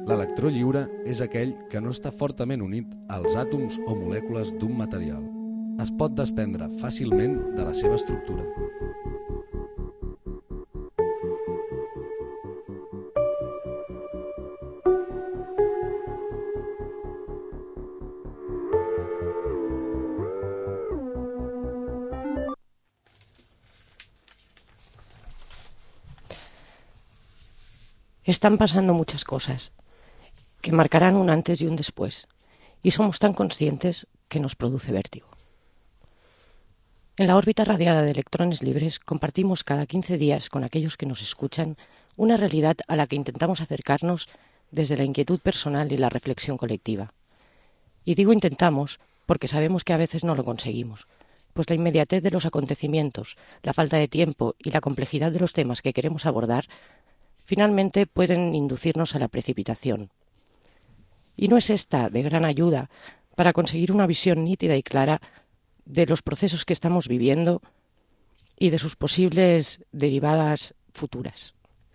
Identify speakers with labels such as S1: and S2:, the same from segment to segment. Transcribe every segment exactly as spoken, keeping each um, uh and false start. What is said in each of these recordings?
S1: L'electró lliure és aquell que no està fortament unit als àtoms o molècules d'un material. Es pot desprendre fàcilment de la seva estructura.
S2: Están pasando muchas cosas que marcarán un antes y un después, y somos tan conscientes que nos produce vértigo. En la órbita radiada de electrones libres compartimos cada quince días con aquellos que nos escuchan una realidad a la que intentamos acercarnos desde la inquietud personal y la reflexión colectiva. Y digo intentamos porque sabemos que a veces no lo conseguimos, pues la inmediatez de los acontecimientos, la falta de tiempo y la complejidad de los temas que queremos abordar finalmente pueden inducirnos a la precipitación. Y no es esta de gran ayuda para conseguir una visión nítida y clara de los procesos que estamos viviendo y de sus posibles derivadas futuras.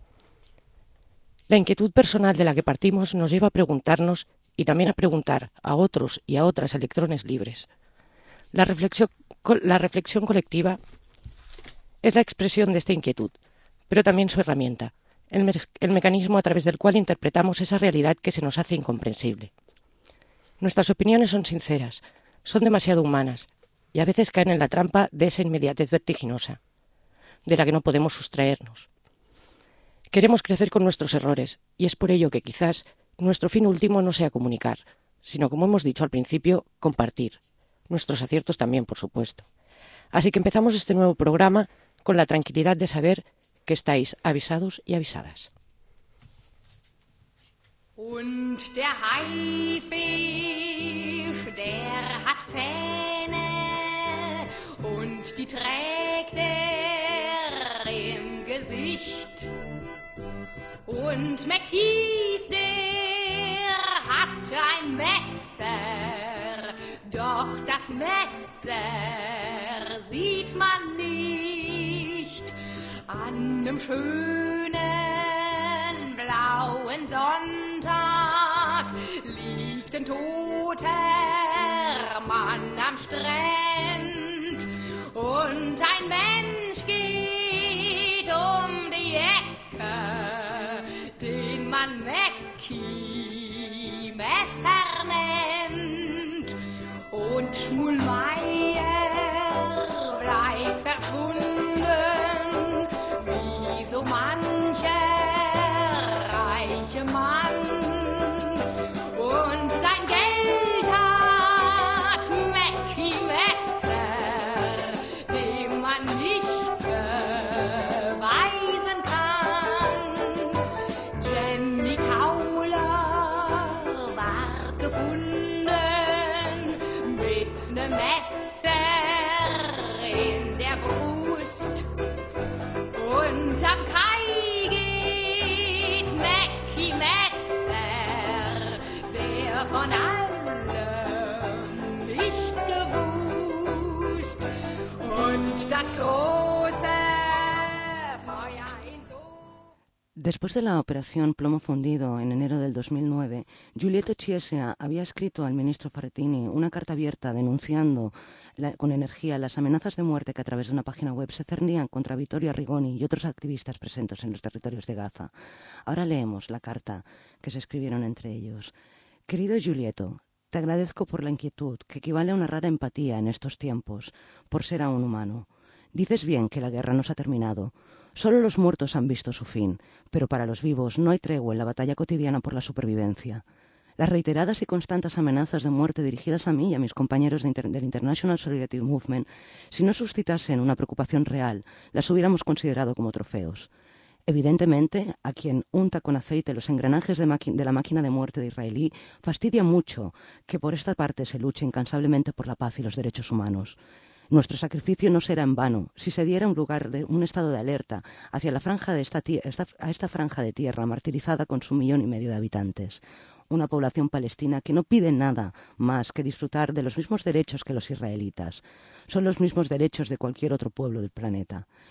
S2: La inquietud personal de la que partimos nos lleva a preguntarnos y también a preguntar a otros y a otras electrones libres. La reflexión, la reflexión colectiva es la expresión de esta inquietud, pero también su herramienta. El, me el mecanismo a través del cual interpretamos esa realidad que se nos hace incomprensible. Nuestras opiniones son sinceras, son demasiado humanas y a veces caen en la trampa de esa inmediatez vertiginosa, de la que no podemos sustraernos. Queremos crecer con nuestros errores y es por ello que quizás nuestro fin último no sea comunicar, sino, como hemos dicho al principio, compartir. Nuestros aciertos también, por supuesto. Así que empezamos este nuevo programa con la tranquilidad de saber que estáis avisados y avisadas.
S3: Und der Haifisch, der hat Zähne und die trägt er im Gesicht. Und McKeith, der hat ein Messer, doch das Messer sieht man nicht. An einem schönen blauen Sonntag liegt ein toter Mann am Strand und ein Mensch geht um die Ecke, den man Mackie Messer nennt, und Schmulmeier bleibt verschwunden, wie so mancher reiche Mann, und sein Geld hat Mackie Messer, dem man nichts beweisen kann. Jenny Tauler ward gefunden mit nem Messer in der Brust. Und am Kai geht Mackie Messer, der von allem nichts gewusst. Und das große Feuer in so...
S4: Después de la operación Plomo Fundido en enero del dos mil nueve, Giulietto Chiesa había escrito al ministro Frattini una carta abierta denunciando la, con energía las amenazas de muerte que a través de una página web se cernían contra Vittorio Arrigoni y otros activistas presentes en los territorios de Gaza. Ahora leemos la carta que se escribieron entre ellos. Querido Giulietto, te agradezco por la inquietud, que equivale a una rara empatía en estos tiempos, por ser aún humano. Dices bien que la guerra no se ha terminado. Solo los muertos han visto su fin, pero para los vivos no hay tregua en la batalla cotidiana por la supervivencia. Las reiteradas y constantes amenazas de muerte dirigidas a mí y a mis compañeros de inter- del International Solidarity Movement, si no suscitasen una preocupación real, las hubiéramos considerado como trofeos. Evidentemente, a quien unta con aceite los engranajes de, maqui- de la máquina de muerte de israelí, fastidia mucho que por esta parte se luche incansablemente por la paz y los derechos humanos. Nuestro sacrificio no será en vano si se diera un lugar de un estado de alerta hacia la franja de esta, esta, a esta franja de tierra martirizada con su millón y medio de habitantes. Una población palestina que no pide nada más que disfrutar de los mismos derechos que los israelitas. Son los mismos derechos de cualquier otro pueblo del planeta.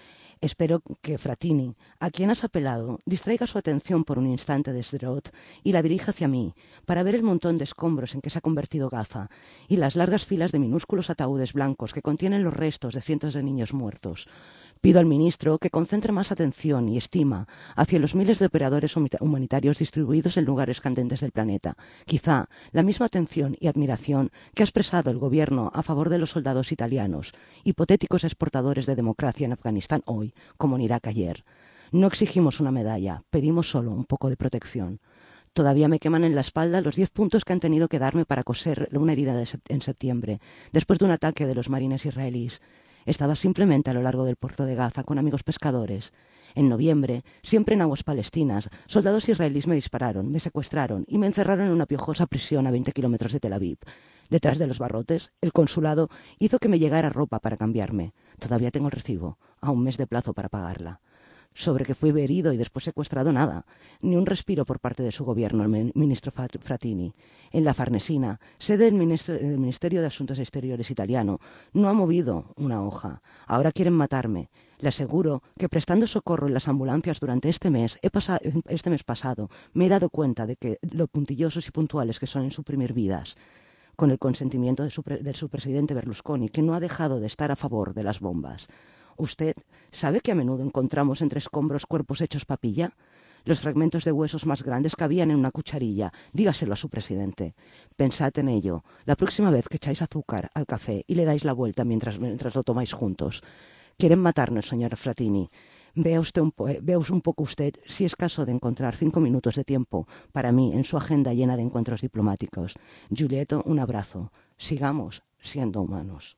S4: Espero que Frattini, a quien has apelado, distraiga su atención por un instante de Sderot y la dirija hacia mí, para ver el montón de escombros en que se ha convertido Gaza y las largas filas de minúsculos ataúdes blancos que contienen los restos de cientos de niños muertos. Pido al ministro que concentre más atención y estima hacia los miles de operadores humanitarios distribuidos en lugares candentes del planeta. Quizá la misma atención y admiración que ha expresado el gobierno a favor de los soldados italianos, hipotéticos exportadores de democracia en Afganistán hoy, como en Irak ayer. No exigimos una medalla, pedimos solo un poco de protección. Todavía me queman en la espalda los diez puntos que han tenido que darme para coser una herida de en septiembre, después de un ataque de los marines israelíes. Estaba simplemente a lo largo del puerto de Gaza con amigos pescadores. En noviembre, siempre en aguas palestinas, soldados israelíes me dispararon, me secuestraron y me encerraron en una piojosa prisión a veinte kilómetros de Tel Aviv. Detrás de los barrotes, el consulado hizo que me llegara ropa para cambiarme. Todavía tengo el recibo, a un mes de plazo para pagarla. Sobre que fui herido y después secuestrado, nada. Ni un respiro por parte de su gobierno, el ministro Frattini. En la Farnesina, sede del Ministerio de Asuntos Exteriores italiano, no ha movido una hoja. Ahora quieren matarme. Le aseguro que prestando socorro en las ambulancias durante este mes, he pasa, este mes pasado, me he dado cuenta de que lo puntillosos y puntuales que son en suprimir vidas. Con el consentimiento de su, de su presidente Berlusconi, que no ha dejado de estar a favor de las bombas. ¿Usted sabe que a menudo encontramos entre escombros cuerpos hechos papilla? Los fragmentos de huesos más grandes cabían en una cucharilla. Dígaselo a su presidente. Pensad en ello la próxima vez que echáis azúcar al café y le dais la vuelta mientras, mientras lo tomáis juntos. Quieren matarnos, señor Frattini. Vea usted un, vea un poco usted si es caso de encontrar cinco minutos de tiempo para mí en su agenda llena de encuentros diplomáticos. Giulietto, un abrazo. Sigamos siendo humanos.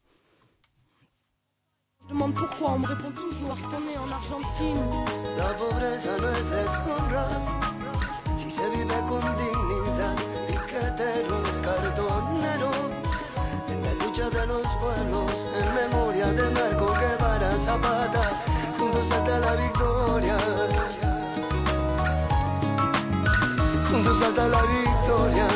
S5: Je demande pourquoi, on me répond toujours, cette année en Argentine.
S6: La pobreza no es deshonra, si se vive con dignidad, piqueteros, cartoneros, en la lucha de los pueblos, en memoria de Marco Guevara Zapata, juntos hasta la victoria, juntos hasta la victoria,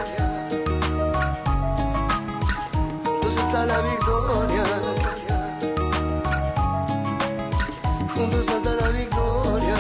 S6: juntos hasta la victoria. Juntos hasta la victoria.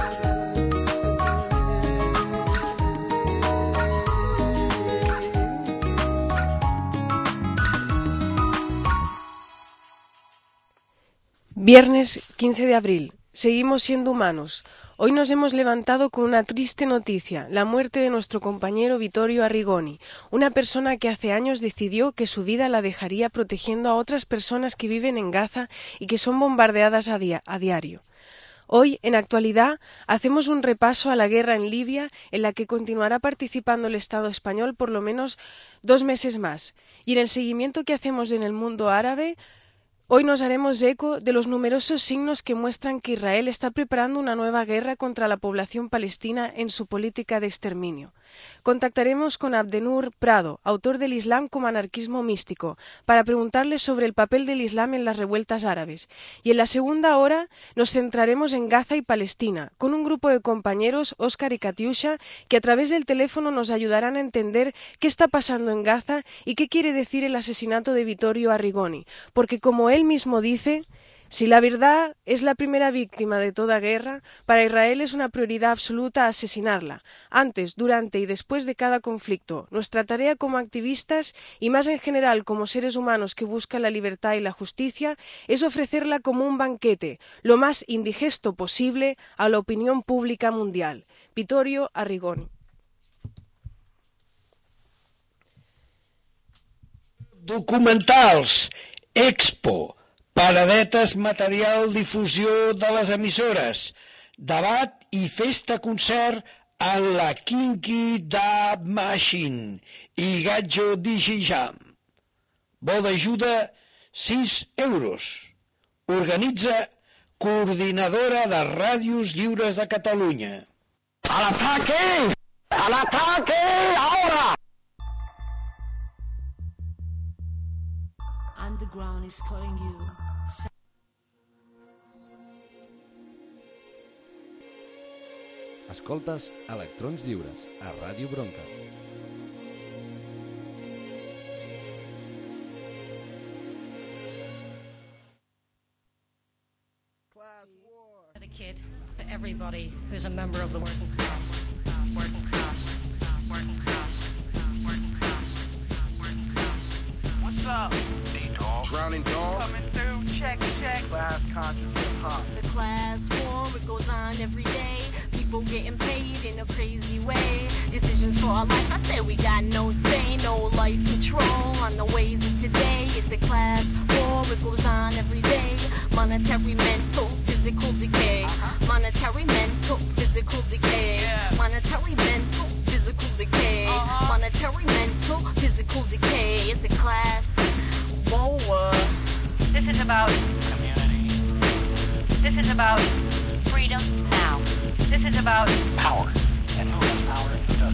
S5: Viernes quince de abril. Seguimos siendo humanos. Hoy nos hemos levantado con una triste noticia, la muerte de nuestro compañero Vittorio Arrigoni, una persona que hace años decidió que su vida la dejaría protegiendo a otras personas que viven en Gaza y que son bombardeadas a, dia- a diario. Hoy, en Actualidad, hacemos un repaso a la guerra en Libia, en la que continuará participando el Estado español por lo menos dos meses más. Y en el seguimiento que hacemos en el mundo árabe, hoy nos haremos eco de los numerosos signos que muestran que Israel está preparando una nueva guerra contra la población palestina en su política de exterminio. Contactaremos con Abdenur Prado, autor del Islam como anarquismo místico, para preguntarle sobre el papel del Islam en las revueltas árabes. Y en la segunda hora nos centraremos en Gaza y Palestina, con un grupo de compañeros, Óscar y Katiusha, que a través del teléfono nos ayudarán a entender qué está pasando en Gaza y qué quiere decir el asesinato de Vittorio Arrigoni, porque como él mismo dice, si la verdad es la primera víctima de toda guerra, para Israel es una prioridad absoluta asesinarla, antes, durante y después de cada conflicto. Nuestra tarea como activistas y más en general como seres humanos que buscan la libertad y la justicia es ofrecerla como un banquete, lo más indigesto posible a la opinión pública mundial. Vittorio Arrigoni.
S7: Documentals, Expo, paradetes, material, difusió de les emissores, debat i festa-concert en la Kinky Dub Machine i Gadjo Digijam. Bo d'ajuda, sis euros. Organitza Coordinadora de Ràdios Lliures de Catalunya. ¡Al ataque! ¡Al ataque! ¡Ahora!
S8: Underground is calling you.
S1: Escoltes Electrons Lliures a Ràdio Bronca.
S6: Class
S8: For everybody who's a member of the working class, working class, working class, working class, working class.
S9: What's up?
S10: Hey, dog. Drowning dog.
S9: Coming through, check, check.
S10: Class conscious hip hop.
S3: It's a class war, it goes on every day. People getting paid in a crazy way. Decisions for our life, I said we got no say, no life control on the ways of today. It's a class war, it goes on every day. Monetary, mental, physical decay. Monetary, mental, physical decay. Monetary, mental, physical decay. Monetary, mental, physical decay. It's a class war.
S11: This is about
S10: Community.
S11: This is about
S3: Freedom now.
S11: This is about
S10: Power. And who has power and who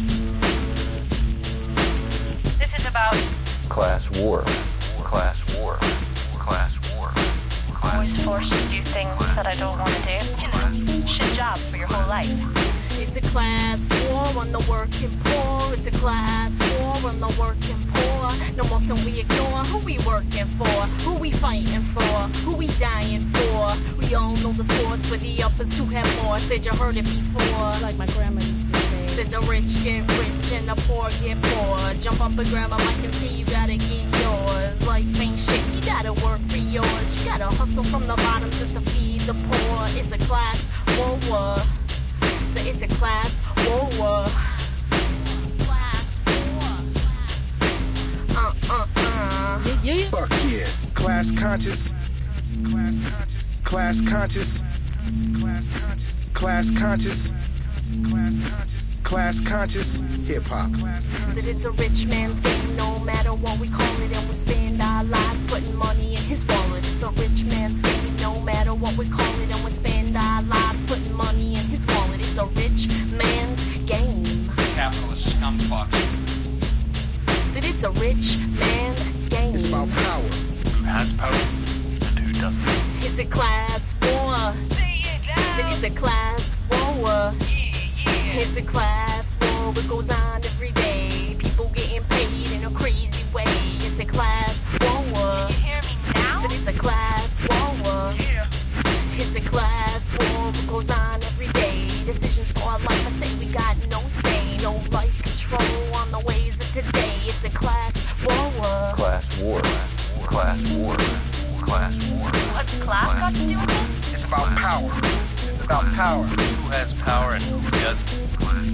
S10: doesn't.
S11: This is about
S10: Class war. Class war. Class war. Class
S11: always forced to do things that I don't want to do. You know, shit job for your whole life.
S3: It's a class war on the working poor. It's a class war on the working poor. No more can we ignore who we working for, who we fighting for, who we dying for. We all know the swords for the uppers to have more. Said you heard it before.
S8: It's like my grandma used to say.
S3: Said the rich get rich and the poor get poor. Jump up and grab a mic and say you gotta get yours. Life ain't shit, you gotta work for yours. You gotta hustle from the bottom just to feed the poor. It's a class war. So it's a class war. Class war. Uh uh uh. Yeah, yeah.
S12: Fuck yeah. Class conscious. Class conscious. Class conscious. Class conscious. Class conscious. Class conscious. Class conscious. Hip hop.
S3: That it's a rich man's game, no matter what we call it, and we spend our lives putting money in his wallet. It's a rich man's game, no matter what we call it, and we spend our lives putting money in his wallet. It's a rich man's game.
S10: Capitalist scumfucks.
S3: Said it's a rich man's game.
S12: It's about power.
S10: Who has power and who doesn't.
S3: It's a class war. Said it's a class war. It's a class war, it goes on every day. People getting paid in a crazy way. It's a class war.
S11: You hear me now?
S3: Said it's a class war. It's a class war, it goes on every day. Decisions for our life, I say we got no say, no life control on the ways of today. It's a class war.
S10: Class war. Class war. Class war.
S11: What's class got to do with it?
S10: It's about power. It's about power. Who has power and who doesn't.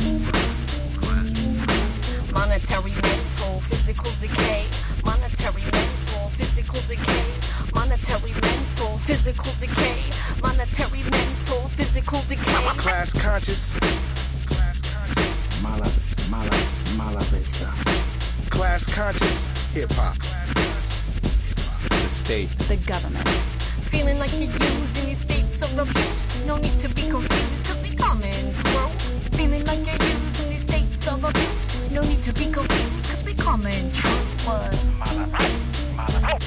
S3: Monetary, mental, physical decay. Monetary, mental, physical decay. Monetary, mental, physical decay. Monetary, mental, physical decay.
S12: Class conscious. Class conscious.
S13: Mala, mala, mala vista.
S12: Class conscious. Hip hop.
S13: The state.
S11: The government.
S3: Feeling like you're used in these states of abuse. No need to be confused, cause we coming through. Feeling like you're used in these states of abuse. No need to be confused, cause we coming true. What?
S10: Mala, mala,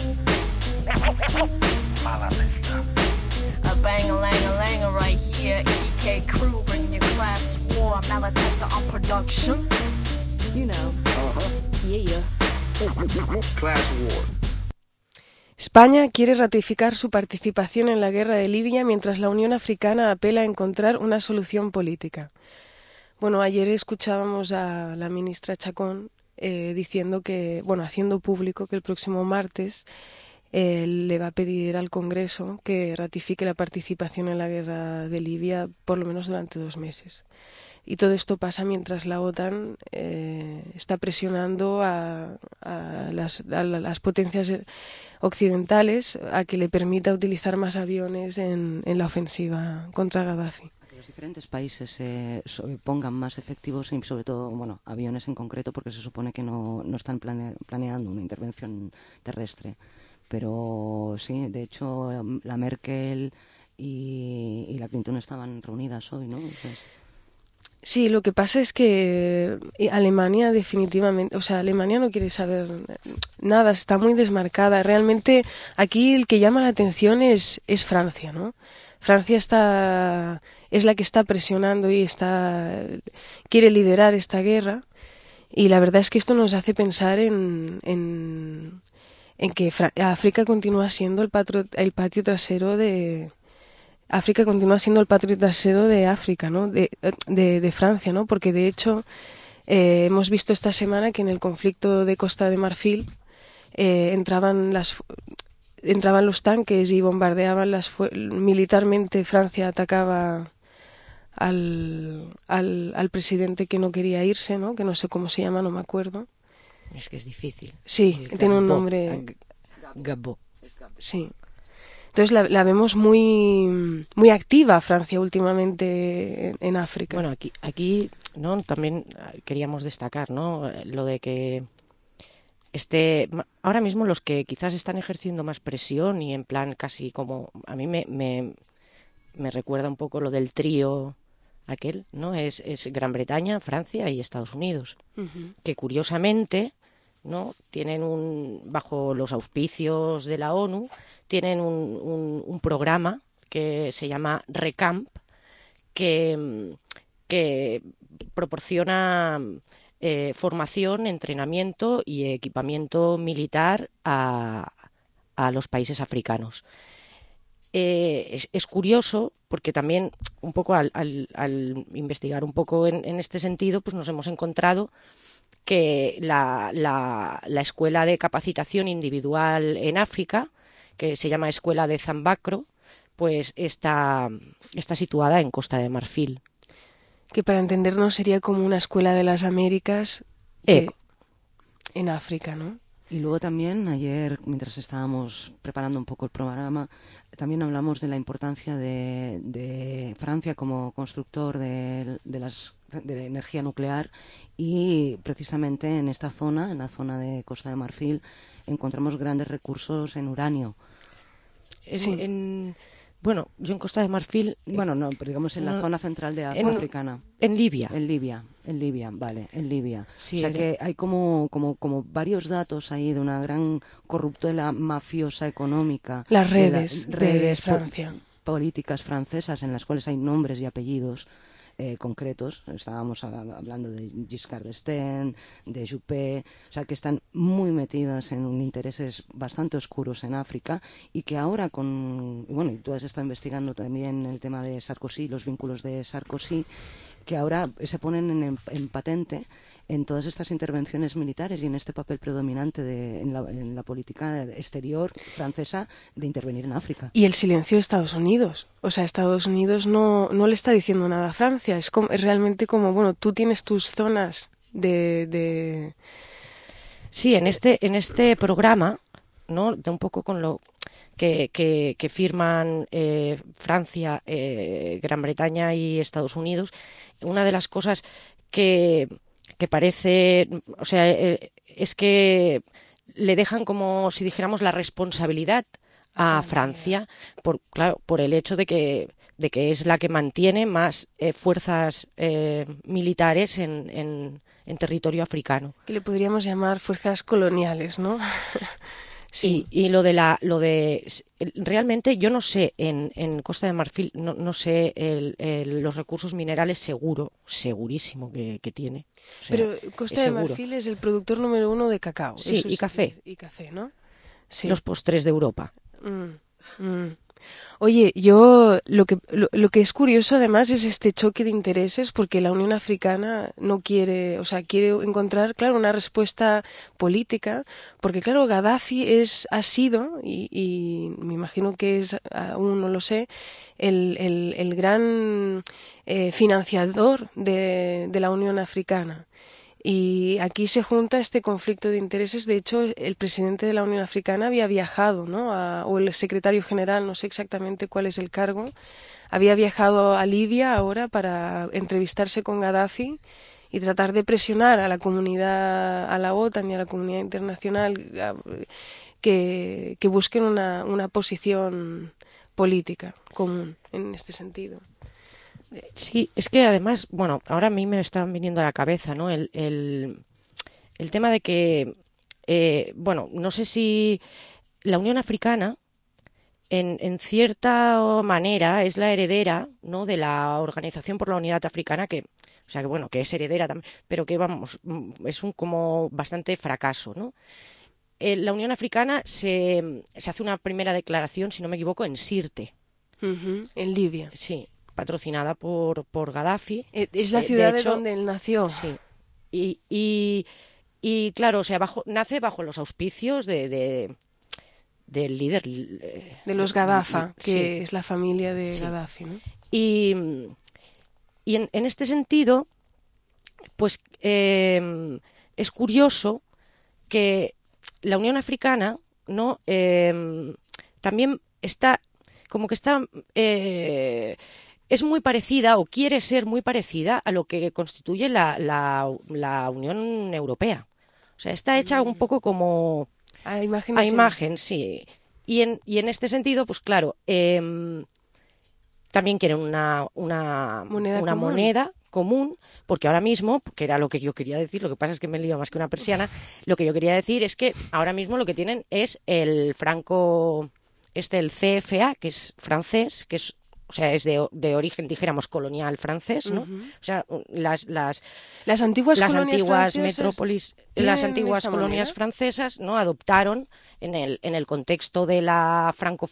S10: mala vista.
S3: A bang-a-lang-a-lang right here. E K crew bringing you class war. Malatesta on production.
S8: You know.
S10: Uh-huh.
S8: Yeah.
S10: Class war.
S5: España quiere ratificar su participación en la guerra de Libia mientras la Unión Africana apela a encontrar una solución política. Bueno, ayer escuchábamos a la ministra Chacón eh, diciendo que, bueno, haciendo público que el próximo martes eh, le va a pedir al Congreso que ratifique la participación en la guerra de Libia por lo menos durante dos meses. Y todo esto pasa mientras la OTAN eh, está presionando a, a, las, a las potencias occidentales a que le permita utilizar más aviones en, en la ofensiva contra Gaddafi.
S4: Que los diferentes países se eh, pongan más efectivos y sobre todo, bueno, aviones en concreto, porque se supone que no, no están plane, planeando una intervención terrestre. Pero sí, de hecho, la Merkel y, y la Clinton estaban reunidas hoy, ¿no? Entonces,
S5: sí, lo que pasa es que Alemania definitivamente, o sea, Alemania no quiere saber nada, está muy desmarcada. Realmente aquí el que llama la atención es, es Francia, ¿no? Francia está, es la que está presionando y está, quiere liderar esta guerra, y la verdad es que esto nos hace pensar en, en, en que Fra- África continúa siendo el, patro, el patio trasero de, África continúa siendo el patio trasero de África, ¿no? De, de, de Francia, ¿no? Porque de hecho eh, hemos visto esta semana que en el conflicto de Costa de Marfil eh, entraban las entraban los tanques y bombardeaban las militarmente. Francia atacaba al, al, al presidente que no quería irse, ¿no? Que no sé cómo se llama, no me acuerdo.
S2: Es que es difícil.
S5: Sí,
S2: es
S5: tiene un
S2: Gbagbo.
S5: nombre.
S2: Gbagbo.
S5: Sí. Entonces la, la vemos muy muy activa Francia últimamente en, en África.
S2: Bueno, aquí aquí no también queríamos destacar, ¿no? Lo de que este ahora mismo los que quizás están ejerciendo más presión y en plan casi como a mí me me, me recuerda un poco lo del trío aquel, ¿no? Es es Gran Bretaña, Francia y Estados Unidos, uh-huh. que curiosamente, ¿no? Tienen un bajo los auspicios de la ONU tienen un, un, un programa que se llama RECAMP que que proporciona Eh, formación, entrenamiento y equipamiento militar a, a los países africanos. Eh, es, es curioso porque también un poco al, al, al investigar un poco en, en este sentido, pues nos hemos encontrado que la, la, la escuela de capacitación individual en África, que se llama Escuela de Zambacro, pues está, está situada en Costa de Marfil.
S5: Que para entendernos sería como una escuela de las Américas de, en África, ¿no?
S4: Y luego también, ayer, mientras estábamos preparando un poco el programa, también hablamos de la importancia de, de Francia como constructor de, de, las, de energía nuclear y precisamente en esta zona, en la zona de Costa de Marfil, encontramos grandes recursos en uranio.
S2: Sí. En, en... Bueno, yo en Costa de Marfil...
S4: Bueno, no, pero digamos en la no, zona central de África. africana.
S2: En Libia.
S4: En Libia, en Libia, vale, en Libia.
S2: Sí,
S4: o sea
S2: era...
S4: que hay como, como, como varios datos ahí de una gran corruptela mafiosa económica.
S5: Las redes de, la, redes de Francia.
S4: Po políticas francesas en las cuales hay nombres y apellidos eh, concretos. Estábamos hablando de Giscard d'Estaing, de Juppé, o sea que están muy metidas en intereses bastante oscuros en África y que ahora con, bueno, y tú has estado investigando también el tema de Sarkozy, los vínculos de Sarkozy, que ahora se ponen en, en patente en todas estas intervenciones militares y en este papel predominante de, en, la, en la política exterior francesa de intervenir en África.
S5: Y el silencio de Estados Unidos. O sea, Estados Unidos no, no le está diciendo nada a Francia. Es, como, es realmente como, bueno, tú tienes tus zonas de... de...
S2: Sí, en este, en este programa, ¿no? De un poco con lo que, que, que firman eh, Francia, eh, Gran Bretaña y Estados Unidos, una de las cosas que... que parece, o sea, eh, es que le dejan como si dijéramos la responsabilidad a Francia por claro por el hecho de que de que es la que mantiene más eh, fuerzas eh, militares en, en, en territorio africano.
S5: Que le podríamos llamar fuerzas coloniales, ¿no?
S2: Sí, y, y lo de la, lo de realmente yo no sé en, en Costa de Marfil no, no sé el, el, los recursos minerales seguro, segurísimo que, que tiene. O sea,
S5: pero Costa de Marfil es el productor número uno de cacao.
S2: Sí,
S5: Eso
S2: y
S5: es,
S2: café.
S5: Y café, ¿no? Sí.
S2: Los postres de Europa.
S5: Mm, mm. Oye, yo lo que lo, lo que es curioso además es este choque de intereses porque la Unión Africana no quiere, o sea, quiere encontrar, claro, una respuesta política, porque claro, Gaddafi es ha sido y, y me imagino que es aún no lo sé, el el, el gran eh, financiador de, de la Unión Africana. Y aquí se junta este conflicto de intereses. De hecho, el presidente de la Unión Africana había viajado, ¿no? A, o el secretario general, no sé exactamente cuál es el cargo, había viajado a Libia ahora para entrevistarse con Gaddafi y tratar de presionar a la comunidad, a la OTAN y a la comunidad internacional a, que, que busquen una, una posición política común en este sentido.
S2: Sí, es que además, bueno, ahora a mí me están viniendo a la cabeza, ¿no? El, el, el tema de que, eh, bueno, no sé si la Unión Africana, en, en cierta manera, es la heredera, ¿no? De la Organización por la Unidad Africana, que, o sea, que bueno, que es heredera también, pero que vamos, es un como bastante fracaso, ¿no? Eh, la Unión Africana se, se hace una primera declaración, si no me equivoco, en Sirte.
S5: Uh-huh. En Libia.
S2: Sí, patrocinada por, por Gaddafi.
S5: Es la
S2: Eh,
S5: ciudad
S2: de
S5: de,
S2: hecho,
S5: donde él nació.
S2: Sí. Y, y, y claro, o sea, bajo, nace bajo los auspicios de, de del líder. Eh,
S5: de los Gaddafa,
S2: de,
S5: que
S2: sí.
S5: es la familia de
S2: Sí.
S5: Gaddafi, ¿no?
S2: Y, y en, en este sentido, pues eh, es curioso que la Unión Africana, ¿no? Eh, también está, como que está, eh, es muy parecida o quiere ser muy parecida a lo que constituye la, la, la Unión Europea. O sea, está hecha un poco como
S5: a imagen,
S2: a imagen, sí. Y en, y en este sentido, pues claro, eh, también quieren una, una,
S5: moneda,
S2: una
S5: común.
S2: moneda común, porque ahora mismo, que era lo que yo quería decir, lo que pasa es que me lío más que una persiana, lo que yo quería decir es que ahora mismo lo que tienen es el franco, este, el C F A, que es francés, que es, o sea, es de, de origen, dijéramos, colonial francés, ¿no? Uh-huh. O sea, las, las,
S5: las antiguas,
S2: las
S5: colonias
S2: antiguas metrópolis, las antiguas colonias
S5: moneda?
S2: francesas, ¿no? Adoptaron en el, en el contexto de la franco,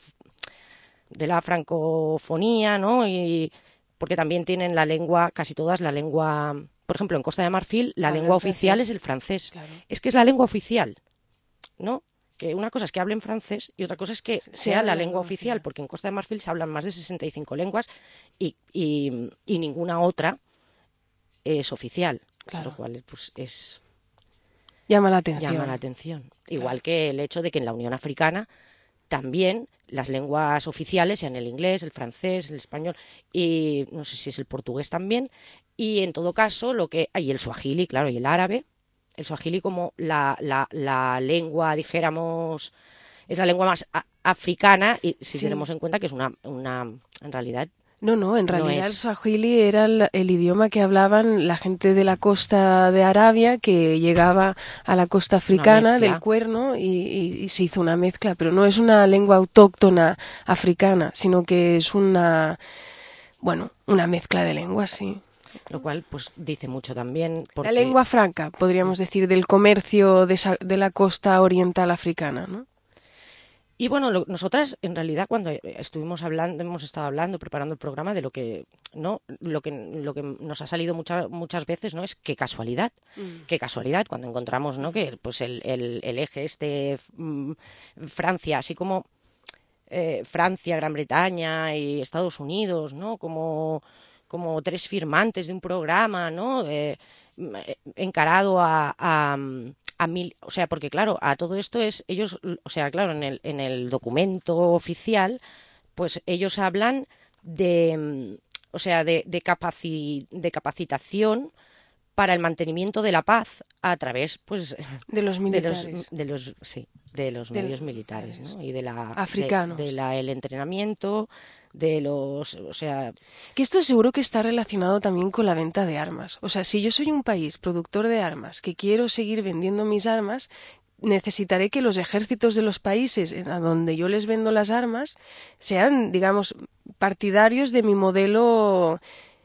S2: de la francofonía, ¿no? Y porque también tienen la lengua, casi todas la lengua, por ejemplo, en Costa de Marfil, la
S5: Hablan
S2: lengua oficial
S5: francés.
S2: es el francés.
S5: Claro.
S2: Es que es la lengua oficial, ¿no? Que una cosa es que hablen francés y otra cosa es que sea, sea la lengua oficial, oficial, porque en Costa de Marfil se hablan más de sesenta y cinco lenguas y, y, y ninguna otra es oficial,
S5: claro.
S2: Lo cual pues es...
S5: Llama la atención.
S2: Llama la atención. Claro. Igual que el hecho de que en la Unión Africana también las lenguas oficiales sean el inglés, el francés, el español y no sé si es el portugués también. Y en todo caso, lo que hay el suajili, claro, y el árabe. El suajili como la, la, la lengua, dijéramos, es la lengua más a, africana y si sí. tenemos en cuenta que es una, una en realidad...
S5: No, no, en realidad
S2: no es...
S5: el suajili era el, el idioma que hablaban la gente de la costa de Arabia que llegaba a la costa africana del Cuerno y, y, y se hizo una mezcla, pero no es una lengua autóctona africana, sino que es una, bueno, una mezcla de lenguas, sí.
S2: Lo cual pues dice mucho también. Porque...
S5: La lengua franca, podríamos decir, del comercio de, esa, de la costa oriental africana, ¿no?
S2: Y bueno, lo, nosotras en realidad cuando estuvimos hablando, hemos estado hablando, preparando el programa de lo que no, lo que lo que nos ha salido muchas muchas veces, ¿no? Es qué casualidad, mm. qué casualidad cuando encontramos, ¿no? Que pues el, el, el eje este mm, Francia, así como eh, Francia, Gran Bretaña y Estados Unidos, ¿no? Como como tres firmantes de un programa, ¿no? Eh, encarado a, a A mil, o sea, porque claro, a todo esto es, ellos, o sea, claro, en el, en el documento oficial, pues ellos hablan de, o sea, de, de, capaci, de capacitación para el mantenimiento de la paz a través, pues,
S5: de los militares,
S2: de los, de los sí, de los de medios militares, ¿no? Y de la,
S5: africanos,
S2: de, de la, el entrenamiento. De los, o sea...
S5: Que esto seguro que está relacionado también con la venta de armas. O sea, si yo soy un país productor de armas, que quiero seguir vendiendo mis armas, necesitaré que los ejércitos de los países a donde yo les vendo las armas sean, digamos, partidarios de mi modelo,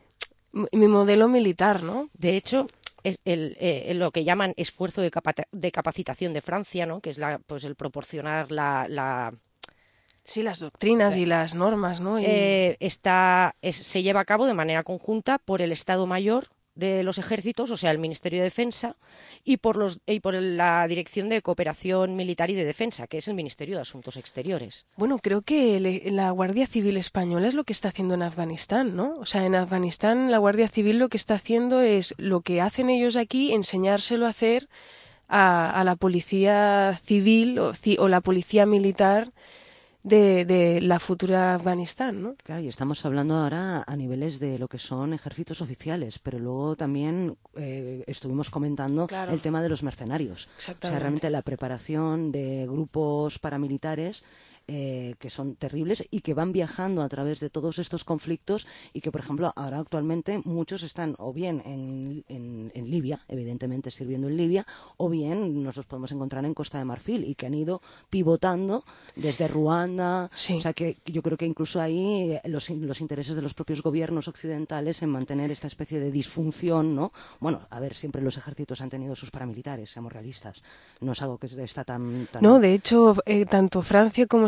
S5: mi modelo militar, ¿no?
S2: De hecho, es el, eh, lo que llaman esfuerzo de, capa- de capacitación de Francia, ¿no? Que es la, pues el proporcionar la... la
S5: Sí, las doctrinas y las normas, ¿no? Y...
S2: Eh, está, es, se lleva a cabo de manera conjunta por el Estado Mayor de los Ejércitos, o sea, el Ministerio de Defensa, y por, los, y por la Dirección de Cooperación Militar y de Defensa, que es el Ministerio de Asuntos Exteriores.
S5: Bueno, creo que le, la Guardia Civil Española es lo que está haciendo en Afganistán, ¿no? O sea, en Afganistán la Guardia Civil lo que está haciendo es lo que hacen ellos aquí, enseñárselo a hacer a, a la Policía Civil o, o la Policía Militar De, de la futura Afganistán, ¿no?
S4: Claro, y estamos hablando ahora a niveles de lo que son ejércitos oficiales, pero luego también eh, estuvimos comentando claro. el tema de los mercenarios.
S5: Exactamente.
S4: O sea, realmente la preparación de grupos paramilitares eh, que son terribles y que van viajando a través de todos estos conflictos y que, por ejemplo, ahora actualmente muchos están o bien en, en, en Libia, evidentemente sirviendo en Libia, o bien nos los podemos encontrar en Costa de Marfil y que han ido pivotando desde Ruanda.
S5: Sí.
S4: O sea, que yo creo que incluso ahí los, los intereses de los propios gobiernos occidentales en mantener esta especie de disfunción, ¿no? Bueno, a ver, siempre los ejércitos han tenido sus paramilitares, seamos realistas. No es algo que está tan... tan...
S5: No, de hecho, eh, tanto Francia como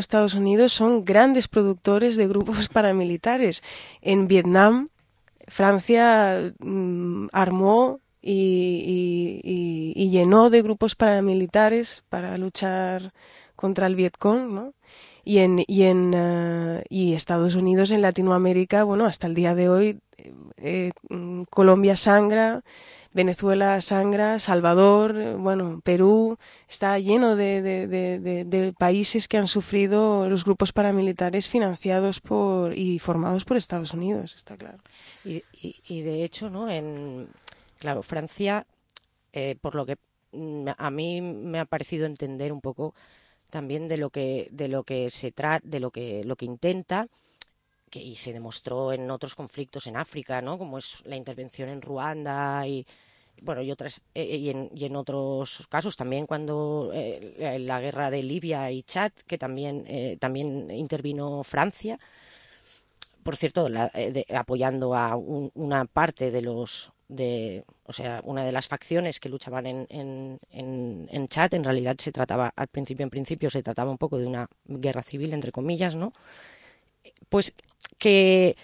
S5: Estados Unidos son grandes productores de grupos paramilitares. En Vietnam, Francia mmm, armó y, y, y, y llenó de grupos paramilitares para luchar contra el Vietcong, ¿no? Y en y en uh, y Estados Unidos, en Latinoamérica, bueno, hasta el día de hoy, eh, Colombia sangra, Venezuela sangra, Salvador, bueno, Perú, está lleno de, de, de, de, de países que han sufrido los grupos paramilitares financiados por y formados por Estados Unidos, está claro.
S2: Y, y, y de hecho, ¿no? En claro, Francia, eh, por lo que a mí me ha parecido entender un poco también de lo que de lo que se trata, de lo que lo que intenta, que y se demostró en otros conflictos en África, ¿no? Como es la intervención en Ruanda y bueno y otras eh, y, en, y en otros casos también cuando eh, la guerra de Libia y Chad, que también eh, también intervino Francia, por cierto, la, eh, de, apoyando a un, una parte de los de o sea una de las facciones que luchaban en, en, en, en Chad. En realidad se trataba al principio en principio se trataba un poco de una guerra civil, entre comillas, ¿no? Pues que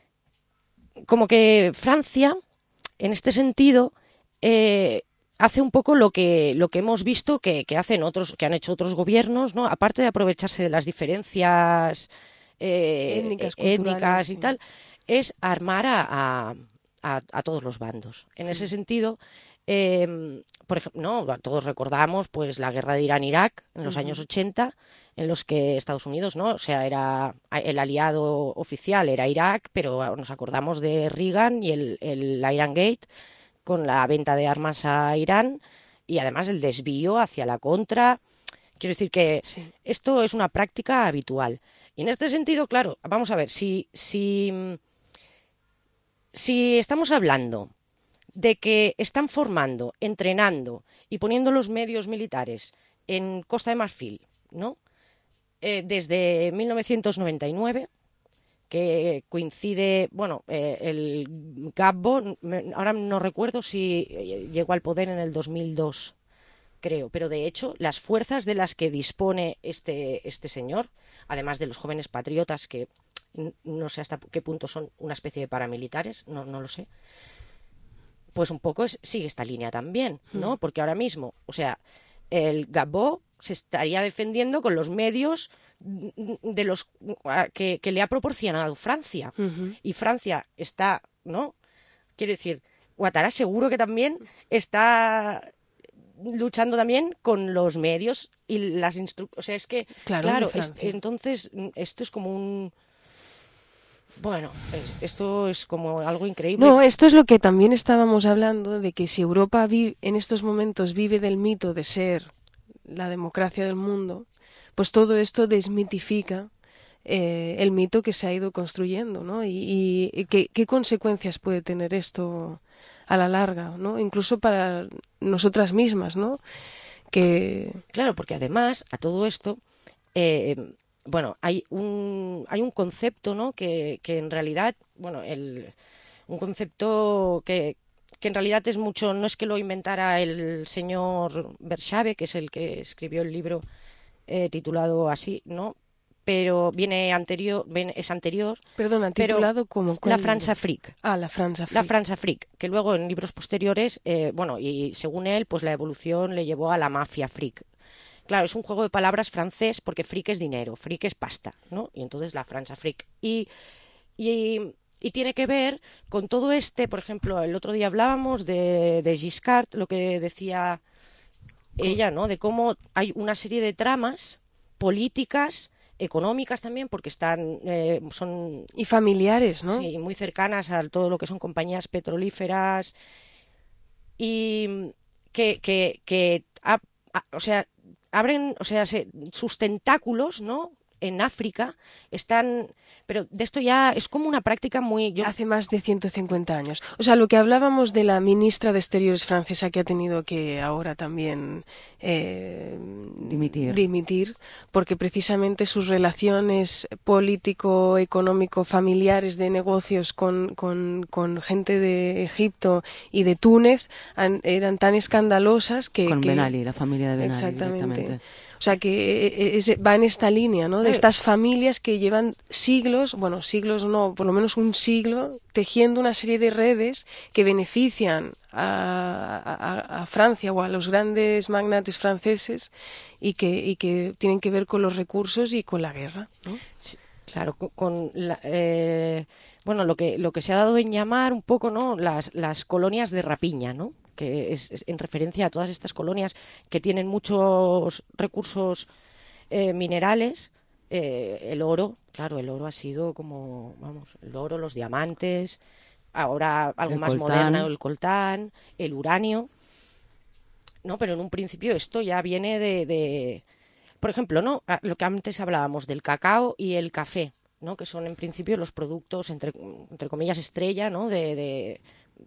S2: como que Francia en este sentido eh, hace un poco lo que lo que hemos visto que, que hacen otros que han hecho otros gobiernos, ¿no? Aparte de aprovecharse de las diferencias eh,
S5: étnicas,
S2: étnicas y
S5: sí.
S2: tal, es armar a, a A, a todos los bandos. En ese sentido, eh, por ejemplo, ¿no? Todos recordamos pues la guerra de Irán-Irak en los uh-huh. años ochenta, en los que Estados Unidos, ¿no? O sea, era el aliado oficial era Irak, pero nos acordamos de Reagan y el, el Iran Gate con la venta de armas a Irán y además el desvío hacia la contra. Quiero decir que sí. Esto es una práctica habitual. Y en este sentido, claro, vamos a ver, si... si Si estamos hablando de que están formando, entrenando y poniendo los medios militares en Costa de Marfil, ¿no? Eh, desde mil novecientos noventa y nueve, que coincide, bueno, eh, el Gbagbo, ahora no recuerdo si llegó al poder en el dos mil dos, creo, pero de hecho las fuerzas de las que dispone este, este señor, además de los jóvenes patriotas que no sé hasta qué punto son una especie de paramilitares, no, no lo sé, pues un poco es, sigue esta línea también, ¿no? Porque ahora mismo, o sea, el Gbagbo se estaría defendiendo con los medios de los que, que le ha proporcionado Francia. Uh-huh. Y Francia está, ¿no? Quiero decir, Ouattara seguro que también está luchando también con los medios y las instrucciones. O sea, es que, claro, claro es, entonces esto es como un... Bueno, es, esto es como algo increíble.
S5: No, esto es lo que también estábamos hablando, de que si Europa vive, en estos momentos vive del mito de ser la democracia del mundo, pues todo esto desmitifica eh, el mito que se ha ido construyendo, ¿no? Y, y ¿qué, qué consecuencias puede tener esto a la larga, ¿no? Incluso para nosotras mismas, ¿no? Que...
S2: Claro, porque además a todo esto... Eh, Bueno, hay un hay un concepto, ¿no? Que, que en realidad, bueno, el un concepto que, que en realidad es mucho, no es que lo inventara el señor Bershave, que es el que escribió el libro eh, titulado así, ¿no? Pero viene anterior, viene, es anterior.
S5: Perdona, titulado como
S2: La France-Afrique.
S5: Ah, la France-Afrique.
S2: La France-Afrique, que luego en libros posteriores, eh, bueno, y según él, pues la evolución le llevó a la mafia freak. Claro, es un juego de palabras francés porque fric es dinero, fric es pasta, ¿no? Y entonces la France-Afrique. Y, y, y tiene que ver con todo este, por ejemplo, el otro día hablábamos de, de Giscard, lo que decía ella, ¿no? De cómo hay una serie de tramas políticas, económicas también, porque están eh, son...
S5: Y familiares, ¿no?
S2: Sí, muy cercanas a todo lo que son compañías petrolíferas y que, que, que a, a, o sea... abren, o sea, se, sus tentáculos, ¿no? En África están, pero de esto ya es como una práctica muy... Yo...
S5: Hace más de ciento cincuenta años. O sea, lo que hablábamos de la ministra de Exteriores francesa que ha tenido que ahora también eh,
S4: dimitir.
S5: dimitir, porque precisamente sus relaciones político, económico, familiares, de negocios con, con, con gente de Egipto y de Túnez han, eran tan escandalosas que...
S4: Con
S5: que...
S4: Ben Ali, la familia de Ben Ali.
S5: Exactamente.
S4: Directamente.
S5: O sea, que es, va en esta línea, ¿no? De estas familias que llevan siglos, bueno, siglos no, por lo menos un siglo, tejiendo una serie de redes que benefician a, a, a Francia o a los grandes magnates franceses y que, y que tienen que ver con los recursos y con la guerra, ¿no?
S2: Sí, claro, con, con la, eh, bueno, lo que lo que se ha dado en llamar un poco, ¿no? Las las colonias de rapiña, ¿no? Que es, es en referencia a todas estas colonias que tienen muchos recursos eh, minerales. Eh, el oro, claro, el oro ha sido como, vamos, el oro, los diamantes, ahora algo
S4: El
S2: más
S4: coltán.
S2: moderno, el coltán, el uranio, ¿no? Pero en un principio esto ya viene de, de por ejemplo, ¿no? Lo que antes hablábamos del cacao y el café, ¿no? Que son en principio los productos, entre, entre comillas, estrella, ¿no? de, de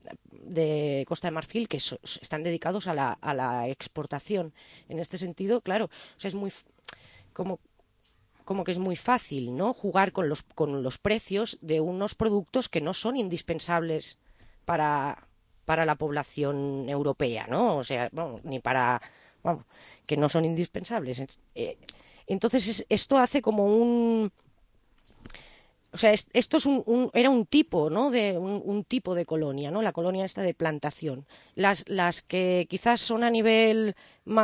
S2: de Costa de Marfil, que so, están dedicados a la, a la exportación. En este sentido, claro, o sea, es muy como, como que es muy fácil, ¿no? Jugar con los, con los precios de unos productos que no son indispensables para, para la población europea, ¿no? O sea, bueno, ni para, vamos, que no son indispensables. Entonces, es, esto hace como un... O sea, es, esto es un, un, era un tipo, ¿no? De un, un tipo de colonia, ¿no? La colonia esta de plantación. Las, las que quizás son a nivel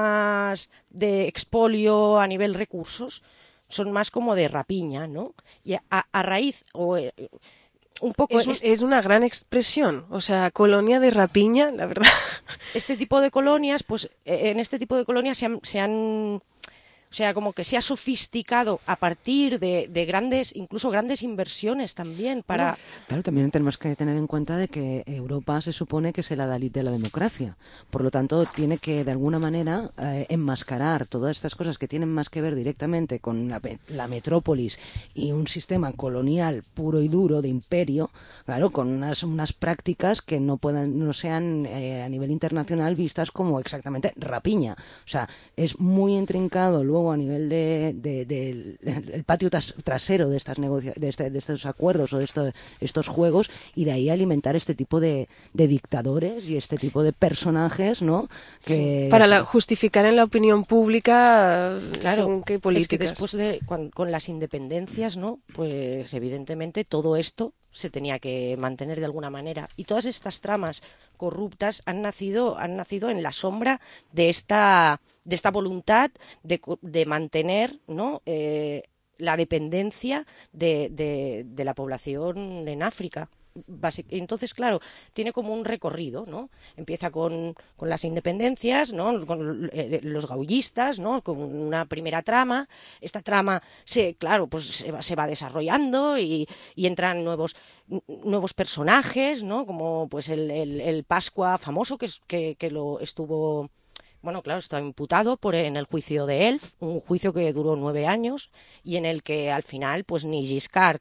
S2: más de expolio, a nivel recursos, son más como de rapiña, ¿no? Y a, a raíz o eh, un poco
S5: es, un, es una gran expresión, o sea, colonia de rapiña, la verdad.
S2: Este tipo de colonias, pues en este tipo de colonias se han, se han o sea, como que se ha sofisticado a partir de, de grandes, incluso grandes inversiones también para...
S4: Claro, también tenemos que tener en cuenta de que Europa se supone que es el adalid de la democracia. Por lo tanto, tiene que, de alguna manera, eh, enmascarar todas estas cosas que tienen más que ver directamente con la, la metrópolis y un sistema colonial puro y duro de imperio, claro, con unas, unas prácticas que no puedan, no sean eh, a nivel internacional vistas como exactamente rapiña. O sea, es muy intrincado luego a nivel de, de, de, de el patio tras, trasero de estas negocia de, este, de estos acuerdos o de estos, estos juegos, y de ahí alimentar este tipo de, de dictadores y este tipo de personajes, ¿no? Que
S5: sí, para la, justificar en la opinión pública,
S2: claro,
S5: según qué políticas.
S2: Es que después de con, con las independencias, ¿no? Pues evidentemente todo esto se tenía que mantener de alguna manera, y todas estas tramas corruptas han nacido han nacido en la sombra de esta de esta voluntad de, de mantener, ¿no? eh, la dependencia de, de, de la población en África. Entonces, claro, tiene como un recorrido, ¿no? Empieza con, con las independencias, ¿no? Con eh, los gaullistas, ¿no? Con una primera trama. Esta trama, se, claro, pues se va, se va desarrollando y, y entran nuevos nuevos personajes, ¿no? Como pues el, el, el Pascua famoso, que, que, que lo estuvo... Bueno, claro, está imputado por en el juicio de Elf, un juicio que duró nueve años y en el que al final, pues ni Giscard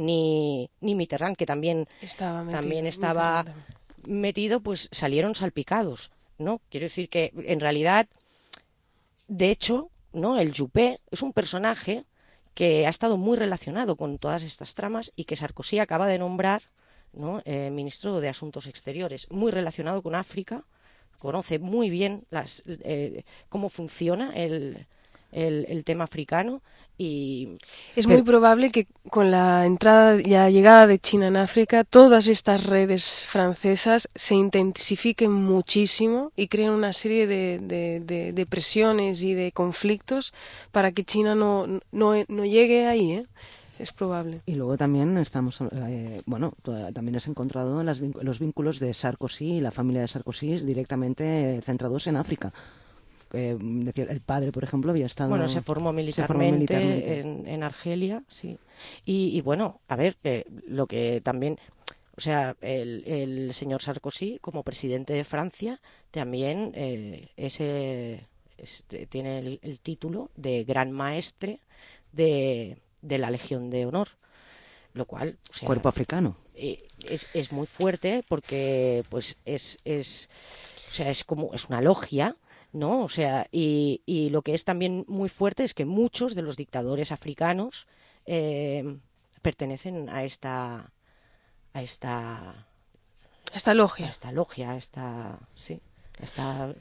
S2: ni, ni Mitterrand, que también estaba metido, también estaba metido, pues salieron salpicados, ¿no? Quiero decir que en realidad, de hecho, ¿no? El Juppé es un personaje que ha estado muy relacionado con todas estas tramas y que Sarkozy acaba de nombrar, ¿no? Eh, ministro de Asuntos Exteriores, muy relacionado con África. Conoce muy bien las, eh, cómo funciona el, el, el tema africano y
S5: es muy probable que con la entrada y la llegada de China en África todas estas redes francesas se intensifiquen muchísimo y creen una serie de, de, de, de presiones y de conflictos para que China no, no, no llegue ahí, ¿eh? Es probable.
S4: Y luego también estamos, eh, bueno, también has encontrado las, los vínculos de Sarkozy y la familia de Sarkozy directamente centrados en África. Eh, decía, el padre, por ejemplo, había estado...
S2: Bueno, se formó militarmente, se formó militarmente. En, en Argelia, sí. Y, y bueno, a ver, eh, lo que también... O sea, el, el señor Sarkozy, como presidente de Francia, también eh, ese, es, tiene el, el título de Gran Maestre de... de la Legión de Honor, lo cual, o sea,
S4: cuerpo africano,
S2: es, es muy fuerte porque pues es es o sea es como es una logia, ¿no? O sea, y, y lo que es también muy fuerte es que muchos de los dictadores africanos eh, pertenecen a esta a esta
S5: esta logia,
S2: a esta logia, a esta sí, a esta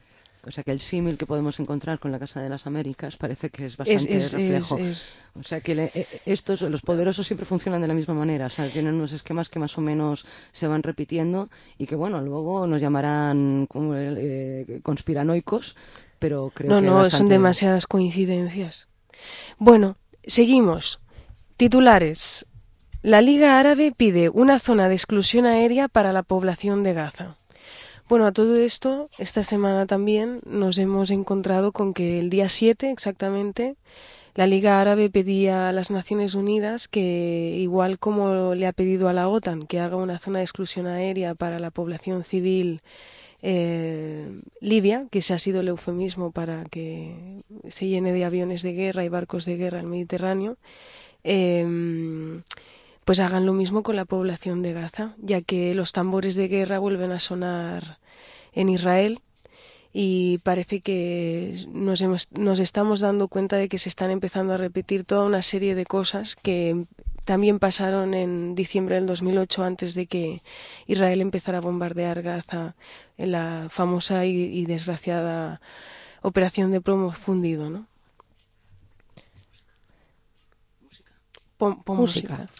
S4: O sea que el símil que podemos encontrar con la Casa de las Américas parece que es bastante
S5: es, es,
S4: reflejo.
S5: Es, es.
S4: O sea que le, estos, los poderosos siempre funcionan de la misma manera, o sea, tienen unos esquemas que más o menos se van repitiendo y que bueno, luego nos llamarán como, eh, conspiranoicos, pero creo
S5: no,
S4: que
S5: no,
S4: bastante...
S5: son demasiadas coincidencias. Bueno, seguimos. Titulares. La Liga Árabe pide una zona de exclusión aérea para la población de Gaza. Bueno, a todo esto, esta semana también nos hemos encontrado con que el día siete, exactamente, la Liga Árabe pedía a las Naciones Unidas que, igual como le ha pedido a la OTAN, que haga una zona de exclusión aérea para la población civil eh, libia, que ese ha sido el eufemismo para que se llene de aviones de guerra y barcos de guerra el Mediterráneo, eh, pues hagan lo mismo con la población de Gaza, ya que los tambores de guerra vuelven a sonar en Israel y parece que nos, hemos, nos estamos dando cuenta de que se están empezando a repetir toda una serie de cosas que también pasaron en diciembre del dos mil ocho, antes de que Israel empezara a bombardear Gaza en la famosa y, y desgraciada operación de plomo fundido, ¿no? Pon, pon música. música.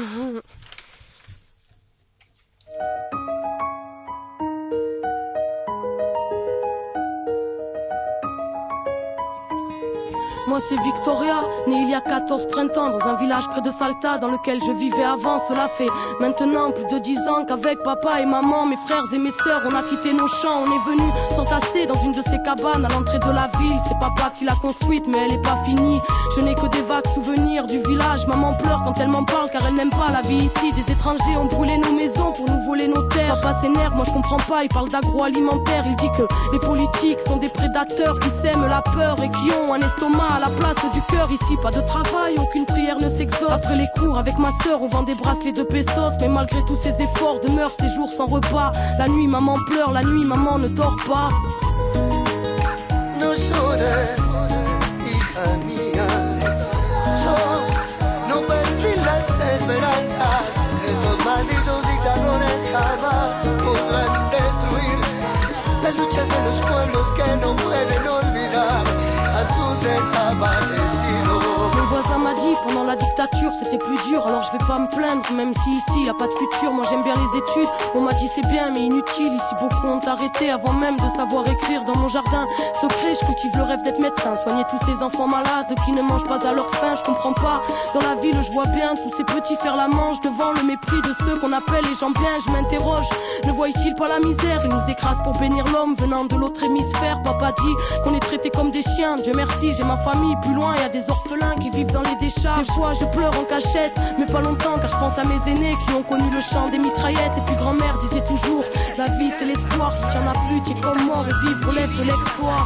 S14: Moi c'est Victoria, née il y a quatorze printemps dans un village près de Salta dans lequel je vivais avant. Cela fait maintenant plus de dix ans qu'avec papa et maman, mes frères et mes sœurs, on a quitté nos champs. On est venu s'entasser dans une de ces cabanes à l'entrée de la ville. C'est papa qui l'a construite mais elle est pas finie. Je n'ai que des vagues souvenirs du village. Maman pleure quand elle m'en parle car elle n'aime pas la vie ici. Des étrangers ont brûlé nos maisons pour nous voler nos terres. Papa s'énerve, moi je comprends pas, il parle d'agroalimentaire. Il dit que les politiques sont des prédateurs qui sèment la peur et qui ont un estomac à la place du cœur. Ici pas de travail, aucune prière ne s'exauce. Après les cours avec ma sœur on vend des bracelets de pesos. Mais malgré tous ces efforts demeurent ces jours sans repas. La nuit maman pleure, la nuit maman ne dort pas.
S6: No llores, hija mía, so, no perdí las esperanzas. Estos malditos dictadores jamás podrán destruir la lucha de los pueblos que no pueden olvidar a sus desaparecidos.
S14: Mon voisin m'a dit pendant la dictature c'était plus dur, alors je vais pas me plaindre même si ici y a pas de futur. Moi j'aime bien les études, on m'a dit c'est bien mais inutile. Ici beaucoup ont arrêté avant même de savoir écrire. Dans mon jardin secret je cultive le rêve d'être médecin, soigner tous ces enfants malades qui ne mangent pas à leur faim. Je comprends pas, dans la ville je vois bien tous ces petits faire la manche devant le mépris de ceux qu'on appelle les gens bien. Je m'interroge, ne voient-ils pas la misère? Ils nous écrasent pour bénir l'homme venant de l'autre hémisphère. Papa dit qu'on est traités comme des chiens. Dieu merci j'ai ma famille, plus loin y a des orphelins qui vivent dans les décharges. Des fois je pleure en cachette, mais pas longtemps car je pense à mes aînés qui ont connu le chant des mitraillettes. Et puis grand-mère disait toujours, la vie c'est l'espoir, si tu en as plus tu es comme mort et vivre relève de l'exploit.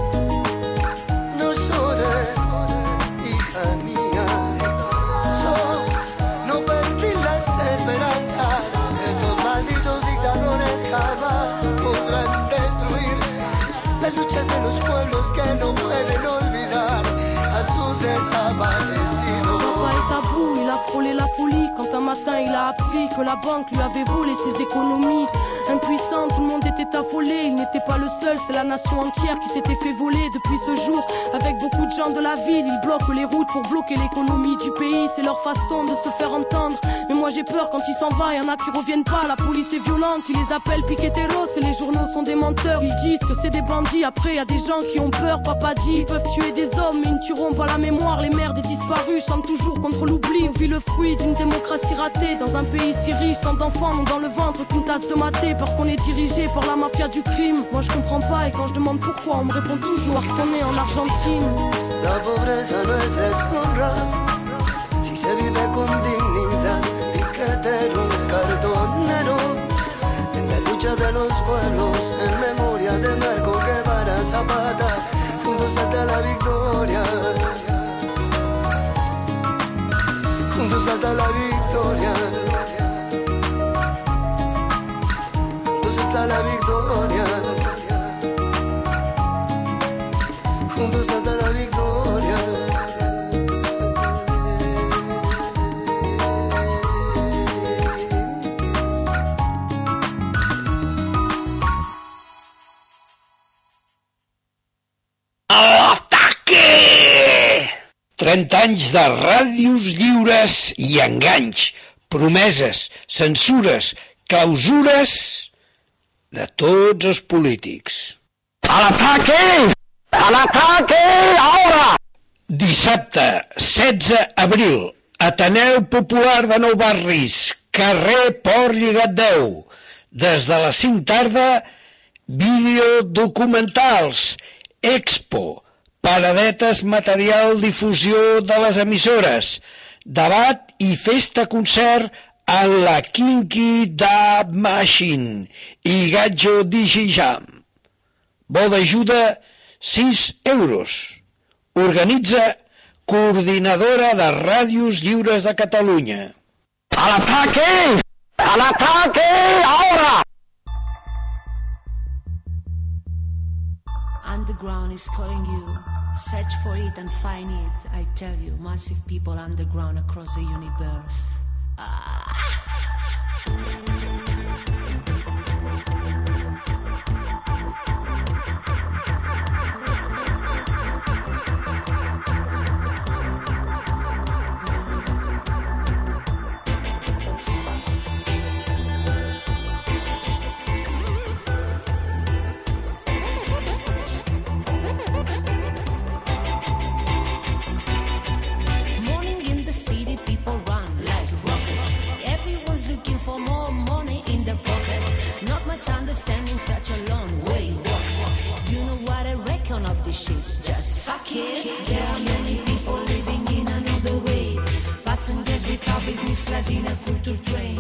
S6: No llores, hija mía, so, no perdí las esperanzas. Estos malditos dictadores jamás podrán destruir la lucha de los pueblos que no pueden olvidar a sus desaparecidos.
S14: Papa est à bout, il a frôlé la folie quand un matin il a appris que la banque lui avait volé ses économies. Impuissant, tout le monde était affolé, il n'était pas le seul, c'est la nation entière qui s'était fait voler. Depuis ce jour, avec beaucoup de gens de la ville, ils bloquent les routes pour bloquer l'économie du pays. C'est leur façon de se faire entendre, mais moi j'ai peur quand il s'en va, y en a qui reviennent pas. La police est violente, ils les appellent piqueteros et les journaux sont des menteurs. Ils disent que c'est des bandits, après y a des gens qui ont peur. Papa dit, ils peuvent tuer des hommes mais ils ne tueront pas la mémoire. Les mères des disparus chantent toujours contre l'oubli. On vit le fruit d'une démocratie ratée dans un pays si riche, tant d'enfants n'ont dans le ventre qu'une tasse de maté parce qu'on est dirigé par la mafia du crime. Moi je comprends pas et quand je demande pourquoi on me répond toujours parce qu'on est en Argentine.
S6: La pobreza no es deshonra si se vive con dignidad. Piqueteros, cartoneros, en la lucha de los pueblos, en memoria de Marco Guevara Zapata, juntos hasta la victoria, juntos hasta la victoria, juntos hasta la victoria, juntos hasta la victoria.
S7: A l'ataque! trenta anys de ràdios lliures i enganys, promeses, censures, clausures de tots els polítics. A l'ataque! A l'ataque! Ahora! Dissabte, setze d'abril, Ateneu Popular de Nou Barris, carrer Port Lligat deu. Des de les cinc tarda, videodocumentals, expo, paradetes, material, difusió de les emissores, debat i festa-concert en la Kinky Dub Machine i Gatjo Digijam. Bo d'ajuda, sis euros. Organitza Coordinadora de Ràdios Lliures de Catalunya. A l'ataque! A l'ataque! Ahora!
S15: Underground is calling you. Search for it and find it. I tell you, massive people underground across the universe. Ah. Understanding such a long way. What? Do you know what I reckon of this shit? Just fuck it. There are many people living in another way. Passengers without business class in a culture train.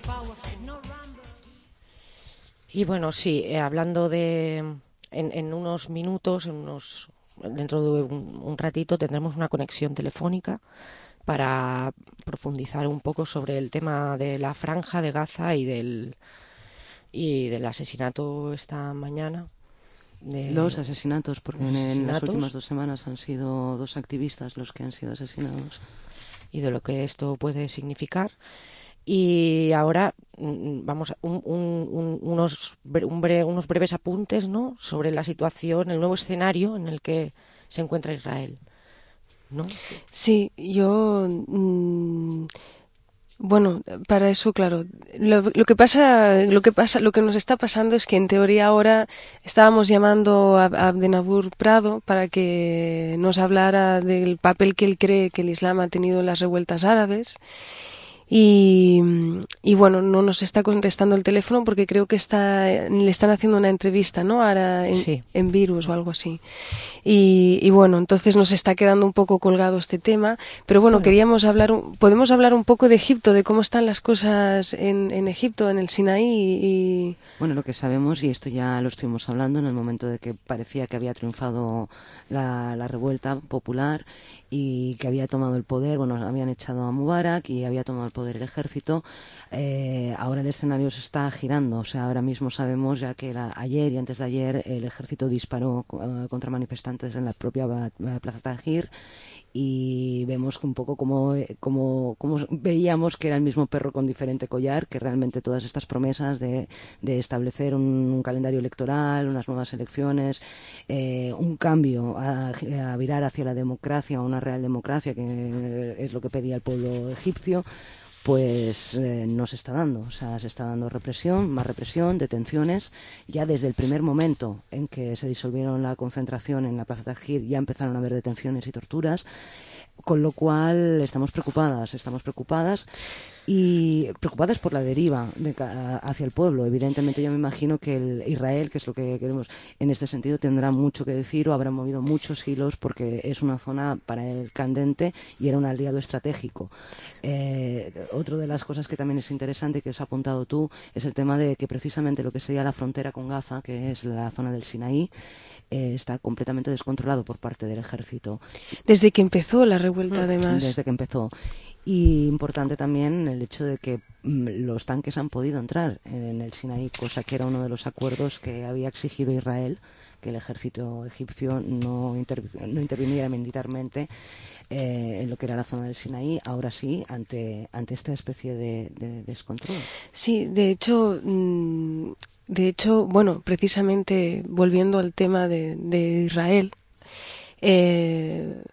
S2: Y bueno, sí, eh, hablando de... En, en unos minutos, en unos dentro de un, un ratito, tendremos una conexión telefónica para profundizar un poco sobre el tema de la franja de Gaza y del... y del asesinato esta mañana. De
S4: los asesinatos, porque
S2: los asesinatos,
S4: en las últimas dos semanas han sido dos activistas los que han sido asesinados.
S2: Y de lo que esto puede significar. Y ahora vamos a un, un, un, unos, un bre, unos breves apuntes, ¿no?, sobre la situación, el nuevo escenario en el que se encuentra Israel, ¿no?
S5: Sí, yo... Mmm... Bueno, para eso, claro, lo, lo que pasa, lo que pasa, lo que nos está pasando es que en teoría ahora estábamos llamando a, a Abdenabur Prado para que nos hablara del papel que él cree que el Islam ha tenido en las revueltas árabes. Y, y bueno, no nos está contestando el teléfono porque creo que está le están haciendo una entrevista, ¿no? Ahora en,
S2: sí.
S5: en Virus o algo así. Y, y bueno, entonces nos está quedando un poco colgado este tema. Pero bueno, bueno. queríamos hablar, podemos hablar un poco de Egipto, de cómo están las cosas en, en Egipto, en el Sinaí. Y...
S4: Bueno, lo que sabemos, y esto ya lo estuvimos hablando en el momento de que parecía que había triunfado la, la revuelta popular y que había tomado el poder, bueno, habían echado a Mubarak y había tomado el poder el ejército. Eh, ahora el escenario se está girando, o sea, ahora mismo sabemos ya que la, ayer y antes de ayer el ejército disparó uh, contra manifestantes en la propia uh, Plaza Tahrir, y vemos un poco como, como, como veíamos que era el mismo perro con diferente collar, que realmente todas estas promesas de, de establecer un, un calendario electoral, unas nuevas elecciones, eh, un cambio a, a virar hacia la democracia, una real democracia, que es lo que pedía el pueblo egipcio, pues eh, no se está dando. O sea, se está dando represión, más represión, detenciones. Ya desde el primer momento en que se disolvieron la concentración en la Plaza Tahrir ya empezaron a haber detenciones y torturas, con lo cual estamos preocupadas, estamos preocupadas y preocupadas por la deriva de, hacia el pueblo. Evidentemente yo me imagino que el Israel, que es lo que queremos en este sentido, tendrá mucho que decir o habrá movido muchos hilos porque es una zona para él candente y era un aliado estratégico. Eh, otra de las cosas que también es interesante, que os has apuntado tú, es el tema de que precisamente lo que sería la frontera con Gaza, que es la zona del Sinaí, eh, está completamente descontrolado por parte del ejército.
S5: Desde que empezó la revuelta, además.
S4: Desde que empezó. Y importante también el hecho de que mm, los tanques han podido entrar en el Sinaí, cosa que era uno de los acuerdos que había exigido Israel, que el ejército egipcio no, interv- no interviniera militarmente eh, en lo que era la zona del Sinaí, ahora sí, ante, ante esta especie de, de descontrol.
S5: Sí, de hecho... Mmm... De hecho, bueno, precisamente volviendo al tema de, de Israel, eh,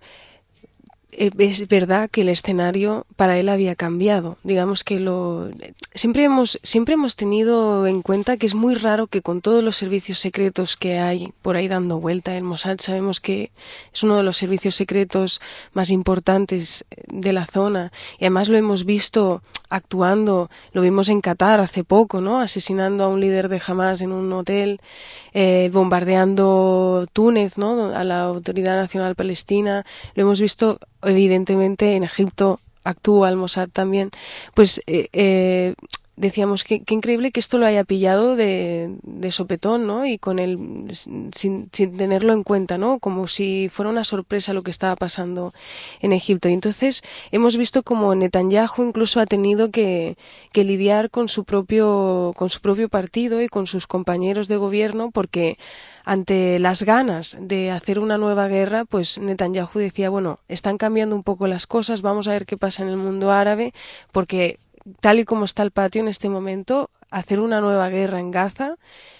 S5: es verdad que el escenario para él había cambiado. Digamos que lo siempre hemos siempre hemos tenido en cuenta que es muy raro que con todos los servicios secretos que hay por ahí dando vuelta, el Mossad sabemos que es uno de los servicios secretos más importantes de la zona y además lo hemos visto actuando, lo vimos en Qatar hace poco, ¿no? Asesinando a un líder de Hamas en un hotel, eh, bombardeando Túnez, ¿no? A la Autoridad Nacional Palestina, lo hemos visto evidentemente en Egipto, actúa el Mossad también, pues eh, eh, decíamos que, que increíble que esto lo haya pillado de, de sopetón, ¿no? Y con el sin, sin tenerlo en cuenta, ¿no? Como si fuera una sorpresa lo que estaba pasando en Egipto. Y entonces hemos visto como Netanyahu incluso ha tenido que, que lidiar con su propio con su propio partido y con sus compañeros de gobierno, porque ante las ganas de hacer una nueva guerra, pues Netanyahu decía, bueno, están cambiando un poco las cosas, vamos a ver qué pasa en el mundo árabe, porque tal y como está el patio en este momento, hacer una nueva guerra en Gaza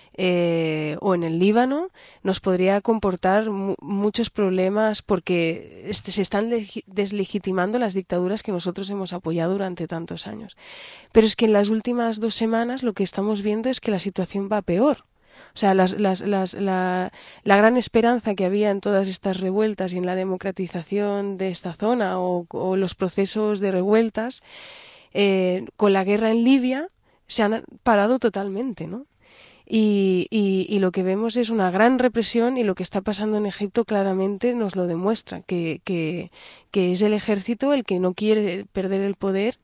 S5: eh, o en el Líbano nos podría comportar mu- muchos problemas porque este, se están legi- deslegitimando las dictaduras que nosotros hemos apoyado durante tantos años. Pero es que en las últimas dos semanas lo que estamos viendo es que la situación va peor. O sea, las, las, las, la, la gran esperanza que había en todas estas revueltas y en la democratización de esta zona o, o los procesos de revueltas, Eh, con la guerra en Libia se han parado totalmente, ¿no? Y, y, y lo que vemos es una gran represión y lo que está pasando en Egipto claramente nos lo demuestra, que, que, que es el ejército el que no quiere perder el poder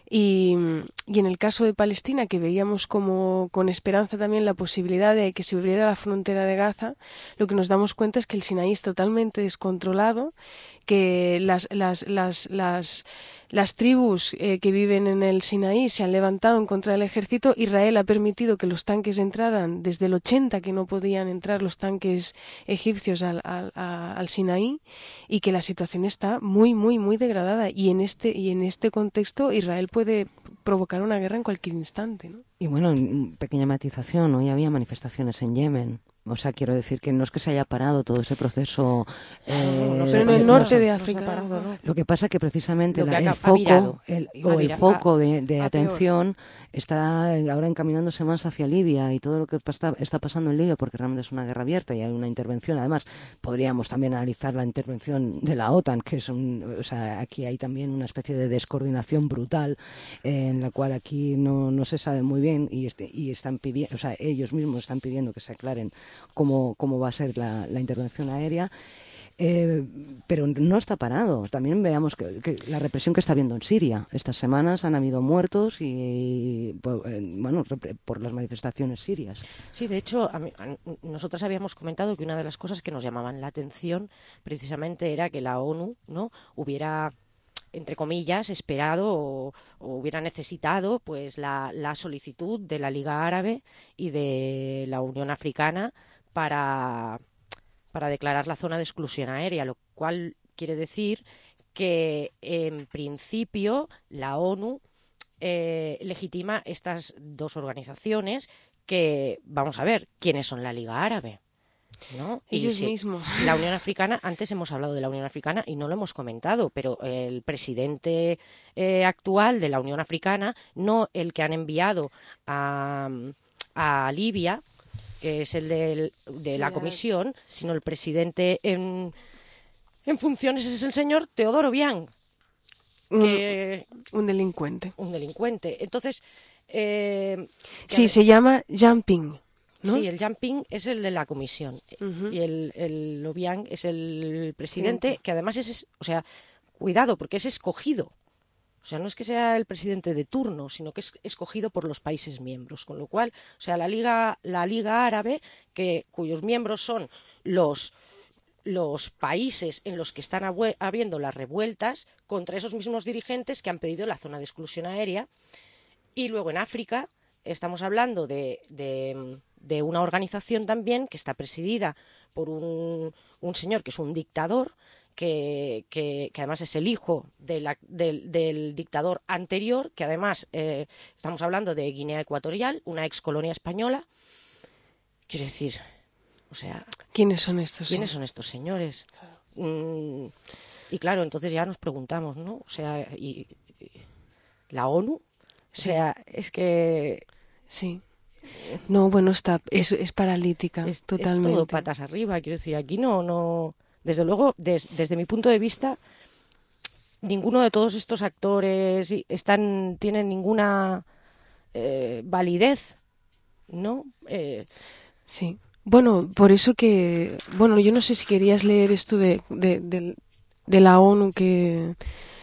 S5: y, y en el caso de Palestina, que veíamos como con esperanza también la posibilidad de que se abriera la frontera de Gaza, lo que nos damos cuenta es que el Sinaí es totalmente descontrolado, que las, las, las, las, las tribus eh, que viven en el Sinaí se han levantado en contra del ejército. Israel ha permitido que los tanques entraran desde el ochenta, que no podían entrar los tanques egipcios al, al, al Sinaí, y que la situación está muy, muy, muy degradada. Y en este, y en este contexto Israel puede provocar una guerra en cualquier instante, ¿no?
S4: Y bueno, pequeña matización, hoy había manifestaciones en Yemen. O sea, quiero decir que no es que se haya parado todo ese proceso. Eh,
S5: no, pero en el norte de África.
S4: No parado, ¿no? Lo que pasa es que precisamente
S2: que
S4: la,
S2: ha,
S4: el
S2: ha
S4: foco
S2: virado,
S4: el,
S2: ha
S4: o el
S2: virado,
S4: foco
S2: a,
S4: de, de atención está ahora encaminándose más hacia Libia y todo lo que está, está pasando en Libia, porque realmente es una guerra abierta y hay una intervención. Además, podríamos también analizar la intervención de la OTAN, que es un, o sea, aquí hay también una especie de descoordinación brutal eh, en la cual aquí no, no se sabe muy bien y, este, y están pidiendo, o sea, ellos mismos están pidiendo que se aclaren cómo, cómo va a ser la, la intervención aérea. Eh, pero no está parado. También veamos que, que la represión que está habiendo en Siria. Estas semanas han habido muertos y, y bueno, por las manifestaciones sirias.
S2: Sí, de hecho, a mí, a, nosotras habíamos comentado que una de las cosas que nos llamaban la atención precisamente era que la ONU, ¿no?, hubiera, entre comillas, esperado o, o hubiera necesitado pues la, la solicitud de la Liga Árabe y de la Unión Africana para, para declarar la zona de exclusión aérea, lo cual quiere decir que en principio la ONU eh, legitima estas dos organizaciones que, vamos a ver, ¿quiénes son la Liga Árabe? ¿No?
S5: Ellos
S2: si,
S5: mismos.
S2: La Unión Africana, antes hemos hablado de la Unión Africana y no lo hemos comentado, pero el presidente eh, actual de la Unión Africana, no el que han enviado a, a Libia, que es el de, de sí, la comisión, sino el presidente en, en funciones es el señor Teodoro Obiang. Que,
S5: un, un delincuente.
S2: Un delincuente. Entonces... Eh,
S5: sí, se llama Jumping, ¿no?
S2: Sí, el Jumping es el de la comisión. Uh-huh. Y el, el Obiang es el presidente, sí, que además es... O sea, cuidado, porque es escogido. O sea, no es que sea el presidente de turno, sino que es escogido por los países miembros. Con lo cual, o sea, la Liga, la Liga Árabe, que, cuyos miembros son los, los países en los que están abue- habiendo las revueltas contra esos mismos dirigentes que han pedido la zona de exclusión aérea. Y luego en África estamos hablando de, de, de una organización también que está presidida por un, un señor que es un dictador, Que, que, que además es el hijo de la, del, del dictador anterior, que además eh, estamos hablando de Guinea Ecuatorial, una ex colonia española. Quiero decir, o sea...
S5: ¿Quiénes son estos
S2: ¿Quiénes
S5: señores?
S2: son estos señores? Mm, y claro, entonces ya nos preguntamos, ¿no? O sea, y, y la ONU, o sea, es que...
S5: Sí. No, bueno, está, es, es paralítica,
S2: es,
S5: totalmente.
S2: Es todo patas arriba, quiero decir, aquí no, no... Desde luego, des, desde mi punto de vista, ninguno de todos estos actores están, tienen ninguna eh, validez, ¿no? Eh,
S5: sí. Bueno, por eso que... Bueno, yo no sé si querías leer esto de, de, de, de la ONU que...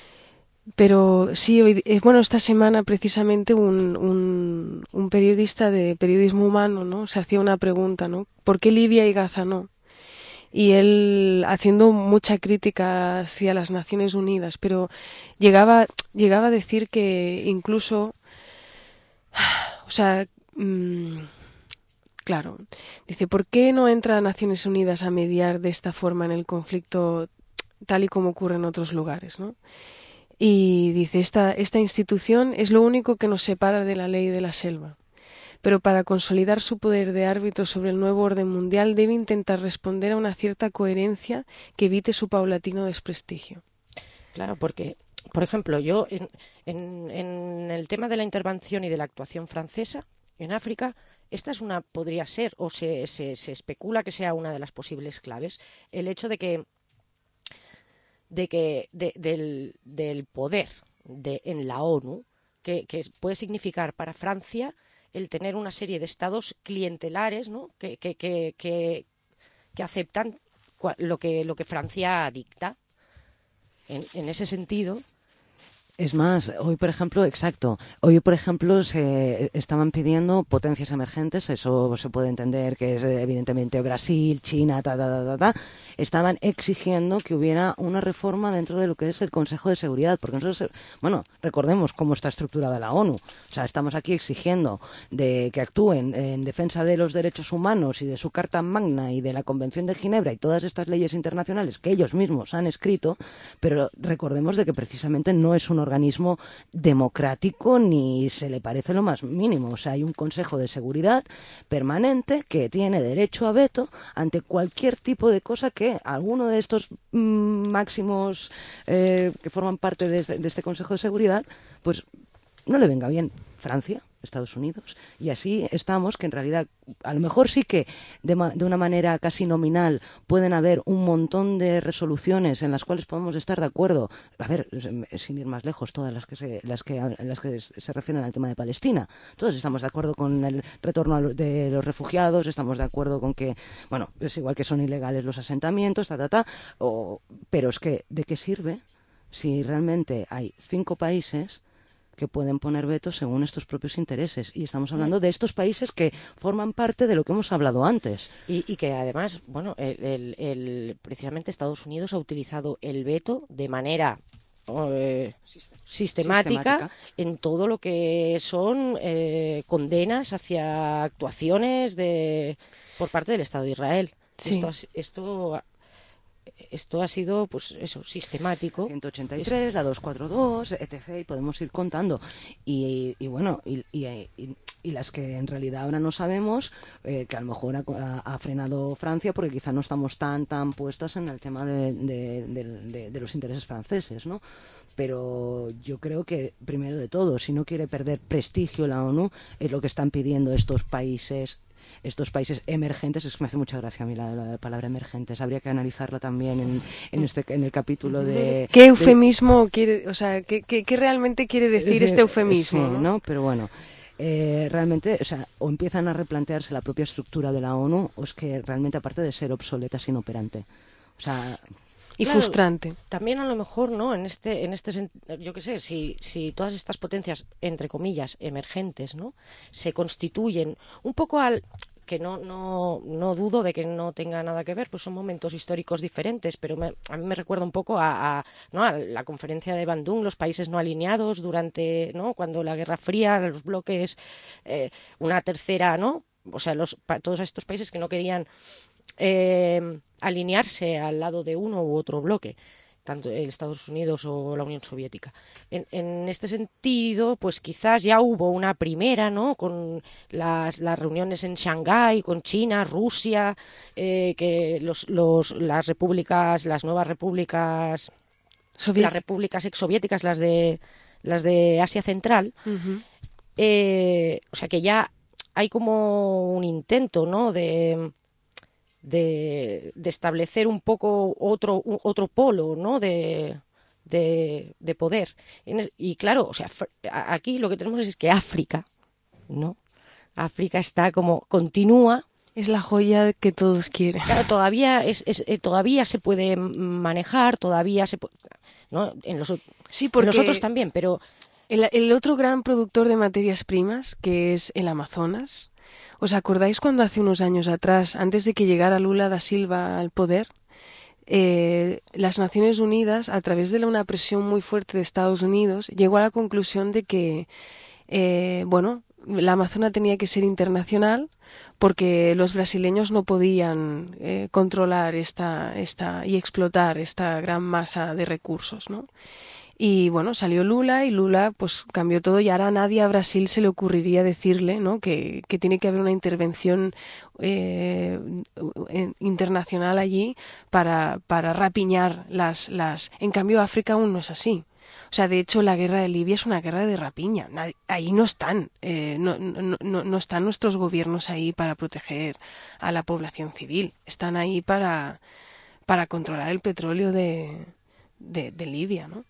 S5: Pero sí, hoy, bueno, esta semana precisamente un, un, un periodista de periodismo humano, ¿no? Se hacía una pregunta, ¿no? ¿Por qué Libia y Gaza no? Y él haciendo mucha crítica hacia las Naciones Unidas, pero llegaba, llegaba a decir que incluso, o sea, mmm, claro, dice, ¿por qué no entra Naciones Unidas a mediar de esta forma en el conflicto tal y como ocurre en otros lugares, ¿no? Y dice, esta, esta institución es lo único que nos separa de la ley de la selva. Pero para consolidar su poder de árbitro sobre el nuevo orden mundial debe intentar responder a una cierta coherencia que evite su paulatino desprestigio.
S2: Claro, porque, por ejemplo, yo en, en, en el tema de la intervención y de la actuación francesa en África, esta es una, podría ser, o se, se, se especula que sea una de las posibles claves, el hecho de que de que de, del, del poder de, en la ONU, que, que puede significar para Francia el tener una serie de estados clientelares, ¿no? que, que, que, que, que aceptan lo que, lo que Francia dicta. En, en ese sentido...
S4: Es más, hoy por ejemplo, exacto, hoy por ejemplo se estaban pidiendo potencias emergentes, eso se puede entender que es evidentemente Brasil, China, ta, ta, ta, ta, ta, estaban exigiendo que hubiera una reforma dentro de lo que es el Consejo de Seguridad, porque nosotros, bueno, recordemos cómo está estructurada la ONU, o sea, estamos aquí exigiendo de que actúen en defensa de los derechos humanos y de su Carta Magna y de la Convención de Ginebra y todas estas leyes internacionales que ellos mismos han escrito, pero recordemos de que precisamente no es un organismo democrático ni se le parece lo más mínimo. O sea, hay un Consejo de Seguridad permanente que tiene derecho a veto ante cualquier tipo de cosa que alguno de estos mmm, máximos eh, que forman parte de este, de este Consejo de Seguridad pues no le venga bien. Francia, Estados Unidos, y así estamos, que en realidad a lo mejor sí que de, ma- de una manera casi nominal pueden haber un montón de resoluciones en las cuales podemos estar de acuerdo, a ver, sin ir más lejos, todas las que se, las que, las que se refieren al tema de Palestina, todos estamos de acuerdo con el retorno a lo, de los refugiados, estamos de acuerdo con que, bueno, es igual que son ilegales los asentamientos, ta, ta, ta, o, pero es que, ¿de qué sirve si realmente hay cinco países que pueden poner vetos según estos propios intereses? Y estamos hablando de estos países que forman parte de lo que hemos hablado antes.
S2: Y, y que además, bueno, el, el, el, precisamente Estados Unidos ha utilizado el veto de manera eh, sistemática, sistemática en todo lo que son eh, condenas hacia actuaciones de por parte del Estado de Israel.
S5: Sí.
S2: Esto, esto Esto ha sido, pues eso, sistemático.
S4: ciento ochenta y tres, la doscientos cuarenta y dos, etcétera. Y podemos ir contando. Y, y bueno, y, y, y, y las que en realidad ahora no sabemos, eh, que a lo mejor ha, ha frenado Francia, porque quizá no estamos tan tan puestas en el tema de, de, de, de, de los intereses franceses, ¿no? Pero yo creo que, primero de todo, si no quiere perder prestigio la ONU, es lo que están pidiendo estos países estos países emergentes. Es que me hace mucha gracia a mí la, la palabra emergentes, habría que analizarla también en, en este en el capítulo de...
S5: ¿Qué eufemismo de, quiere, o sea, qué, qué, qué realmente quiere decir este eufemismo?
S4: Sí,
S5: ¿no?
S4: ¿no? Pero bueno, eh, realmente, o sea, o empiezan a replantearse la propia estructura de la ONU, o es que realmente, aparte de ser obsoleta, es inoperante. O sea...
S5: Y claro, frustrante.
S2: También a lo mejor, ¿no? En este, en este, yo qué sé, si, si todas estas potencias, entre comillas, emergentes, ¿no? Se constituyen un poco al que no, no, no dudo de que no tenga nada que ver, pues son momentos históricos diferentes, pero me, a mí me recuerda un poco a, a, ¿no? a la conferencia de Bandung, los países no alineados durante, ¿no? Cuando la Guerra Fría, los bloques, eh, una tercera, ¿no? O sea, los, todos estos países que no querían Eh, alinearse al lado de uno u otro bloque. tanto Estados Unidos o la Unión Soviética. En, en este sentido, pues quizás ya hubo una primera, ¿no? Con las, las reuniones en Shanghái, con China, Rusia, eh, que los, los, las repúblicas, las nuevas repúblicas, Soviet... las repúblicas exsoviéticas, las de, las de Asia Central, uh-huh. eh, o sea que ya hay como un intento, ¿no? de... De, de establecer un poco otro otro polo, ¿no? de, de, de poder. Y claro, o sea, aquí lo que tenemos es que África, ¿no? África está como continúa.
S5: Es la joya que todos quieren.
S2: Claro, todavía es, es eh, todavía se puede manejar, todavía se puede, ¿no? En los,
S5: sí, porque
S2: en los otros también, pero
S5: el, el otro gran productor de materias primas, que es el Amazonas. ¿Os acordáis cuando hace unos años atrás, antes de que llegara Lula da Silva al poder, eh, las Naciones Unidas, a través de una presión muy fuerte de Estados Unidos, llegó a la conclusión de que, eh, bueno, la Amazona tenía que ser internacional porque los brasileños no podían eh, controlar esta, esta y explotar esta gran masa de recursos, ¿no? Y bueno, salió Lula y Lula pues cambió todo y ahora a nadie a Brasil se le ocurriría decirle, ¿no? que, que tiene que haber una intervención eh, internacional allí para, para rapiñar las, las... En cambio África aún no es así. O sea, de hecho la guerra de Libia es una guerra de rapiña. Nadie, ahí no están, eh, no, no, no, no están nuestros gobiernos ahí para proteger a la población civil. Están ahí para, para controlar el petróleo de, de, de Libia, ¿no?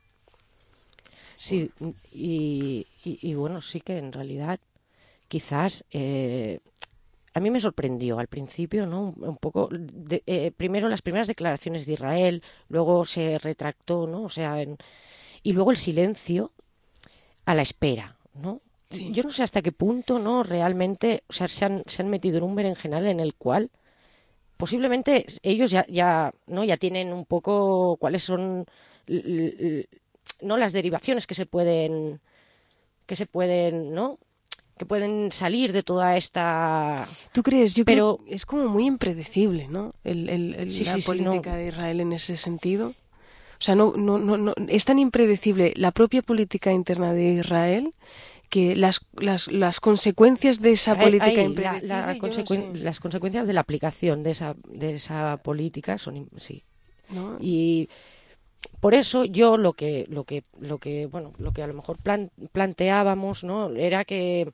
S2: Sí, y, y, y bueno, sí que en realidad quizás eh, a mí me sorprendió al principio, ¿no? Un, un poco, de, eh, primero las primeras declaraciones de Israel, luego se retractó, ¿no? O sea, en, y luego el silencio a la espera, ¿no? Sí. Yo no sé hasta qué punto, ¿no? Realmente, o sea, se han, se han metido en un berenjenal en el cual posiblemente ellos ya, ya, ¿no? Ya tienen un poco cuáles son... L, l, no las derivaciones que se pueden que se pueden no que pueden salir de toda esta.
S5: ¿Tú crees? Yo pero creo es como muy impredecible, ¿no? El, el, el
S2: sí,
S5: la
S2: sí,
S5: política
S2: sí, no.
S5: de Israel en ese sentido. O sea, no, no, no, no es tan impredecible la propia política interna de Israel que las las, las consecuencias de esa política
S2: hay, hay,
S5: impredecible.
S2: La, la consecuen- no sé. Las consecuencias de la aplicación de esa de esa política son sí.
S5: ¿No?
S2: Y por eso yo lo que lo que lo que bueno lo que a lo mejor plan, planteábamos, ¿no? Era que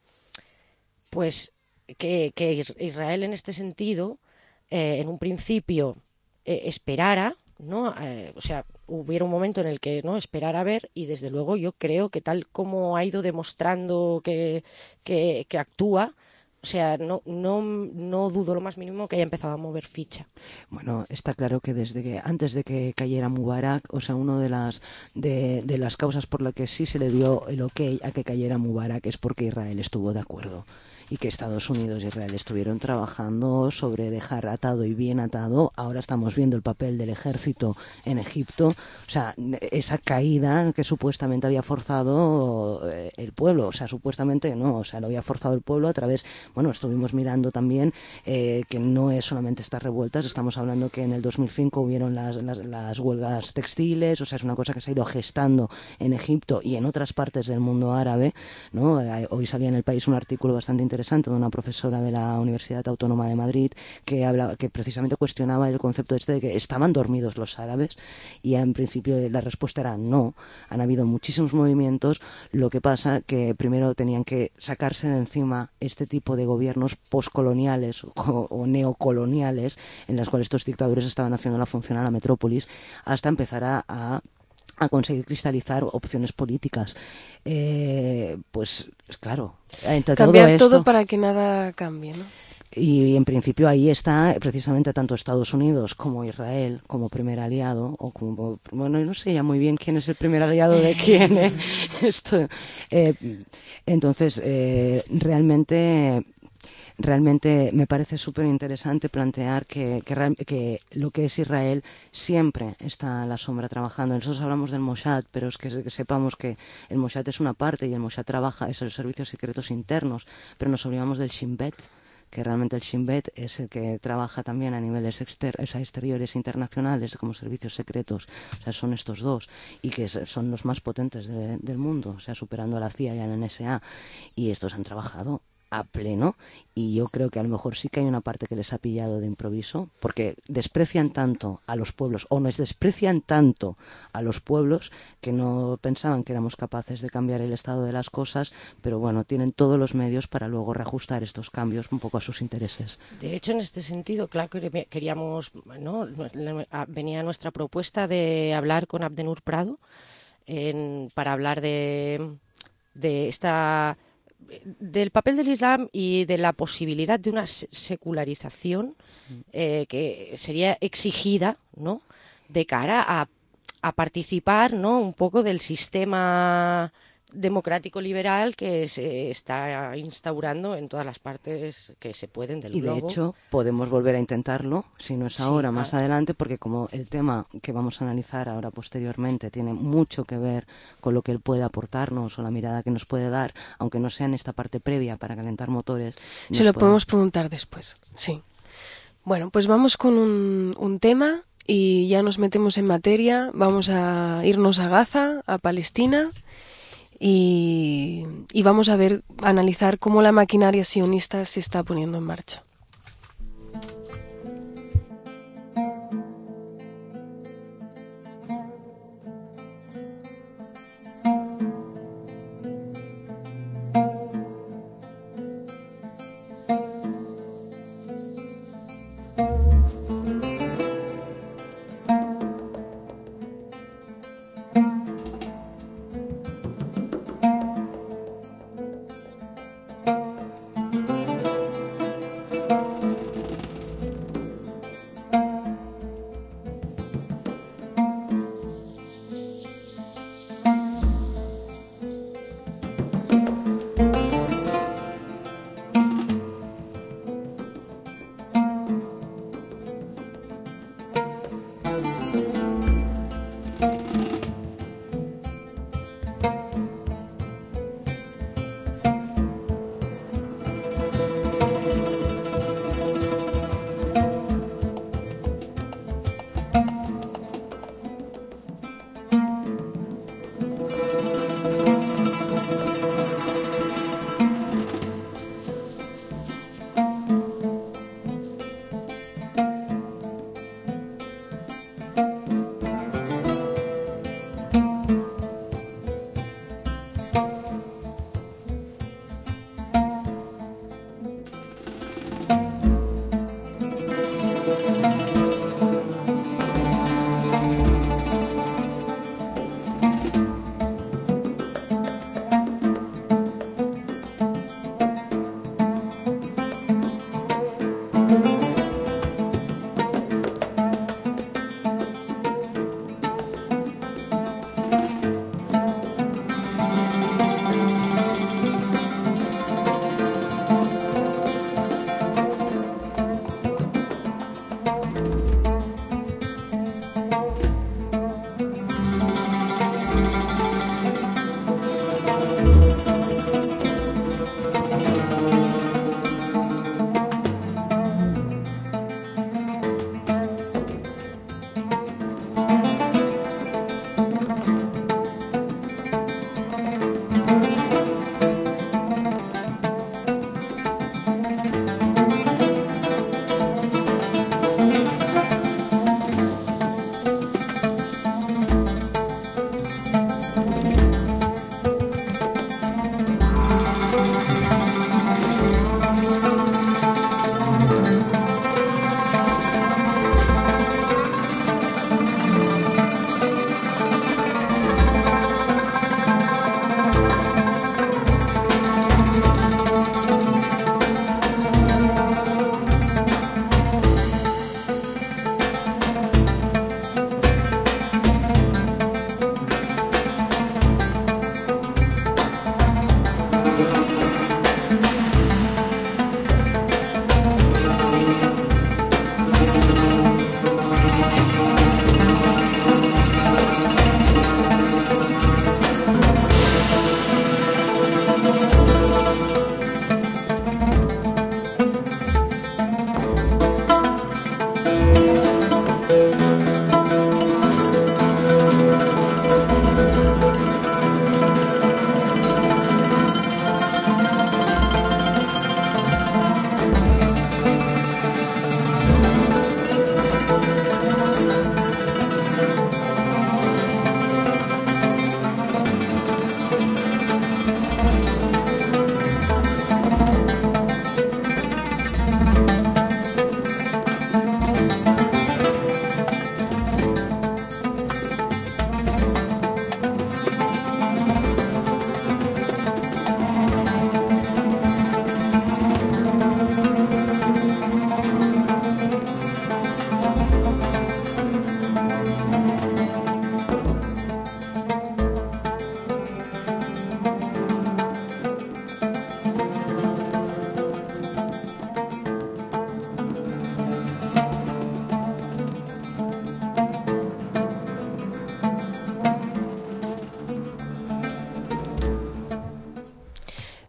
S2: pues que, que Israel en este sentido eh, en un principio eh, esperara, ¿no? Eh, o sea, hubiera un momento en el que no esperara a ver y desde luego yo creo que tal como ha ido demostrando que que, que actúa. O sea, no, no, no dudo lo más mínimo que haya empezado a mover ficha.
S4: Bueno, está claro que desde que antes de que cayera Mubarak, o sea, una de las de, de las causas por las que sí se le dio el ok a que cayera Mubarak es porque Israel estuvo de acuerdo y que Estados Unidos y Israel estuvieron trabajando sobre dejar atado y bien atado. Ahora estamos viendo el papel del ejército en Egipto, o sea, esa caída que supuestamente había forzado el pueblo, o sea, supuestamente no, o sea, lo había forzado el pueblo a través, bueno, estuvimos mirando también eh, que no es solamente estas revueltas, estamos hablando que en el dos mil cinco hubieron las, las, las huelgas textiles, o sea, es una cosa que se ha ido gestando en Egipto y en otras partes del mundo árabe, ¿no? Hoy salía en El País un artículo bastante interesante interesante de una profesora de la Universidad Autónoma de Madrid que hablaba, que precisamente cuestionaba el concepto este de que estaban dormidos los árabes y en principio la respuesta era no, han habido muchísimos movimientos, lo que pasa que primero tenían que sacarse de encima este tipo de gobiernos postcoloniales o, o neocoloniales en las cuales estos dictadores estaban haciendo la función a la metrópolis hasta empezar a, a a conseguir cristalizar opciones políticas. Eh, pues claro, entre
S5: cambiar
S4: todo, esto,
S5: todo para que nada cambie, ¿no?
S4: Y en principio ahí está precisamente tanto Estados Unidos como Israel como primer aliado, o como, bueno, no sé ya muy bien quién es el primer aliado de quién, ¿eh? Esto, eh, entonces, eh, realmente... Realmente me parece súper interesante plantear que, que, que lo que es Israel siempre está a la sombra trabajando. Nosotros hablamos del Mossad, pero es que, que sepamos que el Mossad es una parte y el Mossad trabaja, es los servicios secretos internos, pero nos olvidamos del Shin Bet, que realmente el Shin Bet es el que trabaja también a niveles exter o sea, exteriores internacionales como servicios secretos, o sea, son estos dos, y que son los más potentes de, del mundo, o sea, superando a la C I A y a la N S A, y estos han trabajado a pleno, y yo creo que a lo mejor sí que hay una parte que les ha pillado de improviso, porque desprecian tanto a los pueblos, o nos desprecian tanto a los pueblos, que no pensaban que éramos capaces de cambiar el estado de las cosas, pero bueno, tienen todos los medios para luego reajustar estos cambios un poco a sus intereses.
S2: De hecho, en este sentido, claro que queríamos, ¿no? Venía nuestra propuesta de hablar con Abdenur Prado en, para hablar de, de esta... del papel del Islam y de la posibilidad de una secularización eh, que sería exigida, ¿no?, de cara a, a participar, ¿no?, un poco del sistema democrático liberal que se está instaurando en todas las partes que se pueden del
S4: y
S2: globo.
S4: Y de hecho podemos volver a intentarlo, si no es ahora, sí, más claro. adelante, porque como el tema que vamos a analizar ahora posteriormente tiene mucho que ver con lo que él puede aportarnos o la mirada que nos puede dar, aunque no sea en esta parte previa para calentar motores.
S5: Se lo
S4: puede...
S5: podemos preguntar después, sí. Bueno, pues vamos con un, un tema y ya nos metemos en materia. Vamos a irnos a Gaza, a Palestina. Y, y vamos a ver, a analizar cómo la maquinaria sionista se está poniendo en marcha.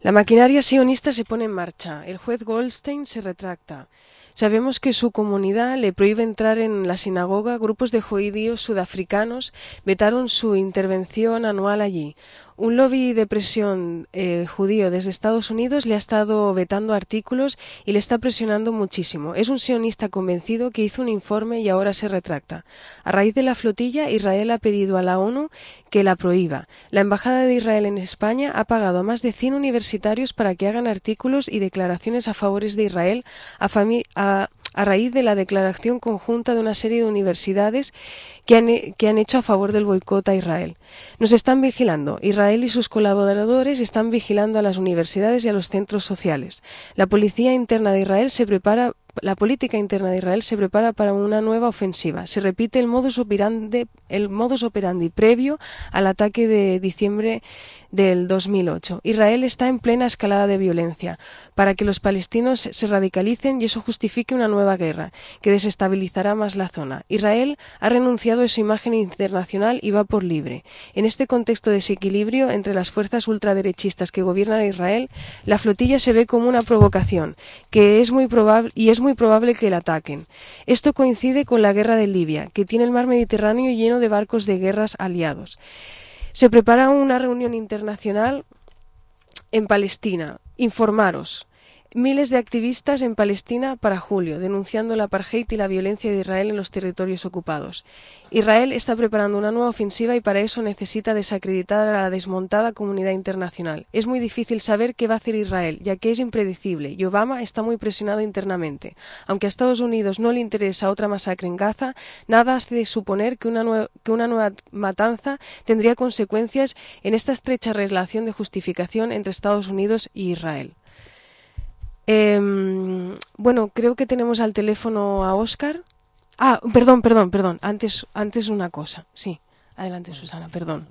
S5: La maquinaria sionista se pone en marcha. El juez Goldstein se retracta. Sabemos que su comunidad le prohíbe entrar en la sinagoga. Grupos de judíos sudafricanos vetaron su intervención anual allí. Un lobby de presión eh, judío desde Estados Unidos le ha estado vetando artículos y le está presionando muchísimo. Es un sionista convencido que hizo un informe y ahora se retracta. A raíz de la flotilla, Israel ha pedido a la ONU que la prohíba. La Embajada de Israel en España ha pagado a más de cien universitarios para que hagan artículos y declaraciones a favor de Israel a, a, a raíz de la declaración conjunta de una serie de universidades que han, que han hecho a favor del boicot a Israel. Nos están vigilando. Israel y sus colaboradores están vigilando a las universidades y a los centros sociales. La policía interna de Israel se prepara La política interna de Israel se prepara para una nueva ofensiva. Se repite el modus operandi, el modus operandi previo al ataque de diciembre del dos mil ocho. Israel está en plena escalada de violencia para que los palestinos se radicalicen y eso justifique una nueva guerra que desestabilizará más la zona. Israel ha renunciado a su imagen internacional y va por libre. En este contexto de desequilibrio entre las fuerzas ultraderechistas que gobiernan Israel, la flotilla se ve como una provocación que es muy probable y es muy probable que la ataquen. Esto coincide con la guerra de Libia, que tiene el mar Mediterráneo lleno de barcos de guerras aliados. Se prepara una reunión internacional en Palestina. Informaros. Miles de activistas en Palestina para julio, denunciando la apartheid y la violencia de Israel en los territorios ocupados. Israel está preparando una nueva ofensiva y para eso necesita desacreditar a la desmontada comunidad internacional. Es muy difícil saber qué va a hacer Israel, ya que es impredecible y Obama está muy presionado internamente. Aunque a Estados Unidos no le interesa otra masacre en Gaza, nada hace suponer que una, nue- que una nueva matanza tendría consecuencias en esta estrecha relación de justificación entre Estados Unidos y Israel. Eh, bueno, creo que tenemos al teléfono a Óscar. Ah, perdón, perdón, perdón. Antes, antes una cosa. Sí, adelante, Susana, perdón.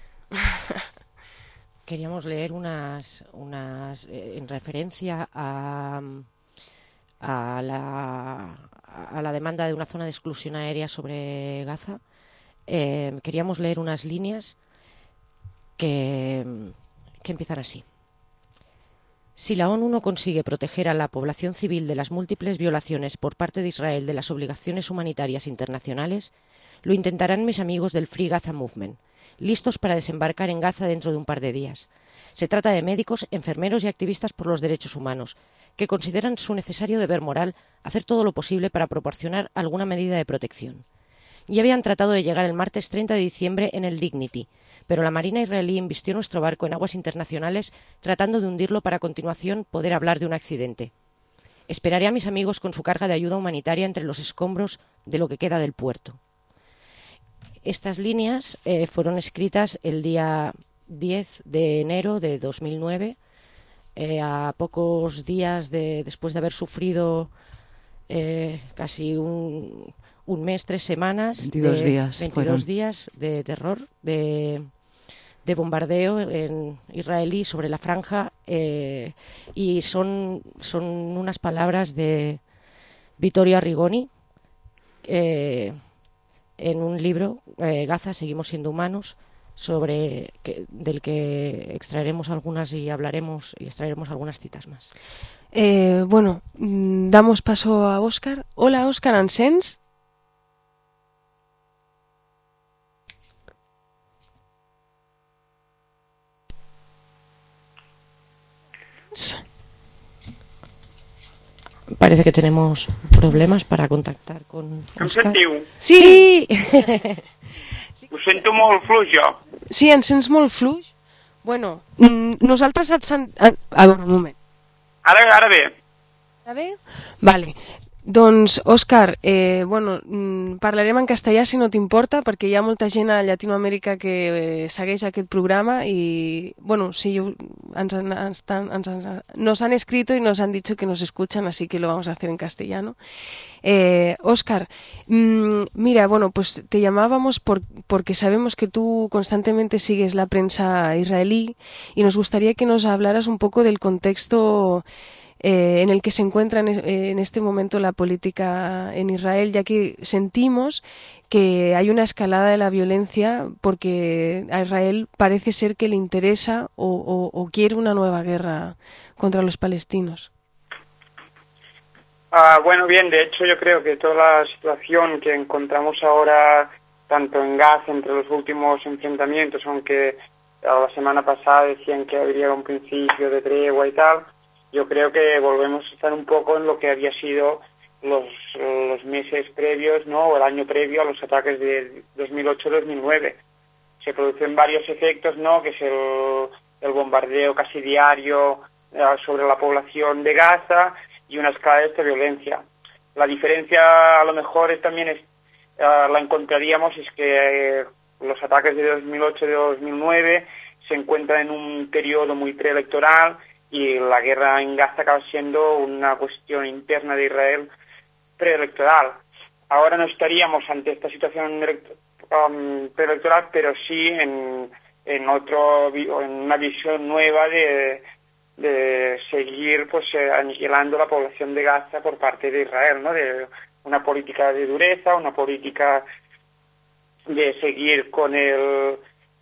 S2: Queríamos leer unas, unas eh, en referencia a, a, la, a la demanda de una zona de exclusión aérea sobre Gaza. Eh, queríamos leer unas líneas que, que empiezan así. Si la ONU no consigue proteger a la población civil de las múltiples violaciones por parte de Israel de las obligaciones humanitarias internacionales, lo intentarán mis amigos del Free Gaza Movement, listos para desembarcar en Gaza dentro de un par de días. Se trata de médicos, enfermeros y activistas por los derechos humanos, que consideran su necesario deber moral hacer todo lo posible para proporcionar alguna medida de protección. Ya habían tratado de llegar el martes treinta de diciembre en el Dignity, pero la Marina israelí embistió nuestro barco en aguas internacionales tratando de hundirlo para a continuación poder hablar de un accidente. Esperaré a mis amigos con su carga de ayuda humanitaria entre los escombros de lo que queda del puerto. Estas líneas eh, fueron escritas el día diez de enero de dos mil nueve, eh, a pocos días de, después de haber sufrido eh, casi un, un mes, tres semanas,
S4: veintidós
S2: de,
S4: días,
S2: veintidós días de terror, de, de bombardeo en israelí sobre la franja, eh, y son, son unas palabras de Vittorio Arrigoni, eh, en un libro, eh, Gaza, seguimos siendo humanos, sobre que, del que extraeremos algunas y hablaremos y extraeremos algunas citas más.
S5: Eh, bueno, damos paso a Óscar. Hola, Óscar, ¿ens sents?
S2: Parece que tenemos problemas para contactar con Óscar.
S16: Em sentiu?
S5: Sí!
S16: Ho sento molt fluix, jo.
S5: Sí, ens sents molt fluix? Bueno, nosaltres et sent... A veure, un moment.
S16: Ara, ara bé.
S5: Ara bé? Vale. Doncs, Òscar, eh, bueno, parlarem en castellà si no t'importa, perquè hi ha molta gent a Llatinoamèrica que eh, segueix aquest programa i, bueno, sí, ens, han, ens, ens, ens, nos han escrito y nos han dicho que nos escuchan, así que lo vamos a hacer en castellano. Eh, Óscar, mmm, mira, bueno, pues te llamábamos por, porque sabemos que tú constantemente sigues la prensa israelí y nos gustaría que nos hablaras un poco del contexto eh, en el que se encuentra en, en este momento la política en Israel, ya que sentimos que hay una escalada de la violencia porque a Israel parece ser que le interesa o, o, o quiere una nueva guerra contra los palestinos.
S17: Ah, bueno, bien, de hecho yo creo que toda la situación que encontramos ahora, tanto en Gaza, entre los últimos enfrentamientos, aunque la semana pasada decían que habría un principio de tregua y tal, yo creo que volvemos a estar un poco en lo que había sido los, los meses previos, ¿no?, o el año previo a los ataques de dos mil ocho dos mil nueve. Se producen varios efectos, ¿no?, que es el, el bombardeo casi diario eh, sobre la población de Gaza y una escala de esta violencia. La diferencia a lo mejor es también es, uh, la encontraríamos es que eh, los ataques de dos mil ocho y de dos mil nueve se encuentran en un periodo muy preelectoral y la guerra en Gaza acaba siendo una cuestión interna de Israel preelectoral. Ahora no estaríamos ante esta situación um, preelectoral, pero sí en, en otro en una visión nueva de de seguir pues eh, aniquilando la población de Gaza por parte de Israel, ¿no?, de una política de dureza, una política de seguir con el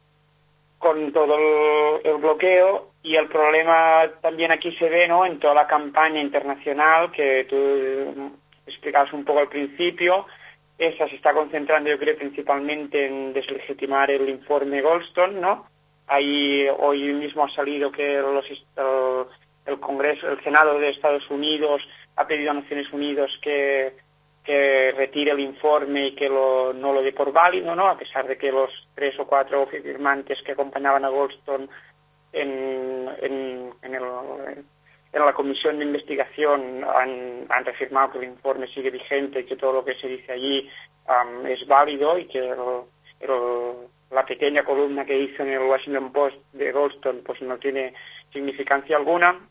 S17: con todo el, el bloqueo. Y el problema también aquí se ve, ¿no?, en toda la campaña internacional que tú explicabas un poco al principio. Esa se está concentrando, yo creo, principalmente en deslegitimar el informe Goldstone, ¿no? Ahí hoy mismo ha salido que los, el, el Congreso, el Senado de Estados Unidos ha pedido a Naciones Unidas que, que retire el informe y que lo, no lo dé por válido, ¿no?, a pesar de que los tres o cuatro firmantes que acompañaban a Goldstone en, en, en, el, en la comisión de investigación han, han reafirmado que el informe sigue vigente y que todo lo que se dice allí um, es válido y que el, el la pequeña columna que hizo en el Washington Post de Goldstone pues no tiene significancia alguna.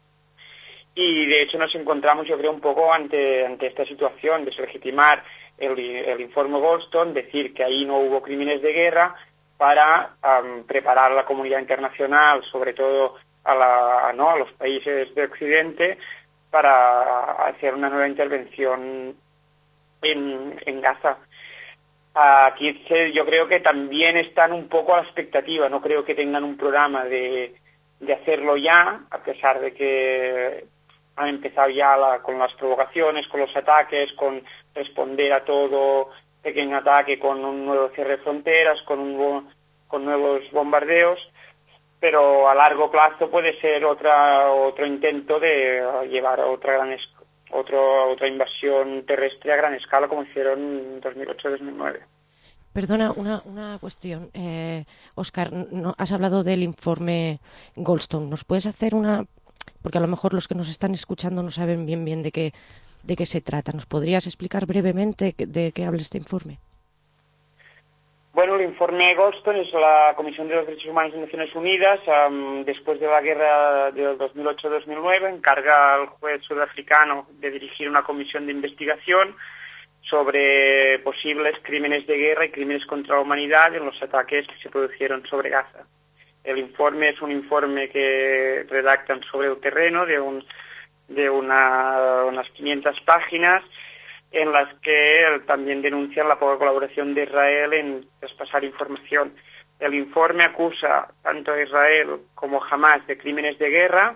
S17: Y de hecho nos encontramos, yo creo, un poco ante ante esta situación de deslegitimar el, el informe Goldstone, decir que ahí no hubo crímenes de guerra para um, preparar a la comunidad internacional, sobre todo a la no a los países de Occidente, para hacer una nueva intervención en, en Gaza. Aquí yo creo que también están un poco a la expectativa, no creo que tengan un programa de, de hacerlo ya, a pesar de que han empezado ya la, con las provocaciones, con los ataques, con responder a todo pequeño ataque con un nuevo cierre de fronteras, con, un, con nuevos bombardeos, pero a largo plazo puede ser otra otro intento de llevar a otra gran escala. Otro, otra invasión terrestre a gran escala como hicieron en dos mil ocho dos mil nueve.
S2: Perdona, una, una cuestión. Eh, Óscar, no, has hablado del informe Goldstone. ¿Nos puedes hacer una...? Porque a lo mejor los que nos están escuchando no saben bien bien de qué, de qué se trata. ¿Nos podrías explicar brevemente de qué habla este informe?
S17: Bueno, el informe Goldstone es la Comisión de los Derechos Humanos de Naciones Unidas. Um, después de la guerra del dos mil ocho dos mil nueve, encarga al juez sudafricano de dirigir una comisión de investigación sobre posibles crímenes de guerra y crímenes contra la humanidad en los ataques que se produjeron sobre Gaza. El informe es un informe que redactan sobre el terreno de, un, de una, unas quinientas páginas, en las que también denuncian la poca colaboración de Israel en traspasar información. El informe acusa tanto a Israel como Hamás de crímenes de guerra,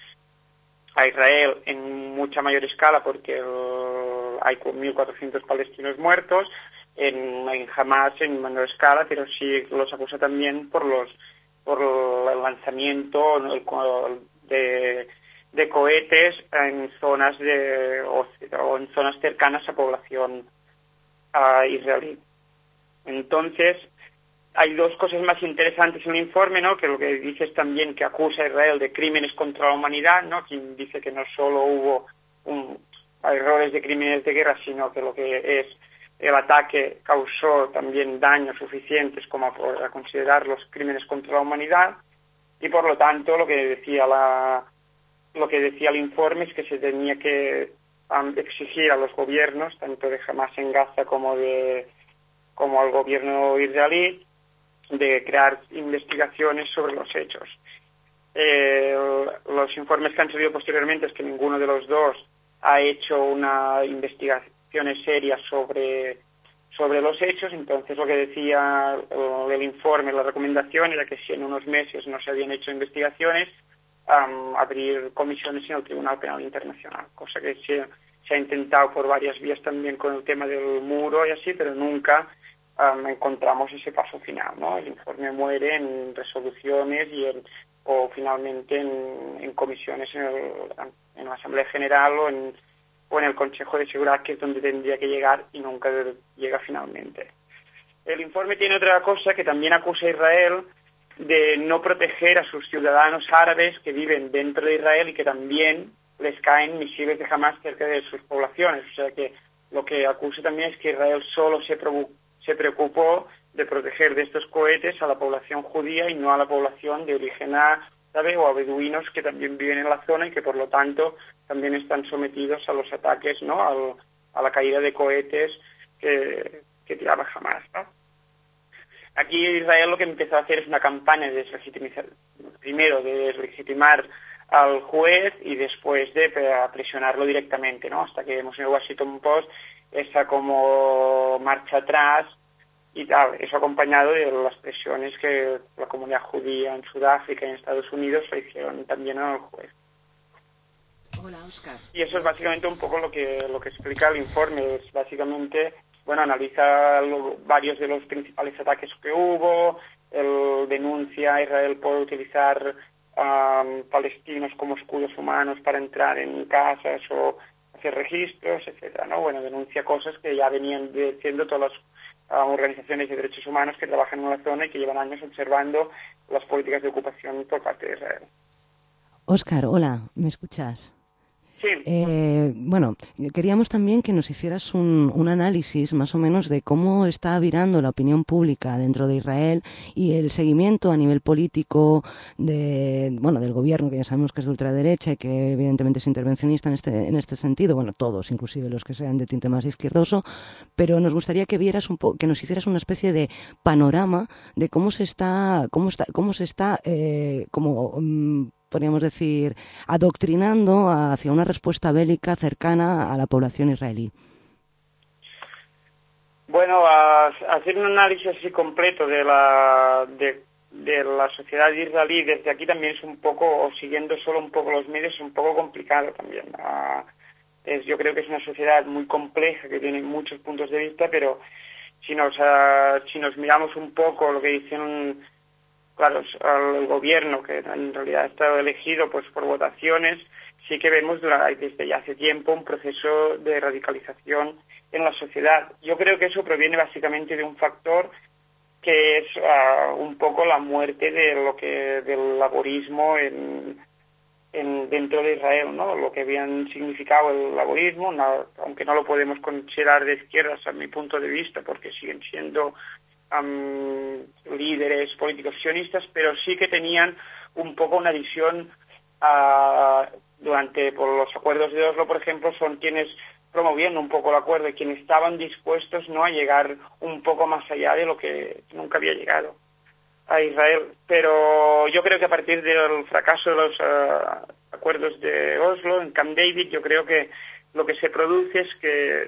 S17: a Israel en mucha mayor escala porque el, hay mil cuatrocientos palestinos muertos, en, en Hamás en menor escala, pero sí los acusa también por los por el lanzamiento el, de de cohetes en zonas de o, o en zonas cercanas a población uh, israelí. Entonces, hay dos cosas más interesantes en el informe, ¿no? Que lo que dice es también que acusa a Israel de crímenes contra la humanidad, ¿no? Quien dice que no solo hubo un, errores de crímenes de guerra, sino que lo que es el ataque causó también daños suficientes como para considerar los crímenes contra la humanidad, y por lo tanto lo que decía la lo que decía el informe es que se tenía que um, exigir a los gobiernos, tanto de Hamás en Gaza como de como al gobierno israelí, de crear investigaciones sobre los hechos. Eh, los informes que han salido posteriormente es que ninguno de los dos ha hecho una investigación seria sobre, sobre los hechos. Entonces, lo que decía el informe, la recomendación era que si en unos meses no se habían hecho investigaciones, um, abrir comisiones en el Tribunal Penal Internacional, cosa que se, se ha intentado por varias vías también con el tema del muro y así, pero nunca um, encontramos ese paso final, ¿no? El informe muere en resoluciones y en, o finalmente en, en comisiones en, el, en la Asamblea General o en, o en el Consejo de Seguridad, que es donde tendría que llegar y nunca llega finalmente. El informe tiene otra cosa que también acusa a Israel de no proteger a sus ciudadanos árabes que viven dentro de Israel y que también les caen misiles de Hamas cerca de sus poblaciones. O sea que lo que acusa también es que Israel solo se, se preocupó de proteger de estos cohetes a la población judía y no a la población de origen árabe o a beduinos que también viven en la zona y que por lo tanto también están sometidos a los ataques, ¿no? Al, a la caída de cohetes que, que tiraba Hamas, ¿no? Aquí Israel lo que empezó a hacer es una campaña de deslegitimizar, primero de deslegitimar al juez y después de presionarlo directamente, ¿no? Hasta que vemos en el Washington Post esa como marcha atrás y tal, eso acompañado de las presiones que la comunidad judía en Sudáfrica y en Estados Unidos le hicieron también al juez.
S4: Hola, Óscar.
S17: Y eso es básicamente un poco lo que lo que explica el informe, es básicamente, bueno, analiza lo, varios de los principales ataques que hubo, el denuncia a Israel por utilizar um, palestinos como escudos humanos para entrar en casas o hacer registros, etcétera, ¿no? Bueno, denuncia cosas que ya venían diciendo todas las uh, organizaciones de derechos humanos que trabajan en la zona y que llevan años observando las políticas de ocupación por parte de Israel.
S4: Óscar, hola, ¿me escuchas?
S17: Sí.
S4: Eh, bueno, queríamos también que nos hicieras un, un análisis más o menos de cómo está virando la opinión pública dentro de Israel y el seguimiento a nivel político de, bueno, del gobierno, que ya sabemos que es de ultraderecha y que evidentemente es intervencionista en este, en este sentido, bueno, todos, inclusive los que sean de tinte más izquierdoso, pero nos gustaría que vieras un po- que nos hicieras una especie de panorama de cómo se está, cómo está, cómo se está, eh, como um, podríamos decir, adoctrinando hacia una respuesta bélica cercana a la población israelí.
S17: Bueno, a, a hacer un análisis así completo de la de, de la sociedad israelí desde aquí también es un poco, o siguiendo solo un poco los medios, es un poco complicado también. Uh, es, yo creo que es una sociedad muy compleja, que tiene muchos puntos de vista, pero si nos, uh, si nos miramos un poco lo que dicen, claro, el gobierno, que en realidad ha estado elegido pues por votaciones, sí que vemos desde ya hace tiempo un proceso de radicalización en la sociedad. Yo creo que eso proviene básicamente de un factor que es uh, un poco la muerte de lo que del laborismo en, en dentro de Israel, ¿no? Lo que habían significado el laborismo, no, aunque no lo podemos considerar de izquierdas a mi punto de vista, porque siguen siendo Um, líderes políticos sionistas, pero sí que tenían un poco una visión uh, durante por los acuerdos de Oslo, por ejemplo, son quienes promovían un poco el acuerdo y quienes estaban dispuestos, ¿no?, a llegar un poco más allá de lo que nunca había llegado a Israel. Pero yo creo que a partir del fracaso de los uh, acuerdos de Oslo en Camp David, yo creo que lo que se produce es que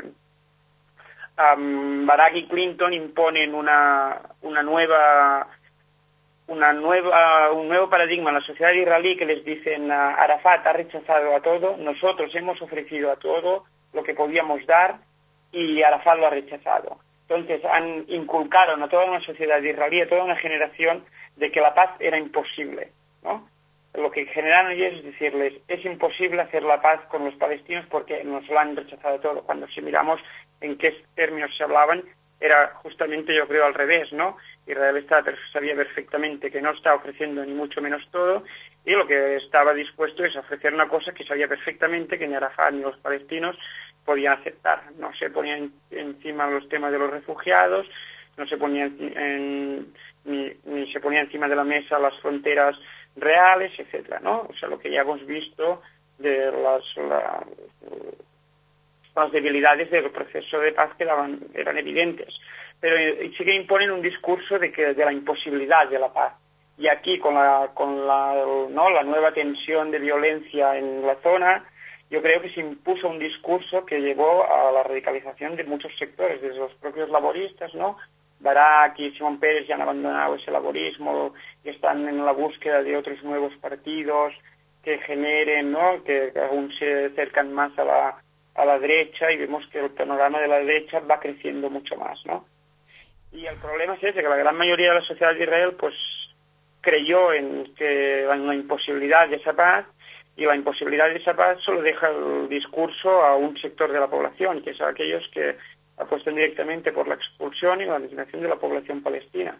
S17: Um, Barack y Clinton imponen una una nueva una nueva un nuevo paradigma en la sociedad israelí, que les dicen uh, Arafat ha rechazado a todo, nosotros hemos ofrecido a todo lo que podíamos dar y Arafat lo ha rechazado. Entonces han inculcado a toda una sociedad israelí, a toda una generación, de que la paz era imposible, ¿no? Lo que generaron ellos es decirles, es imposible hacer la paz con los palestinos porque nos lo han rechazado todo. Cuando si miramos en qué términos se hablaban, era justamente, yo creo, al revés, ¿no? Israel estaba, sabía perfectamente que no estaba ofreciendo ni mucho menos todo, y lo que estaba dispuesto es ofrecer una cosa que sabía perfectamente que ni Arafat ni los palestinos podían aceptar. No se ponían encima los temas de los refugiados, no se ponían en, ni, ni se ponía encima de la mesa las fronteras reales, etcétera, ¿no? O sea, lo que ya hemos visto de las, la, las debilidades del proceso de paz que daban, eran evidentes. Pero sí que imponen un discurso de que de la imposibilidad de la paz. y aquí con la con la, ¿no? la nueva tensión de violencia en la zona, yo creo que se impuso un discurso que llevó a la radicalización de muchos sectores, desde los propios laboristas, ¿no? Barak y Simón Pérez ya han abandonado ese laborismo y están en la búsqueda de otros nuevos partidos que generen, ¿no? que, que aún se acercan más a la a la derecha, y vemos que el panorama de la derecha va creciendo mucho más, ¿no? Y el problema es ese, que la gran mayoría de la sociedad de Israel pues creyó en que en la imposibilidad de esa paz, y la imposibilidad de esa paz solo deja el discurso a un sector de la población, que son aquellos que apuestan directamente por la expulsión y la eliminación de la población palestina.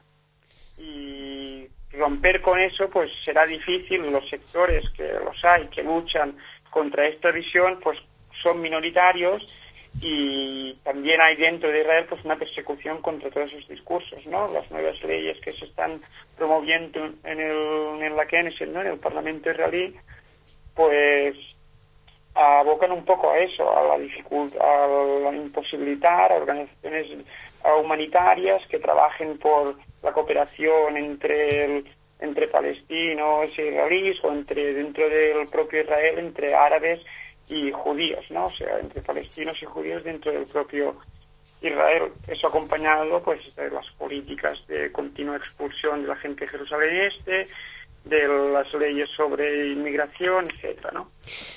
S17: Y romper con eso pues será difícil. Los sectores que los hay, que luchan contra esta visión, pues son minoritarios, y también hay dentro de Israel pues una persecución contra todos esos discursos, ¿no? Las nuevas leyes que se están promoviendo en el en la Knesset, ¿no? En el Parlamento israelí, pues abocan un poco a eso, a la dificultad, a la imposibilitar a organizaciones humanitarias que trabajen por la cooperación entre el, entre palestinos y israelíes, o entre dentro del propio Israel entre árabes y judíos, ¿no? O sea, entre palestinos y judíos dentro del propio Israel. Eso acompañado pues de las políticas de continua expulsión de la gente de Jerusalén Este, de las leyes sobre inmigración, etcétera, ¿no?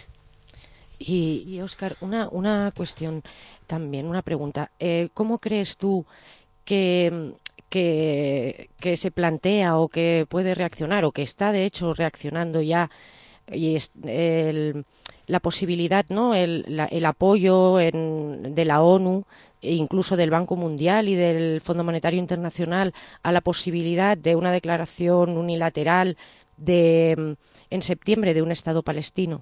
S2: Y, y Óscar, una, una cuestión también, una pregunta. Eh, ¿Cómo crees tú que, que, que se plantea o que puede reaccionar, o que está de hecho reaccionando ya, y es el, la posibilidad, ¿no? el, la, el apoyo en, de la ONU e incluso del Banco Mundial y del Fondo Monetario Internacional a la posibilidad de una declaración unilateral de en septiembre de un Estado palestino?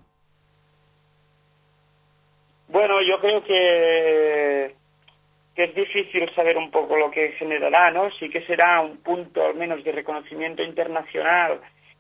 S17: Bueno, yo creo que, que es difícil saber un poco lo que generará, ¿no? Sí que será un punto al menos de reconocimiento internacional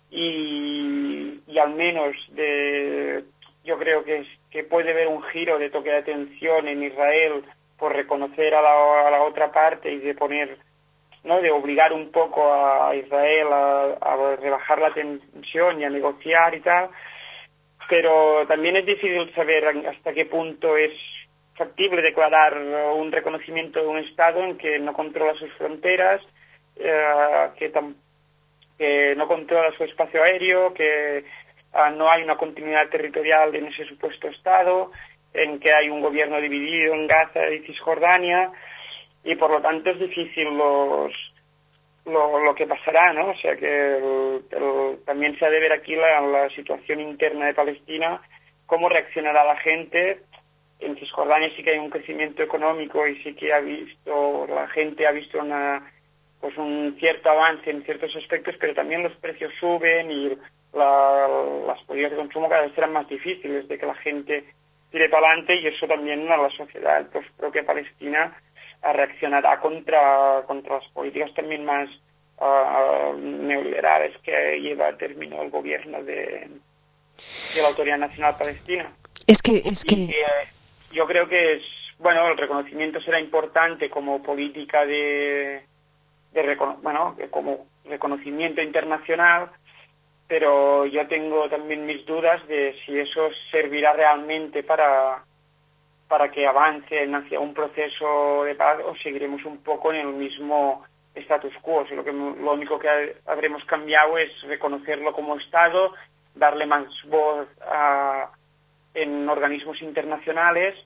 S17: y, y al menos de, yo creo que, es, que puede haber un giro de toque de atención en Israel por reconocer a la, a la otra parte y de poner, ¿no? De obligar un poco a Israel a, a rebajar la tensión y a negociar y tal. Pero también es difícil saber hasta qué punto es factible declarar un reconocimiento de un Estado en que no controla sus fronteras, eh, que, tam que no controla su espacio aéreo, que uh, no hay una continuidad territorial en ese supuesto Estado, en que hay un gobierno dividido en Gaza y Cisjordania, y por lo tanto es difícil los Lo, lo que pasará, ¿no? O sea que el, el, también se ha de ver aquí la, la situación interna de Palestina, cómo reaccionará la gente. En Cisjordania sí que hay un crecimiento económico y sí que ha visto, la gente ha visto una, pues un cierto avance en ciertos aspectos, pero también los precios suben y la, las políticas de consumo cada vez serán más difíciles de que la gente tire para adelante, y eso también a la sociedad pues, propia palestina reaccionará contra contra las políticas también más uh, neoliberales que lleva a término el gobierno de, de la Autoridad Nacional Palestina.
S2: Es que es que
S17: y, eh, yo creo que es bueno el reconocimiento será importante como política de, de recono bueno como reconocimiento internacional, pero yo tengo también mis dudas de si eso servirá realmente para para que avancen hacia un proceso de paz, o seguiremos un poco en el mismo status quo. O sea, lo, que, lo único que habremos cambiado es reconocerlo como Estado, darle más voz a, en organismos internacionales,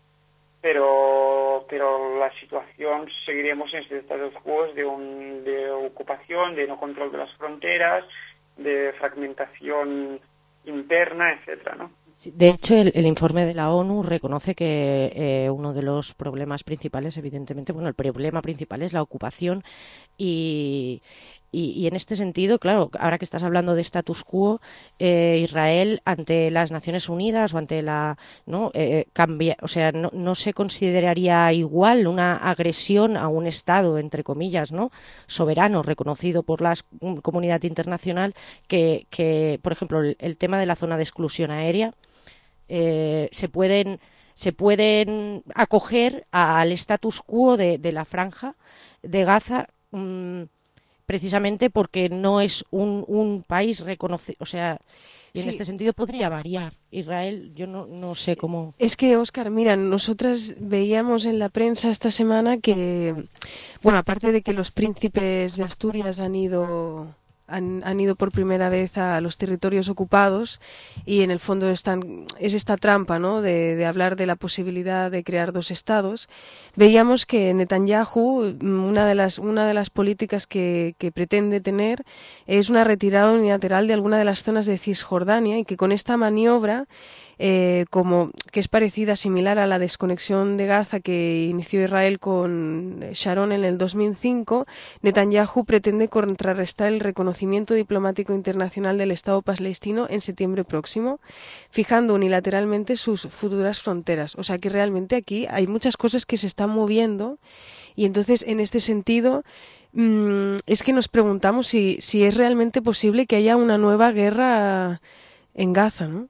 S17: pero pero la situación seguiremos en este status quo de, un, de ocupación, de no control de las fronteras, de fragmentación interna, etcétera, ¿no?
S2: De hecho, el, el informe de la ONU reconoce que eh, uno de los problemas principales, evidentemente, bueno, el problema principal es la ocupación y, y, y en este sentido, claro, ahora que estás hablando de status quo, eh, Israel ante las Naciones Unidas o ante la, ¿no? Eh, cambia, o sea, no, no se consideraría igual una agresión a un Estado, entre comillas, ¿no? Soberano, reconocido por la comunidad internacional, que, que por ejemplo, el, el tema de la zona de exclusión aérea. Eh, se pueden se pueden acoger al status quo de, de la franja de Gaza, mmm, precisamente porque no es un, un país reconocido, o sea, y en
S5: Sí.
S2: este sentido podría variar. Israel, yo no, no sé cómo...
S5: Es que, Óscar, mira, nosotras veíamos en la prensa esta semana que, bueno, aparte de que los príncipes de Asturias han ido, han, han ido por primera vez a los territorios ocupados y en el fondo están, es esta trampa, ¿no?, de, de hablar de la posibilidad de crear dos estados. Veíamos que Netanyahu, una de las, una de las políticas que, que pretende tener es una retirada unilateral de alguna de las zonas de Cisjordania y que con esta maniobra, Eh, como que es parecida, similar a la desconexión de Gaza que inició Israel con Sharon en el dos mil cinco, Netanyahu pretende contrarrestar el reconocimiento diplomático internacional del Estado palestino en septiembre próximo, fijando unilateralmente sus futuras fronteras. O sea que realmente aquí hay muchas cosas que se están moviendo y entonces en este sentido mmm, es que nos preguntamos si, si es realmente posible que haya una nueva guerra en Gaza, ¿no?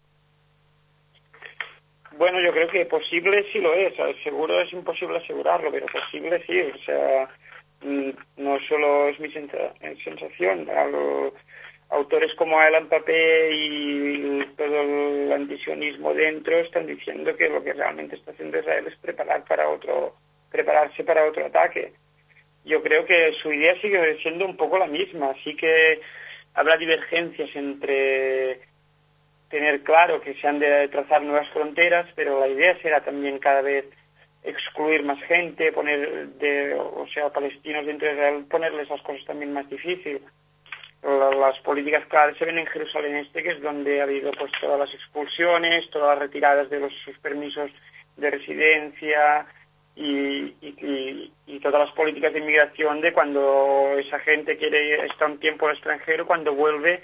S17: Bueno, yo creo que posible sí lo es. Seguro es imposible asegurarlo, pero posible sí. O sea, no solo es mi sensación. Algo, autores como Alan Papé y todo el antisionismo dentro están diciendo que lo que realmente está haciendo Israel es preparar para otro, prepararse para otro ataque. Yo creo que su idea sigue siendo un poco la misma. Sí que habrá divergencias entre tener claro que se han de trazar nuevas fronteras, pero la idea será también cada vez excluir más gente, poner, de, o sea, palestinos dentro de Israel, ponerles las cosas también más difíciles. Las políticas claras se ven en Jerusalén Este, que es donde ha habido pues todas las expulsiones, todas las retiradas de los sus permisos de residencia y, y, y, y todas las políticas de inmigración de cuando esa gente quiere estar un tiempo en el extranjero, cuando vuelve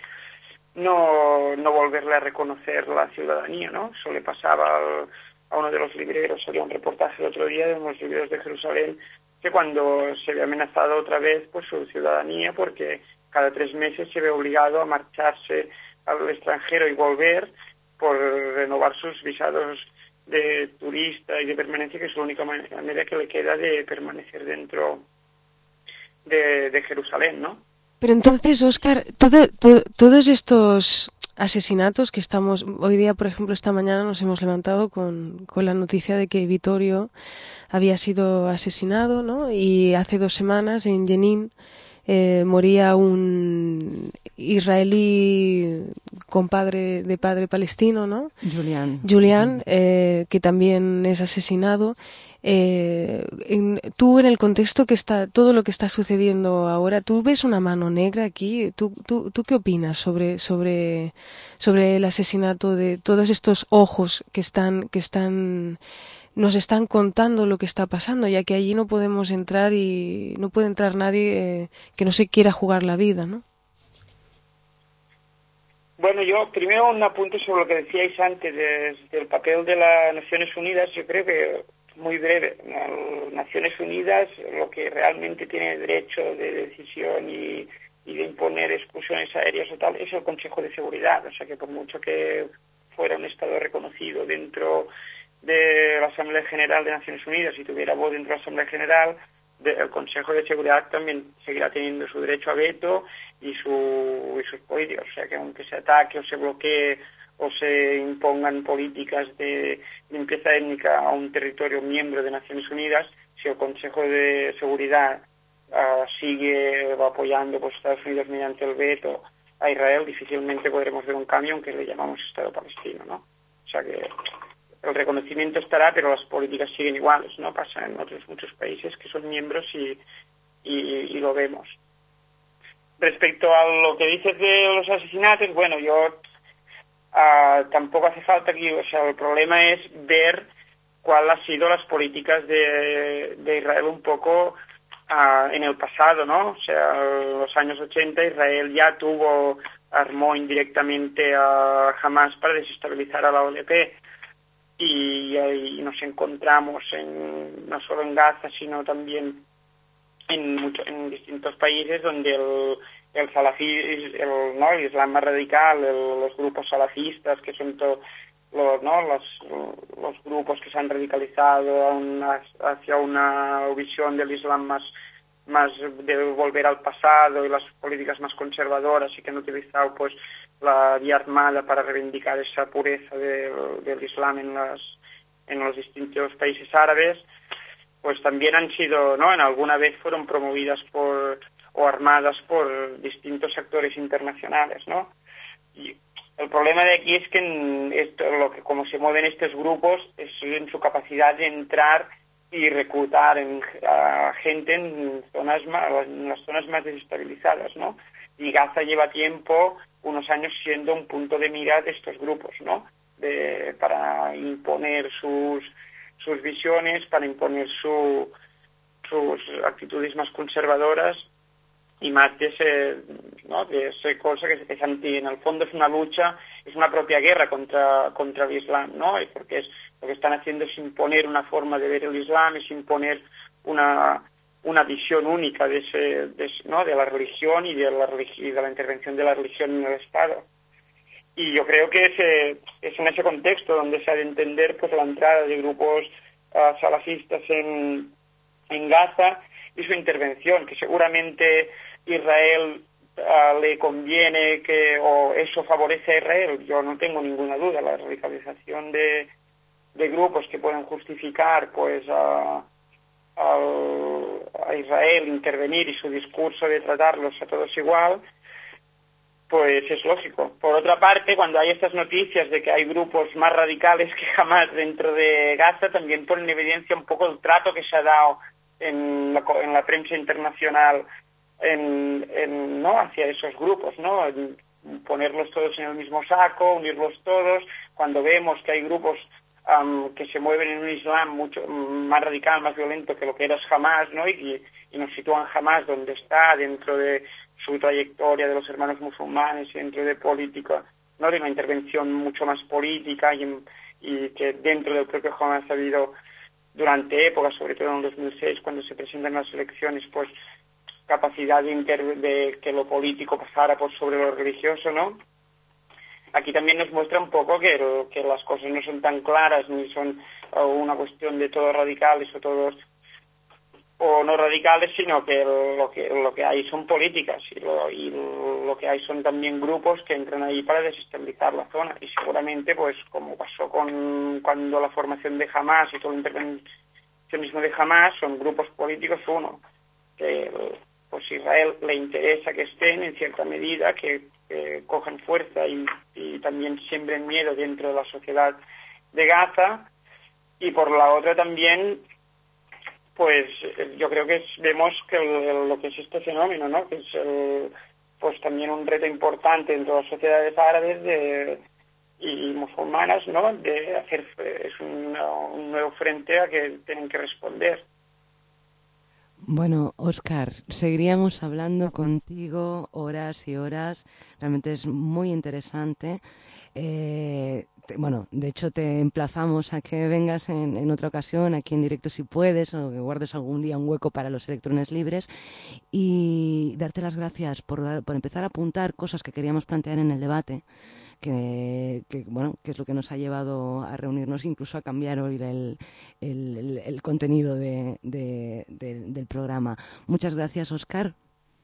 S17: no no volverle a reconocer la ciudadanía, ¿no? Eso le pasaba al, a uno de los libreros, salía un reportaje el otro día de unos libreros de Jerusalén, que cuando se ve amenazado otra vez pues su ciudadanía, porque cada tres meses se ve obligado a marcharse al extranjero y volver por renovar sus visados de turista y de permanencia, que es la única manera que le queda de permanecer dentro de, de Jerusalén, ¿no?
S5: Pero entonces, Óscar, todo, todo, todos estos asesinatos que estamos... Hoy día, por ejemplo, esta mañana nos hemos levantado con, con la noticia de que Vittorio había sido asesinado, ¿no? Y hace dos semanas en Jenin eh, moría un israelí con padre de padre palestino, ¿no?
S4: Julián.
S5: Julián, eh, que también es asesinado. Eh, en, tú en el contexto que está todo lo que está sucediendo ahora, ¿tú ves una mano negra aquí? ¿Tú, tú, tú qué opinas sobre sobre sobre el asesinato de todos estos ojos que están que están nos están contando lo que está pasando, ya que allí no podemos entrar y no puede entrar nadie eh, que no se quiera jugar la vida, ¿no?
S17: Bueno, yo primero un apunte sobre lo que decíais antes de, del papel de las Naciones Unidas. Yo creo que muy breve. Naciones Unidas, lo que realmente tiene derecho de decisión y, y de imponer exclusiones aéreas o tal, es el Consejo de Seguridad. O sea que por mucho que fuera un Estado reconocido dentro de la Asamblea General de Naciones Unidas y tuviera voz dentro de la Asamblea General, de, el Consejo de Seguridad también seguirá teniendo su derecho a veto y, su, y sus políticas. O sea que aunque se ataque o se bloquee o se impongan políticas de limpieza étnica a un territorio miembro de Naciones Unidas, si el Consejo de Seguridad uh, sigue apoyando pues, Estados Unidos mediante el veto a Israel, difícilmente podremos ver un cambio, aunque le llamamos Estado palestino, ¿no? O sea que el reconocimiento estará, pero las políticas siguen iguales, ¿no? Pasa en otros muchos países que son miembros y, y, y lo vemos. Respecto a lo que dices de los asesinatos, bueno, yo Uh, tampoco hace falta que, o sea, el problema es ver cuál han sido las políticas de, de Israel un poco uh, en el pasado, ¿no? O sea, en los años ochenta Israel ya tuvo, armó indirectamente a Hamas para desestabilizar a la O L P y ahí nos encontramos en, no solo en Gaza, sino también en, mucho, en distintos países donde el el salafí, el, ¿no? el islam más radical, el, los grupos salafistas, que son todos los, ¿no? los, los grupos que se han radicalizado a una, hacia una visión del islam más más de volver al pasado y las políticas más conservadoras y que han utilizado pues la vía armada para reivindicar esa pureza de, del Islam en, las, en los distintos países árabes, pues también han sido, ¿no? En alguna vez fueron promovidas por o armadas por distintos actores internacionales, ¿no? Y el problema de aquí es que en esto, lo que como se mueven estos grupos es en su capacidad de entrar y reclutar en, a gente en zonas más, en las zonas más desestabilizadas, ¿no? Y Gaza lleva tiempo, unos años, siendo un punto de mira de estos grupos, ¿no? De, para imponer sus sus visiones, para imponer su, sus actitudes más conservadoras y más de ese, ¿no? De ese cosa que es anti, en el fondo es una lucha, es una propia guerra contra contra el Islam, ¿no? Y porque es lo que están haciendo es imponer una forma de ver el Islam, es imponer una una visión única de ese, de, ¿no? de la religión y de la y de la intervención de la religión en el Estado. Y yo creo que ese, es en ese contexto donde se ha de entender pues la entrada de grupos uh, salafistas en en Gaza y su intervención, que seguramente Israel uh, le conviene que o eso favorece a Israel, yo no tengo ninguna duda. La radicalización de, de grupos que pueden justificar pues a, a, a Israel intervenir y su discurso de tratarlos a todos igual, pues es lógico. Por otra parte, cuando hay estas noticias de que hay grupos más radicales que jamás dentro de Gaza, también ponen en evidencia un poco el trato que se ha dado en la, en la prensa internacional en, en, ¿no? hacia esos grupos, ¿no? En ponerlos todos en el mismo saco, unirlos todos, cuando vemos que hay grupos um, que se mueven en un Islam mucho más radical, más violento que lo que era Hamas, ¿no? Y, y nos sitúan Hamas donde está, dentro de su trayectoria de los hermanos musulmanes y dentro de política, ¿no? De una intervención mucho más política y, y que dentro del propio Hamas ha habido durante épocas, sobre todo en el dos mil seis, cuando se presentan las elecciones, pues capacidad de, inter de que lo político pasara por sobre lo religioso, ¿no? Aquí también nos muestra un poco que, el, que las cosas no son tan claras, ni son uh, una cuestión de todos radicales o todos o no radicales, sino que lo que lo que hay son políticas y lo, y lo que hay son también grupos que entran ahí para desestabilizar la zona. Y seguramente, pues como pasó con cuando la formación de Hamas y todo el intervencionismo de Hamas, son grupos políticos, uno, que pues Israel le interesa que estén en cierta medida, que, que cojan fuerza y, y también siembren miedo dentro de la sociedad de Gaza, y por la otra también pues yo creo que es, vemos que el, lo que es este fenómeno, ¿no? Que es el, pues también un reto importante dentro de las sociedades árabes de, y musulmanas, ¿no? De hacer es un, un nuevo frente a que tienen que responder.
S4: Bueno, Óscar, seguiríamos hablando contigo horas y horas. Realmente es muy interesante. Eh, te, bueno, de hecho te emplazamos a que vengas en, en otra ocasión, aquí en directo si puedes, o que guardes algún día un hueco para los electrones libres, y darte las gracias por, dar, por empezar a apuntar cosas que queríamos plantear en el debate, que, que bueno, que es lo que nos ha llevado a reunirnos, incluso a cambiar hoy el, el, el, el contenido de, de, de, del programa. Muchas gracias, Óscar.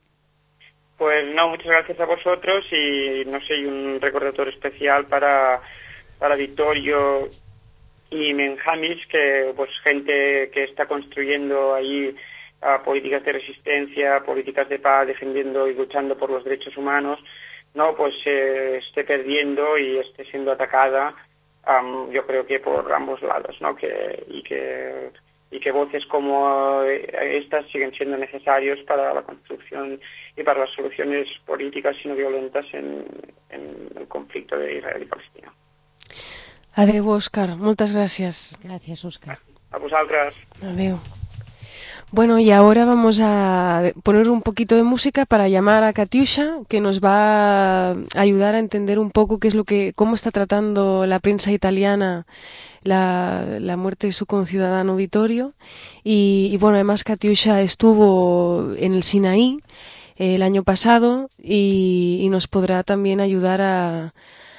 S17: Pues no, muchas gracias a vosotros, y no sé, un recordatorio especial para, para Vittorio y Menjamis, que pues gente que está construyendo ahí uh, políticas de resistencia, políticas de paz, defendiendo y luchando por los derechos humanos, no pues eh, esté perdiendo y esté siendo atacada, um, yo creo que por ambos lados, ¿no? Que y que y que voces como estas siguen siendo necesarios para la construcción y para las soluciones políticas y no violentas en, en el conflicto de Israel y Palestina.
S5: Adeu, Óscar. Muchas gracias.
S2: Gracias, Óscar.
S17: A vosotras.
S5: Adeu. Bueno, y ahora vamos a poner un poquito de música para llamar a Katiusha, que nos va a ayudar a entender un poco qué es lo que, cómo está tratando la prensa italiana la, la muerte de su conciudadano Vittorio. Y, y bueno, además Katiusha estuvo en el Sinaí eh, el año pasado y, y nos podrá también ayudar a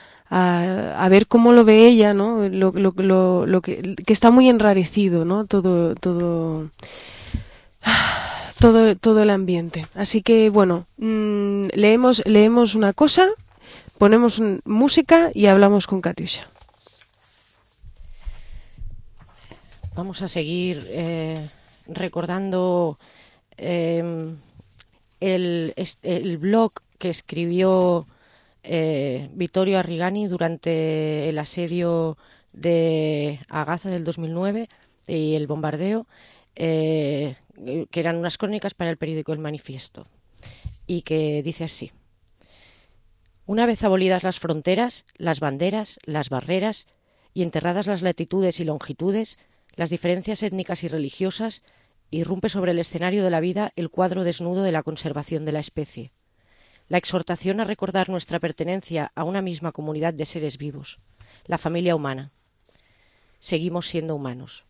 S5: A, a ver cómo lo ve ella, ¿no? Lo, lo, lo, lo que, que está muy enrarecido, ¿no? Todo, todo, todo, todo el ambiente. Así que, bueno, mmm, leemos, leemos una cosa, ponemos un, música y hablamos con Katiusha.
S2: Vamos a seguir eh, recordando eh, el, el blog que escribió eh, Vittorio Arrigani durante el asedio de a Gaza del dos mil nueve y el bombardeo, eh, que eran unas crónicas para el periódico El Manifiesto, y que dice así: una vez abolidas las fronteras, las banderas, las barreras y enterradas las latitudes y longitudes, las diferencias étnicas y religiosas, irrumpe sobre el escenario de la vida el cuadro desnudo de la conservación de la especie. La exhortación a recordar nuestra pertenencia a una misma comunidad de seres vivos, la familia humana. Seguimos siendo humanos.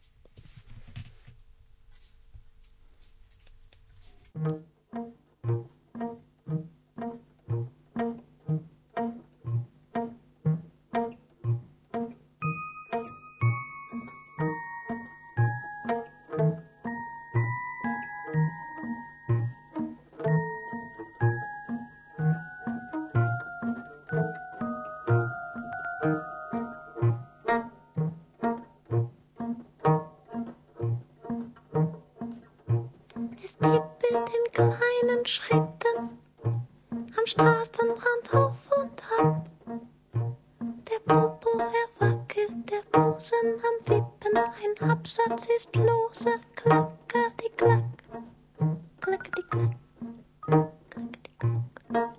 S18: Schritten am Straßenrand auf und ab. Der Popo, er wackelt, der Busen am Wippen, ein Absatz ist lose, klacker-die-klack, klacker-die-klack, klacker-die-klack.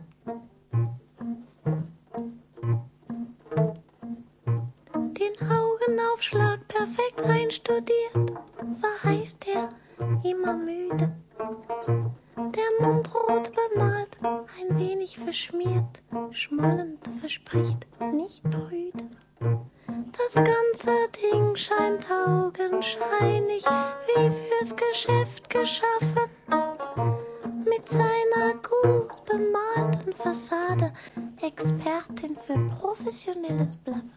S18: Den Augenaufschlag perfekt einstudiert, verheißt er, immer müde. Der Mund rot bemalt, ein wenig verschmiert, schmollend verspricht, nicht prüde. Das ganze Ding scheint augenscheinlich, wie fürs Geschäft geschaffen. Mit seiner gut bemalten Fassade, Expertin für professionelles Bluffen.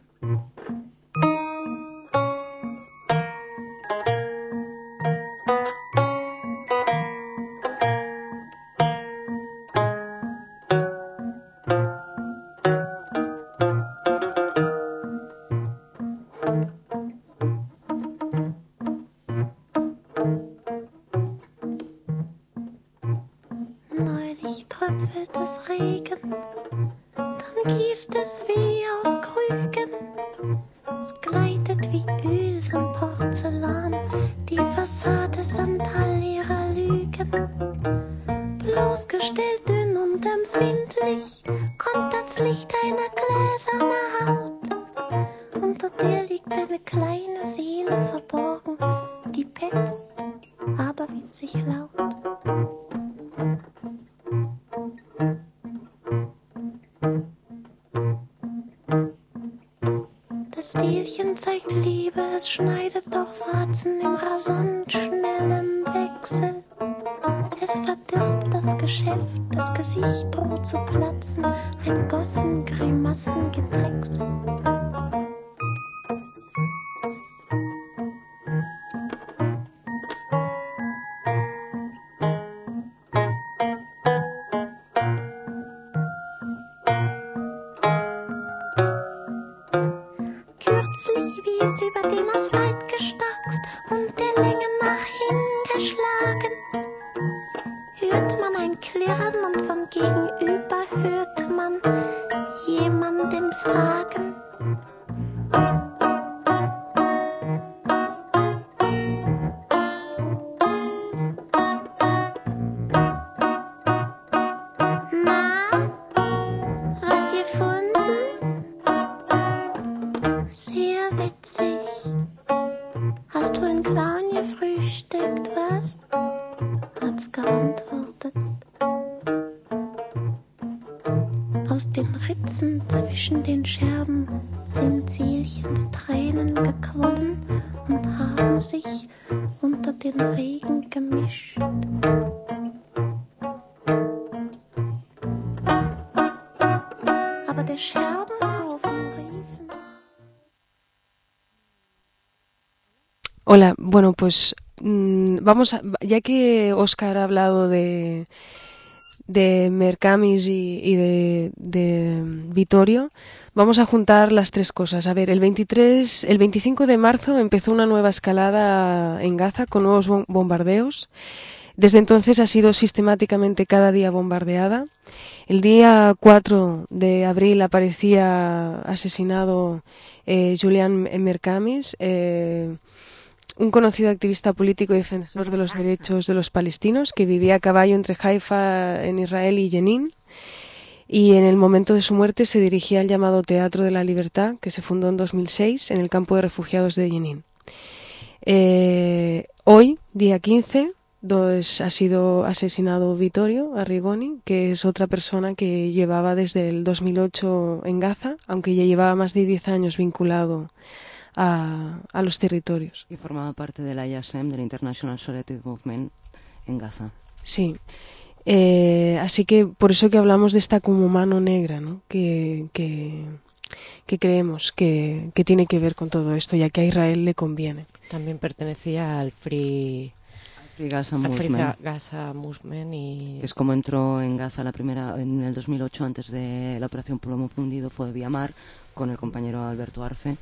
S18: Zu platzen, ein Gossen, Grimassen, Gedrängsel. Kürzlich, wie es über den Asphalt gestackst und der Länge nach hingeschlagen, hört man ein Klirren und von gegenüber hört man jemanden fragen. Na, was gefunden? Sehr witzig. Hast du einen Clown gefrühstückt, was? Hat's geantwortet. Aus den Ritzen zwischen den Scherben sind Zielchens Tränen gequollen und haben sich unter den Regen gemischt. Aber der Scherbenhaufen rief...
S5: Hola, bueno, pues vamos a, ya que Óscar ha hablado de, de Mercamis y, y de, de Vittorio, vamos a juntar las tres cosas. A ver, el veintitrés, el veinticinco de marzo empezó una nueva escalada en Gaza con nuevos bombardeos. Desde entonces ha sido sistemáticamente cada día bombardeada. El día cuatro de abril aparecía asesinado eh, Julian Mercamis, eh, un conocido activista político y defensor de los derechos de los palestinos que vivía a caballo entre Haifa en Israel y Jenin. Y en el momento de su muerte se dirigía al llamado Teatro de la Libertad, que se fundó en dos mil seis en el campo de refugiados de Jenin. Eh, hoy, día quince, dos, ha sido asesinado Vittorio Arrigoni, que es otra persona que llevaba desde el dos mil ocho en Gaza, aunque ya llevaba más de diez años vinculado a, a los territorios.
S4: Y formaba parte de la I A S E M, del International Solidarity Movement, en Gaza.
S5: Sí. Eh, así que por eso que hablamos de esta como mano negra, ¿no? que, que, que creemos que, que tiene que ver con todo esto, ya que a Israel le conviene.
S2: También pertenecía al Free...
S4: Free Gaza
S2: al
S4: Movement.
S2: Free Gaza Movement y...
S4: Es como entró en Gaza la primera en el dos mil ocho, antes de la operación Plomo Fundido, fue vía mar con el compañero Alberto Arce.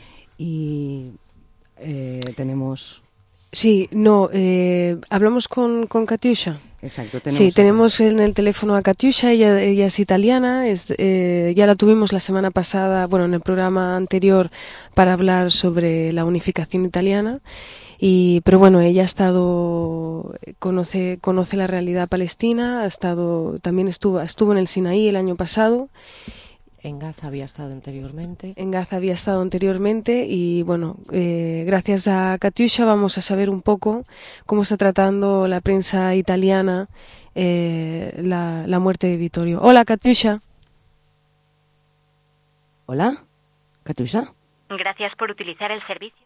S4: Y eh, tenemos...
S5: Sí, no, eh, hablamos con, con Katiusha.
S4: Exacto, tenemos...
S5: Sí, tenemos en el teléfono a Katiusha, ella, ella es italiana, es, eh, ya la tuvimos la semana pasada, bueno, en el programa anterior para hablar sobre la unificación italiana. Y, pero bueno, ella ha estado, conoce, conoce la realidad palestina, ha estado, también estuvo, estuvo en el Sinaí el año pasado.
S2: En Gaza había estado anteriormente.
S5: En Gaza había estado anteriormente y bueno, eh, gracias a Katiusha vamos a saber un poco cómo está tratando la prensa italiana eh, la, la muerte de Vittorio. Hola, Katiusha.
S4: Hola, Katiusha.
S11: Gracias por utilizar el servicio.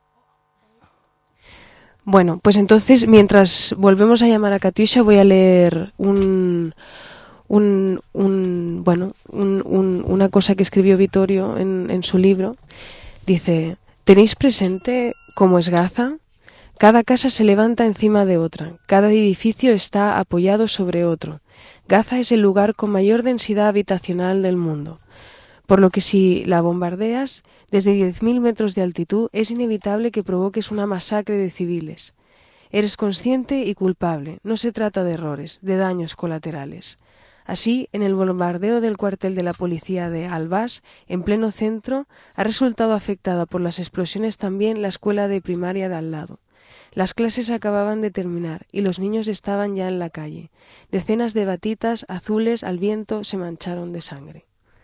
S5: Bueno, pues entonces, mientras volvemos a llamar a Katiusha, voy a leer un, un, un bueno, un, un, una cosa que escribió Vittorio en, en su libro. Dice: ¿tenéis presente cómo es Gaza? Cada casa se levanta encima de otra, cada edificio está apoyado sobre otro. Gaza es el lugar con mayor densidad habitacional del mundo. Por lo que si la bombardeas desde diez mil metros de altitud, es inevitable que provoques una masacre de civiles. Eres consciente y culpable. No se trata de errores, de daños colaterales. Así, en el bombardeo del cuartel de la policía de Al-Bas, en pleno centro, ha resultado afectada por las explosiones también la escuela de primaria de al lado. Las clases acababan de terminar y los niños estaban ya en la calle. Decenas de batitas azules al viento se mancharon de sangre.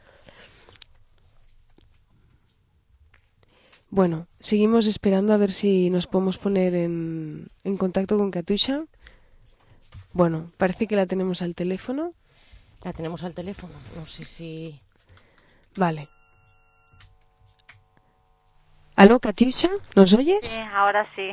S5: Bueno, seguimos esperando a ver si nos podemos poner en, en contacto con Katiusha. Bueno, parece que la tenemos al teléfono.
S2: La tenemos al teléfono, no sé si...
S5: Vale. ¿Aló, Katiusha? ¿Nos oyes?
S11: Sí, ahora sí.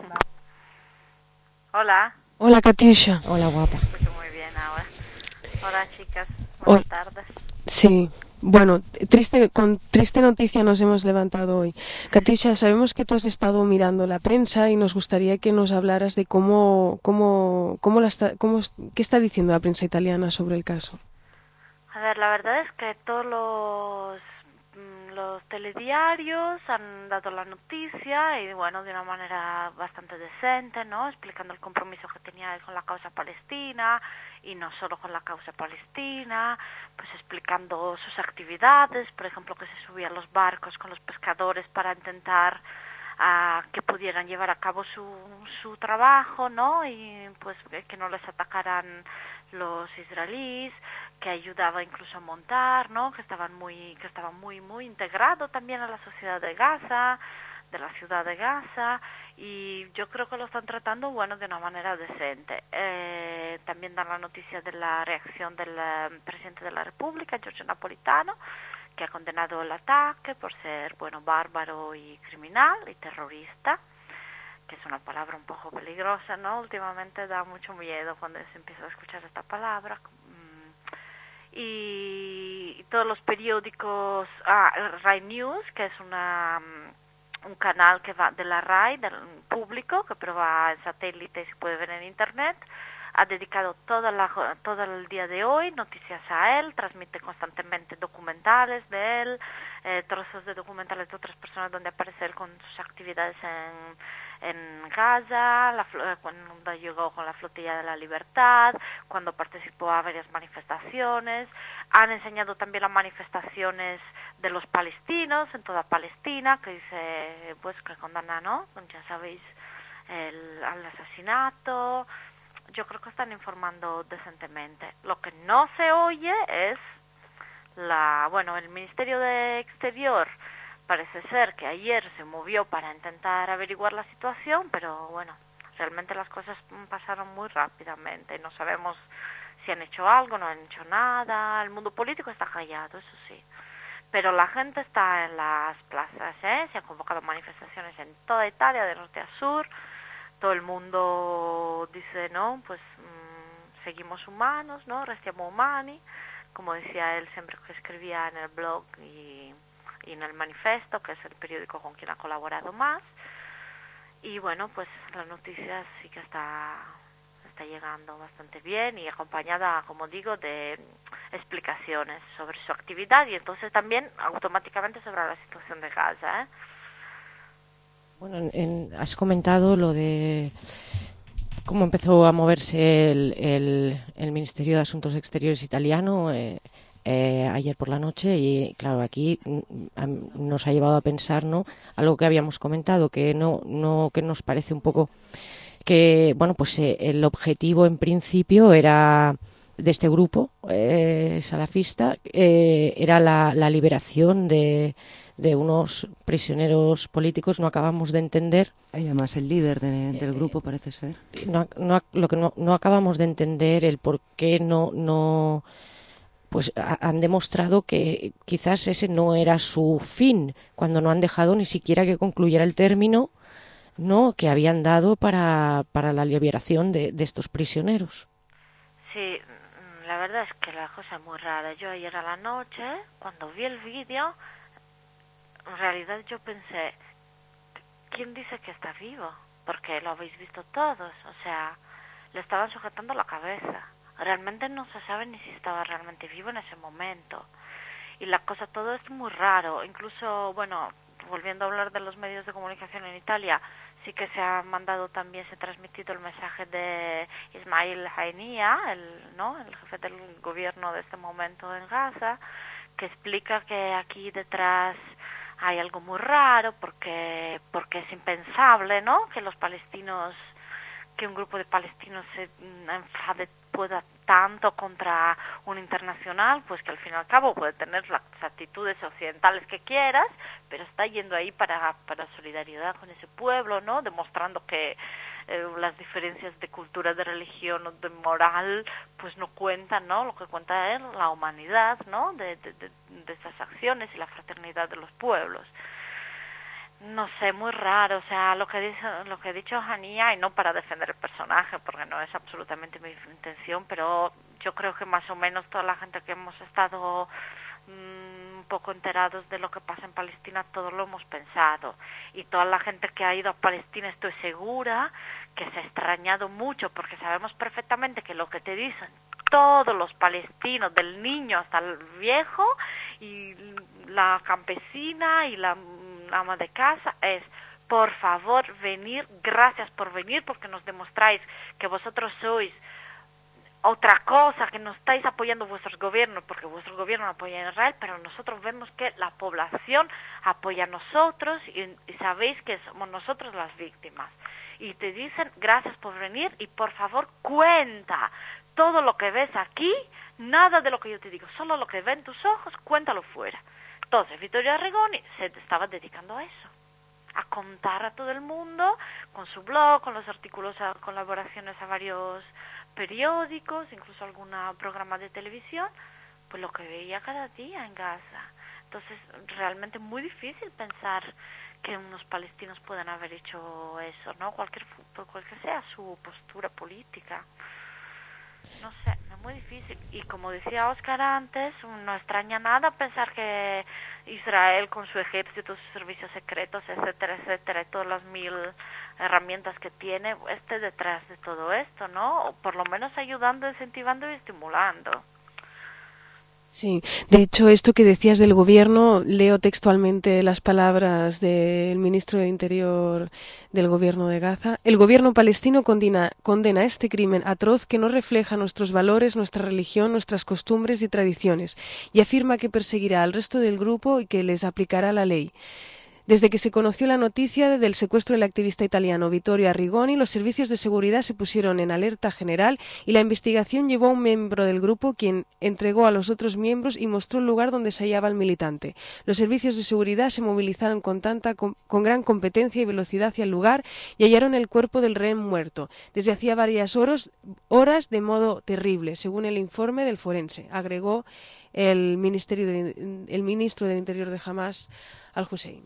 S11: Hola.
S5: Hola, Katiusha.
S2: Hola, guapa.
S11: Me escucho muy bien ahora. Hola, chicas. Buenas
S5: Hola.
S11: tardes.
S5: Sí. Bueno, triste, con triste noticia nos hemos levantado hoy. Katiusha, sabemos que tú has estado mirando la prensa y nos gustaría que nos hablaras de cómo, cómo, cómo la está, cómo, qué está diciendo la prensa italiana sobre el caso.
S11: A ver, la verdad es que todos los, los telediarios han dado la noticia y, bueno, de una manera bastante decente, ¿no? Explicando el compromiso que tenía él con la causa palestina y no solo con la causa palestina, pues explicando sus actividades, por ejemplo, que se subían los barcos con los pescadores para intentar uh, que pudieran llevar a cabo su, su trabajo, ¿no? Y pues que no les atacaran los israelíes, que ayudaba incluso a montar, ¿no? Que estaban muy, que estaban muy, muy integrados también a la sociedad de Gaza, de la ciudad de Gaza, y yo creo que lo están tratando, bueno, de una manera decente. Eh, también dan la noticia de la reacción del um, presidente de la República, Giorgio Napolitano, que ha condenado el ataque por ser, bueno, bárbaro y criminal y terrorista, que es una palabra un poco peligrosa, ¿no? Últimamente da mucho miedo cuando se empieza a escuchar esta palabra. Y, y todos los periódicos, ah, Rai News, que es una un canal que va de la RAI, del público, que pero va en satélite y se puede ver en internet. Ha dedicado toda la, todo el día de hoy noticias a él, transmite constantemente documentales de él, eh, trozos de documentales de otras personas donde aparece él con sus actividades en, en Gaza, la, cuando llegó con la Flotilla de la Libertad, cuando participó a varias manifestaciones. Han enseñado también las manifestaciones de los palestinos en toda Palestina, que dice, pues que condena, ¿no? Ya sabéis, el, el asesinato. Yo creo que están informando decentemente. Lo que no se oye es la, bueno, el Ministerio de Exterior parece ser que ayer se movió para intentar averiguar la situación, pero bueno, realmente las cosas pasaron muy rápidamente. No sabemos si han hecho algo, no han hecho nada. El mundo político está callado, eso sí. Pero la gente está en las plazas, ¿eh? Se han convocado manifestaciones en toda Italia, de norte a sur. Todo el mundo dice, no, pues mmm, seguimos humanos, ¿no? Restiamo umani, como decía él siempre que escribía en el blog y, y en el manifesto, que es el periódico con quien ha colaborado más. Y bueno, pues la noticia sí que está, está llegando bastante bien y acompañada, como digo, de explicaciones sobre su actividad y entonces también automáticamente sobre la situación de Gaza, ¿eh?
S2: Bueno, en, en, has comentado lo de cómo empezó a moverse el, el, el Ministerio de Asuntos Exteriores italiano eh, eh, ayer por la noche y claro, aquí mm, nos ha llevado a pensar, ¿no? Algo que habíamos comentado, que no, no que nos parece un poco que, bueno, pues eh, el objetivo en principio era de este grupo eh, salafista eh, era la, la liberación de de unos prisioneros políticos. No acabamos de entender.
S4: Y además el líder de, del grupo parece ser.
S2: No, no, lo que no, no acabamos de entender el por qué no, no, pues a, han demostrado que quizás ese no era su fin, cuando no han dejado ni siquiera que concluyera el término, ¿no?, que habían dado para, para la liberación de, de estos prisioneros.
S11: Sí, la verdad es que la cosa es muy rara. Yo ayer a la noche, cuando vi el vídeo, en realidad yo pensé, ¿quién dice que está vivo? Porque lo habéis visto todos, o sea, le estaban sujetando la cabeza. Realmente no se sabe ni si estaba realmente vivo en ese momento. Y la cosa, todo es muy raro. Incluso, bueno, volviendo a hablar de los medios de comunicación en Italia, sí que se ha mandado también, se ha transmitido el mensaje de Ismail Haniyeh, el, ¿no?, el jefe del gobierno de este momento en Gaza, que explica que aquí detrás hay algo muy raro porque porque es impensable, ¿no?, que los palestinos, que un grupo de palestinos se enfade pueda tanto contra un internacional, pues que al fin y al cabo puede tener las actitudes occidentales que quieras, pero está yendo ahí para para solidaridad con ese pueblo, ¿no?, demostrando que eh, las diferencias de cultura, de religión o de moral pues no cuentan, ¿no? Lo que cuenta es la humanidad, ¿no?, de, de, de, de estas acciones y la fraternidad de los pueblos. No sé, muy raro, o sea, lo que dice, lo que ha dicho Haniyeh, y no para defender el personaje, porque no es absolutamente mi intención, pero yo creo que más o menos toda la gente que hemos estado mmm, un poco enterados de lo que pasa en Palestina, todos lo hemos pensado. Y toda la gente que ha ido a Palestina, estoy segura que se ha extrañado mucho, porque sabemos perfectamente que lo que te dicen todos los palestinos, del niño hasta el viejo, y la campesina y la ama de casa, es: por favor, venir, gracias por venir, porque nos demostráis que vosotros sois otra cosa, que no estáis apoyando vuestros gobiernos, porque vuestro gobierno apoya a Israel, pero nosotros vemos que la población apoya a nosotros y, y sabéis que somos nosotros las víctimas. Y te dicen, gracias por venir y por favor cuenta todo lo que ves aquí, nada de lo que yo te digo, solo lo que ven tus ojos, cuéntalo fuera. Entonces Vittorio Arrigoni se estaba dedicando a eso, a contar a todo el mundo, con su blog, con los artículos, a colaboraciones a varios periódicos, incluso algún programa de televisión, pues lo que veía cada día en Gaza. Entonces, realmente muy difícil pensar que unos palestinos puedan haber hecho eso, ¿no? Cualquier, cualquier sea su postura política. no sé, es muy difícil. Y como decía Oscar antes, no extraña nada pensar que Israel con su ejército, sus servicios secretos, etcétera, etcétera, y todas las mil herramientas que tiene, esté detrás de todo esto, ¿no? O por lo menos ayudando, incentivando y estimulando.
S5: Sí, de hecho, esto que decías del gobierno, leo textualmente las palabras del ministro de Interior del gobierno de Gaza. El gobierno palestino condena, condena este crimen atroz que no refleja nuestros valores, nuestra religión, nuestras costumbres y tradiciones, y afirma que perseguirá al resto del grupo y que les aplicará la ley. Desde que se conoció la noticia del secuestro del activista italiano Vittorio Arrigoni, los servicios de seguridad se pusieron en alerta general y la investigación llevó a un miembro del grupo, quien entregó a los otros miembros y mostró el lugar donde se hallaba el militante. Los servicios de seguridad se movilizaron con, tanta, con, con gran competencia y velocidad hacia el lugar y hallaron el cuerpo del rehén muerto, desde hacía varias horas, horas de modo terrible, según el informe del forense, agregó el, ministerio de, el ministro del Interior de Hamás, Al-Hussein.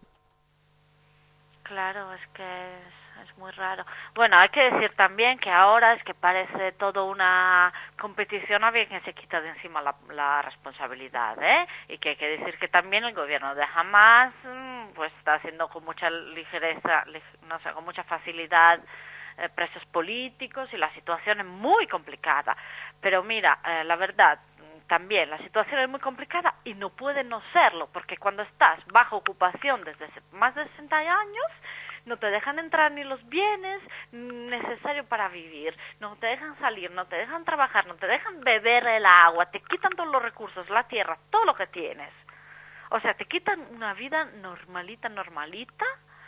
S11: Claro, es que es, es muy raro. Bueno, hay que decir también que ahora es que parece todo una competición a ver quién se quita de encima la, la responsabilidad, ¿eh? Y que hay que decir que también el gobierno de Hamás pues está haciendo con mucha ligereza, no sé, con mucha facilidad eh, presos políticos y la situación es muy complicada. Pero mira, eh, la verdad, también la situación es muy complicada y no puede no serlo, porque cuando estás bajo ocupación desde más de sesenta años, no te dejan entrar ni los bienes necesarios para vivir, no te dejan salir, no te dejan trabajar, no te dejan beber el agua, te quitan todos los recursos, la tierra, todo lo que tienes. O sea, te quitan una vida normalita, normalita.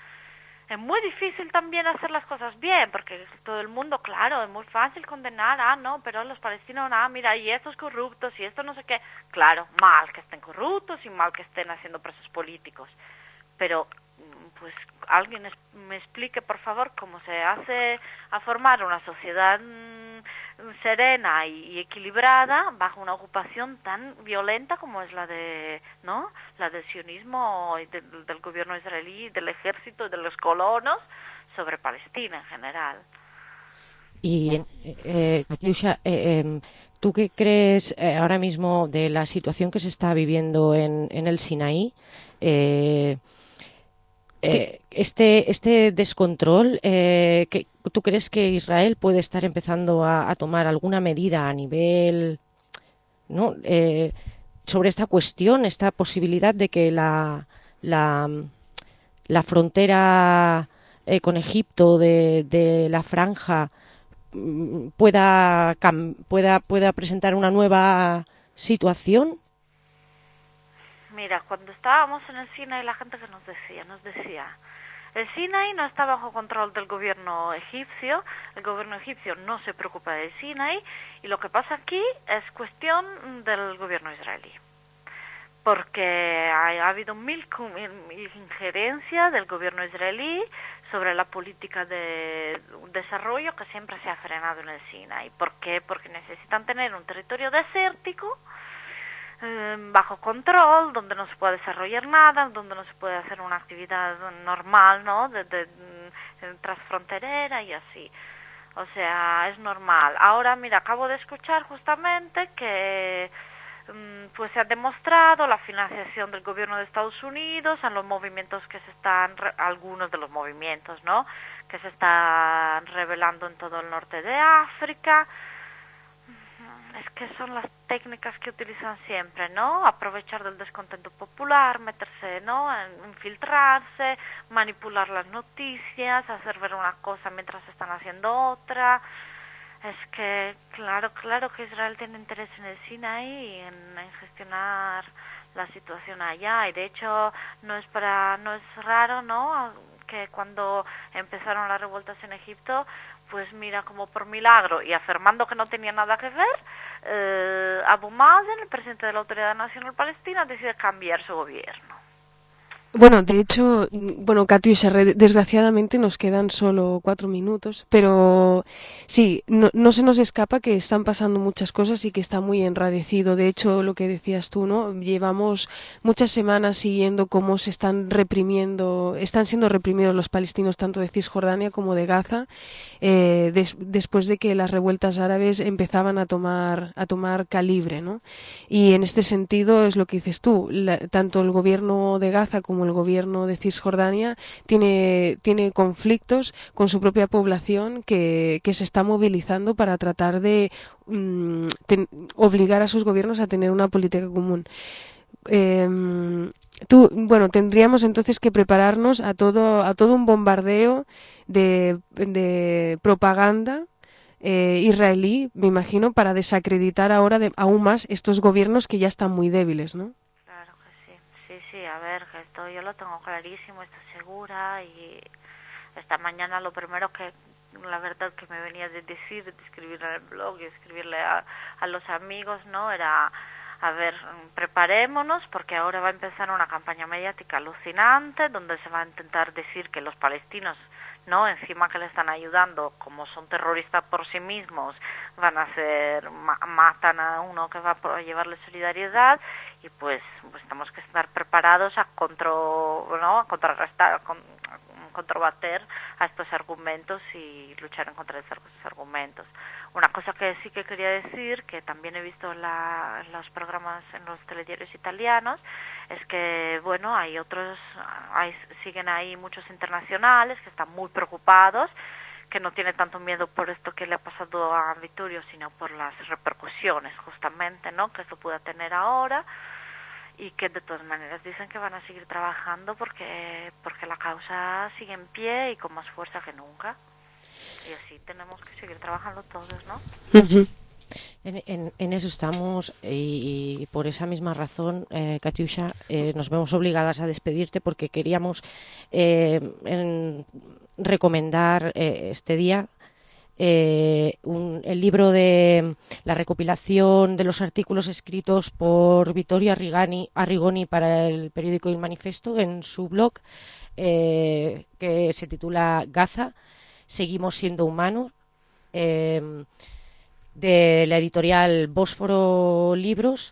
S11: Es muy difícil también hacer las cosas bien, porque todo el mundo, claro, es muy fácil condenar, ah, no, pero los palestinos, ah, mira, y estos corruptos, y esto no sé qué. Claro, mal que estén corruptos y mal que estén haciendo presos políticos. Pero, pues, alguien es, me explique, por favor, cómo se hace a formar una sociedad mmm, serena y, y equilibrada bajo una ocupación tan violenta como es la de, ¿no?, la del sionismo y de, del gobierno israelí, del ejército y de los colonos sobre Palestina en general.
S2: Y, eh, Katiusha, eh, eh, ¿tú qué crees eh, ahora mismo de la situación que se está viviendo en, en el Sinaí? Eh, eh, este, este descontrol, eh, que, ¿tú crees que Israel puede estar empezando a, a tomar alguna medida a nivel, ¿no?, eh, sobre esta cuestión, esta posibilidad de que la, la, la frontera eh, con Egipto de, de la franja pueda, pueda, pueda presentar una nueva situación?
S11: Mira, cuando estábamos en el Sinaí, la gente que nos decía, nos decía, el Sinaí no está bajo control del gobierno egipcio, el gobierno egipcio no se preocupa del Sinaí, y lo que pasa aquí es cuestión del gobierno israelí. Porque ha, ha habido mil, mil injerencias del gobierno israelí sobre la política de desarrollo que siempre se ha frenado en el Sinaí. ¿Por qué? Porque necesitan tener un territorio desértico, eh, bajo control, donde no se puede desarrollar nada, donde no se puede hacer una actividad normal, ¿no?, de, de, de transfronterera y así. O sea, es normal. Ahora, mira, acabo de escuchar justamente que pues se ha demostrado la financiación del gobierno de Estados Unidos a los movimientos que se están, algunos de los movimientos, ¿no?, que se están revelando en todo el norte de África. Es que son las técnicas que utilizan siempre, ¿no? Aprovechar del descontento popular, meterse, ¿no?, infiltrarse, manipular las noticias, hacer ver una cosa mientras están haciendo otra. Es que, claro, claro que Israel tiene interés en el Sinaí y en, en gestionar la situación allá. Y de hecho, no es para, no es raro, ¿no?, que cuando empezaron las revueltas en Egipto, pues mira, como por milagro, y afirmando que no tenía nada que ver, eh, Abu Mazen, el presidente de la Autoridad Nacional Palestina, decide cambiar su gobierno.
S5: Bueno, de hecho, bueno, Katiusha, desgraciadamente nos quedan solo cuatro minutos, pero sí, no, no se nos escapa que están pasando muchas cosas y que está muy enrarecido. De hecho, lo que decías tú, ¿no? Llevamos muchas semanas siguiendo cómo se están reprimiendo, están siendo reprimidos los palestinos tanto de Cisjordania como de Gaza, eh, des, después de que las revueltas árabes empezaban a tomar, a tomar calibre, ¿no? Y en este sentido es lo que dices tú, la, tanto el gobierno de Gaza como el gobierno de Cisjordania tiene, tiene conflictos con su propia población que, que se está movilizando para tratar de um, ten, obligar a sus gobiernos a tener una política común. Eh, tú, bueno, tendríamos entonces que prepararnos a todo, a todo un bombardeo de, de propaganda eh, israelí, me imagino, para desacreditar ahora de, aún más estos gobiernos que ya están muy débiles, ¿no?
S11: Sí, a ver, que esto yo lo tengo clarísimo, estoy segura, y esta mañana lo primero que, la verdad, que me venía de decir, de escribir en el blog y escribirle a, a los amigos, ¿no? Era, a ver, preparémonos porque ahora va a empezar una campaña mediática alucinante donde se va a intentar decir que los palestinos, ¿no? Encima que le están ayudando, como son terroristas por sí mismos, van a ser, ma matan a uno que va a llevarle solidaridad, y pues, pues tenemos que estar preparados a contra, ¿no? a contrarrestar, a con, contrabater a estos argumentos y luchar en contra de esos argumentos. Una cosa que sí que quería decir, que también he visto en, la, en los programas, en los telediarios italianos, es que, bueno, hay otros, hay, siguen ahí muchos internacionales que están muy preocupados, que no tienen tanto miedo por esto que le ha pasado a Vittorio, sino por las repercusiones, justamente, ¿no?, que esto pueda tener ahora, y que de todas maneras dicen que van a seguir trabajando porque, porque la causa sigue en pie y con más fuerza que nunca. Y así tenemos que seguir trabajando todos, ¿no?
S2: Uh-huh. En, en, en eso estamos, y, y por esa misma razón, eh, Katiusha, eh, nos vemos obligadas a despedirte porque queríamos eh, en, recomendar eh, este día eh, un, el libro de la recopilación de los artículos escritos por Vittorio Arrigoni, Arrigoni para el periódico Il Manifesto en su blog, eh, que se titula Gaza, seguimos siendo humanos, eh, de la editorial Bósforo Libros.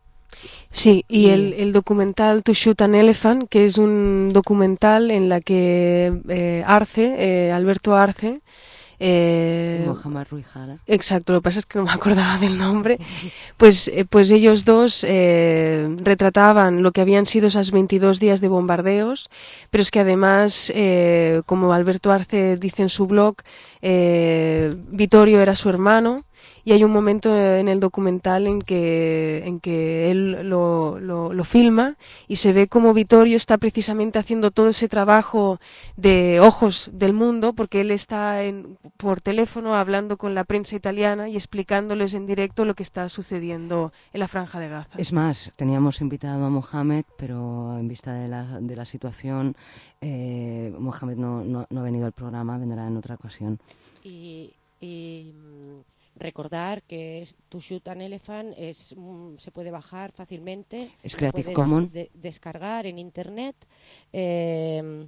S5: Sí, y, y el, el documental To Shoot an Elephant, que es un documental en la que eh, Arce, eh, Alberto Arce, eh,
S4: Mohamed Ruijala.
S5: Exacto, lo que pasa es que no me acordaba del nombre. Pues, eh, pues ellos dos eh, retrataban lo que habían sido esos veintidós días de bombardeos, pero es que además, eh, como Alberto Arce dice en su blog, eh, Vittorio era su hermano. Y hay un momento en el documental en que, en que él lo, lo, lo filma y se ve como Vittorio está precisamente haciendo todo ese trabajo de ojos del mundo, porque él está en, por teléfono hablando con la prensa italiana y explicándoles en directo lo que está sucediendo en la Franja de Gaza.
S4: Es más, teníamos invitado a Mohamed, pero en vista de la, de la situación, eh, Mohamed no, no, no ha venido al programa, vendrá en otra ocasión.
S2: Y... y... recordar que To Shoot an Elephant es, se puede bajar fácilmente,
S4: es Creative
S2: Commons, de, descargar en internet. Eh,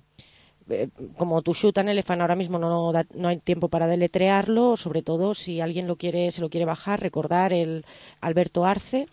S2: como To Shoot an Elephant ahora mismo no, da, no hay tiempo para deletrearlo, sobre todo si alguien lo quiere, se lo quiere bajar, recordar el Alberto Arce,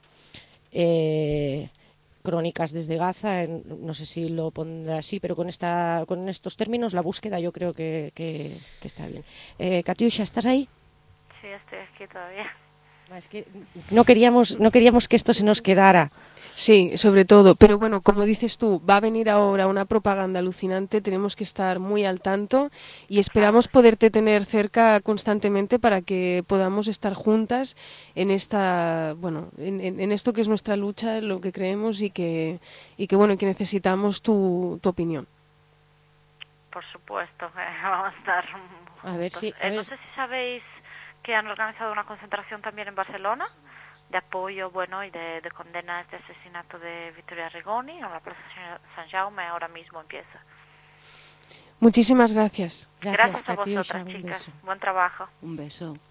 S2: eh, Crónicas desde Gaza, en, no sé si lo pondrá así, pero con esta, con estos términos la búsqueda yo creo que, que, que está bien. Eh, Katiusha, ¿estás ahí?
S11: Sí, estoy aquí todavía.
S2: Es que no queríamos, no queríamos que esto se nos quedara.
S5: Sí, sobre todo. Pero bueno, como dices tú, va a venir ahora una propaganda alucinante, tenemos que estar muy al tanto y esperamos poderte tener cerca constantemente para que podamos estar juntas en esta, bueno, en, en, en esto que es nuestra lucha, lo que creemos y que, y que bueno, que necesitamos tu, tu opinión.
S11: Por supuesto, eh, vamos a estar
S2: a ver si, a
S11: eh,
S2: ver.
S11: No sé si sabéis que han organizado una concentración también en Barcelona de apoyo, bueno, y de, de condena a este asesinato de Vittorio Arrigoni en la Plaza San Jaume. Ahora mismo empieza.
S5: Muchísimas gracias.
S11: Gracias, gracias a vosotras, chicas. Buen trabajo.
S4: Un beso.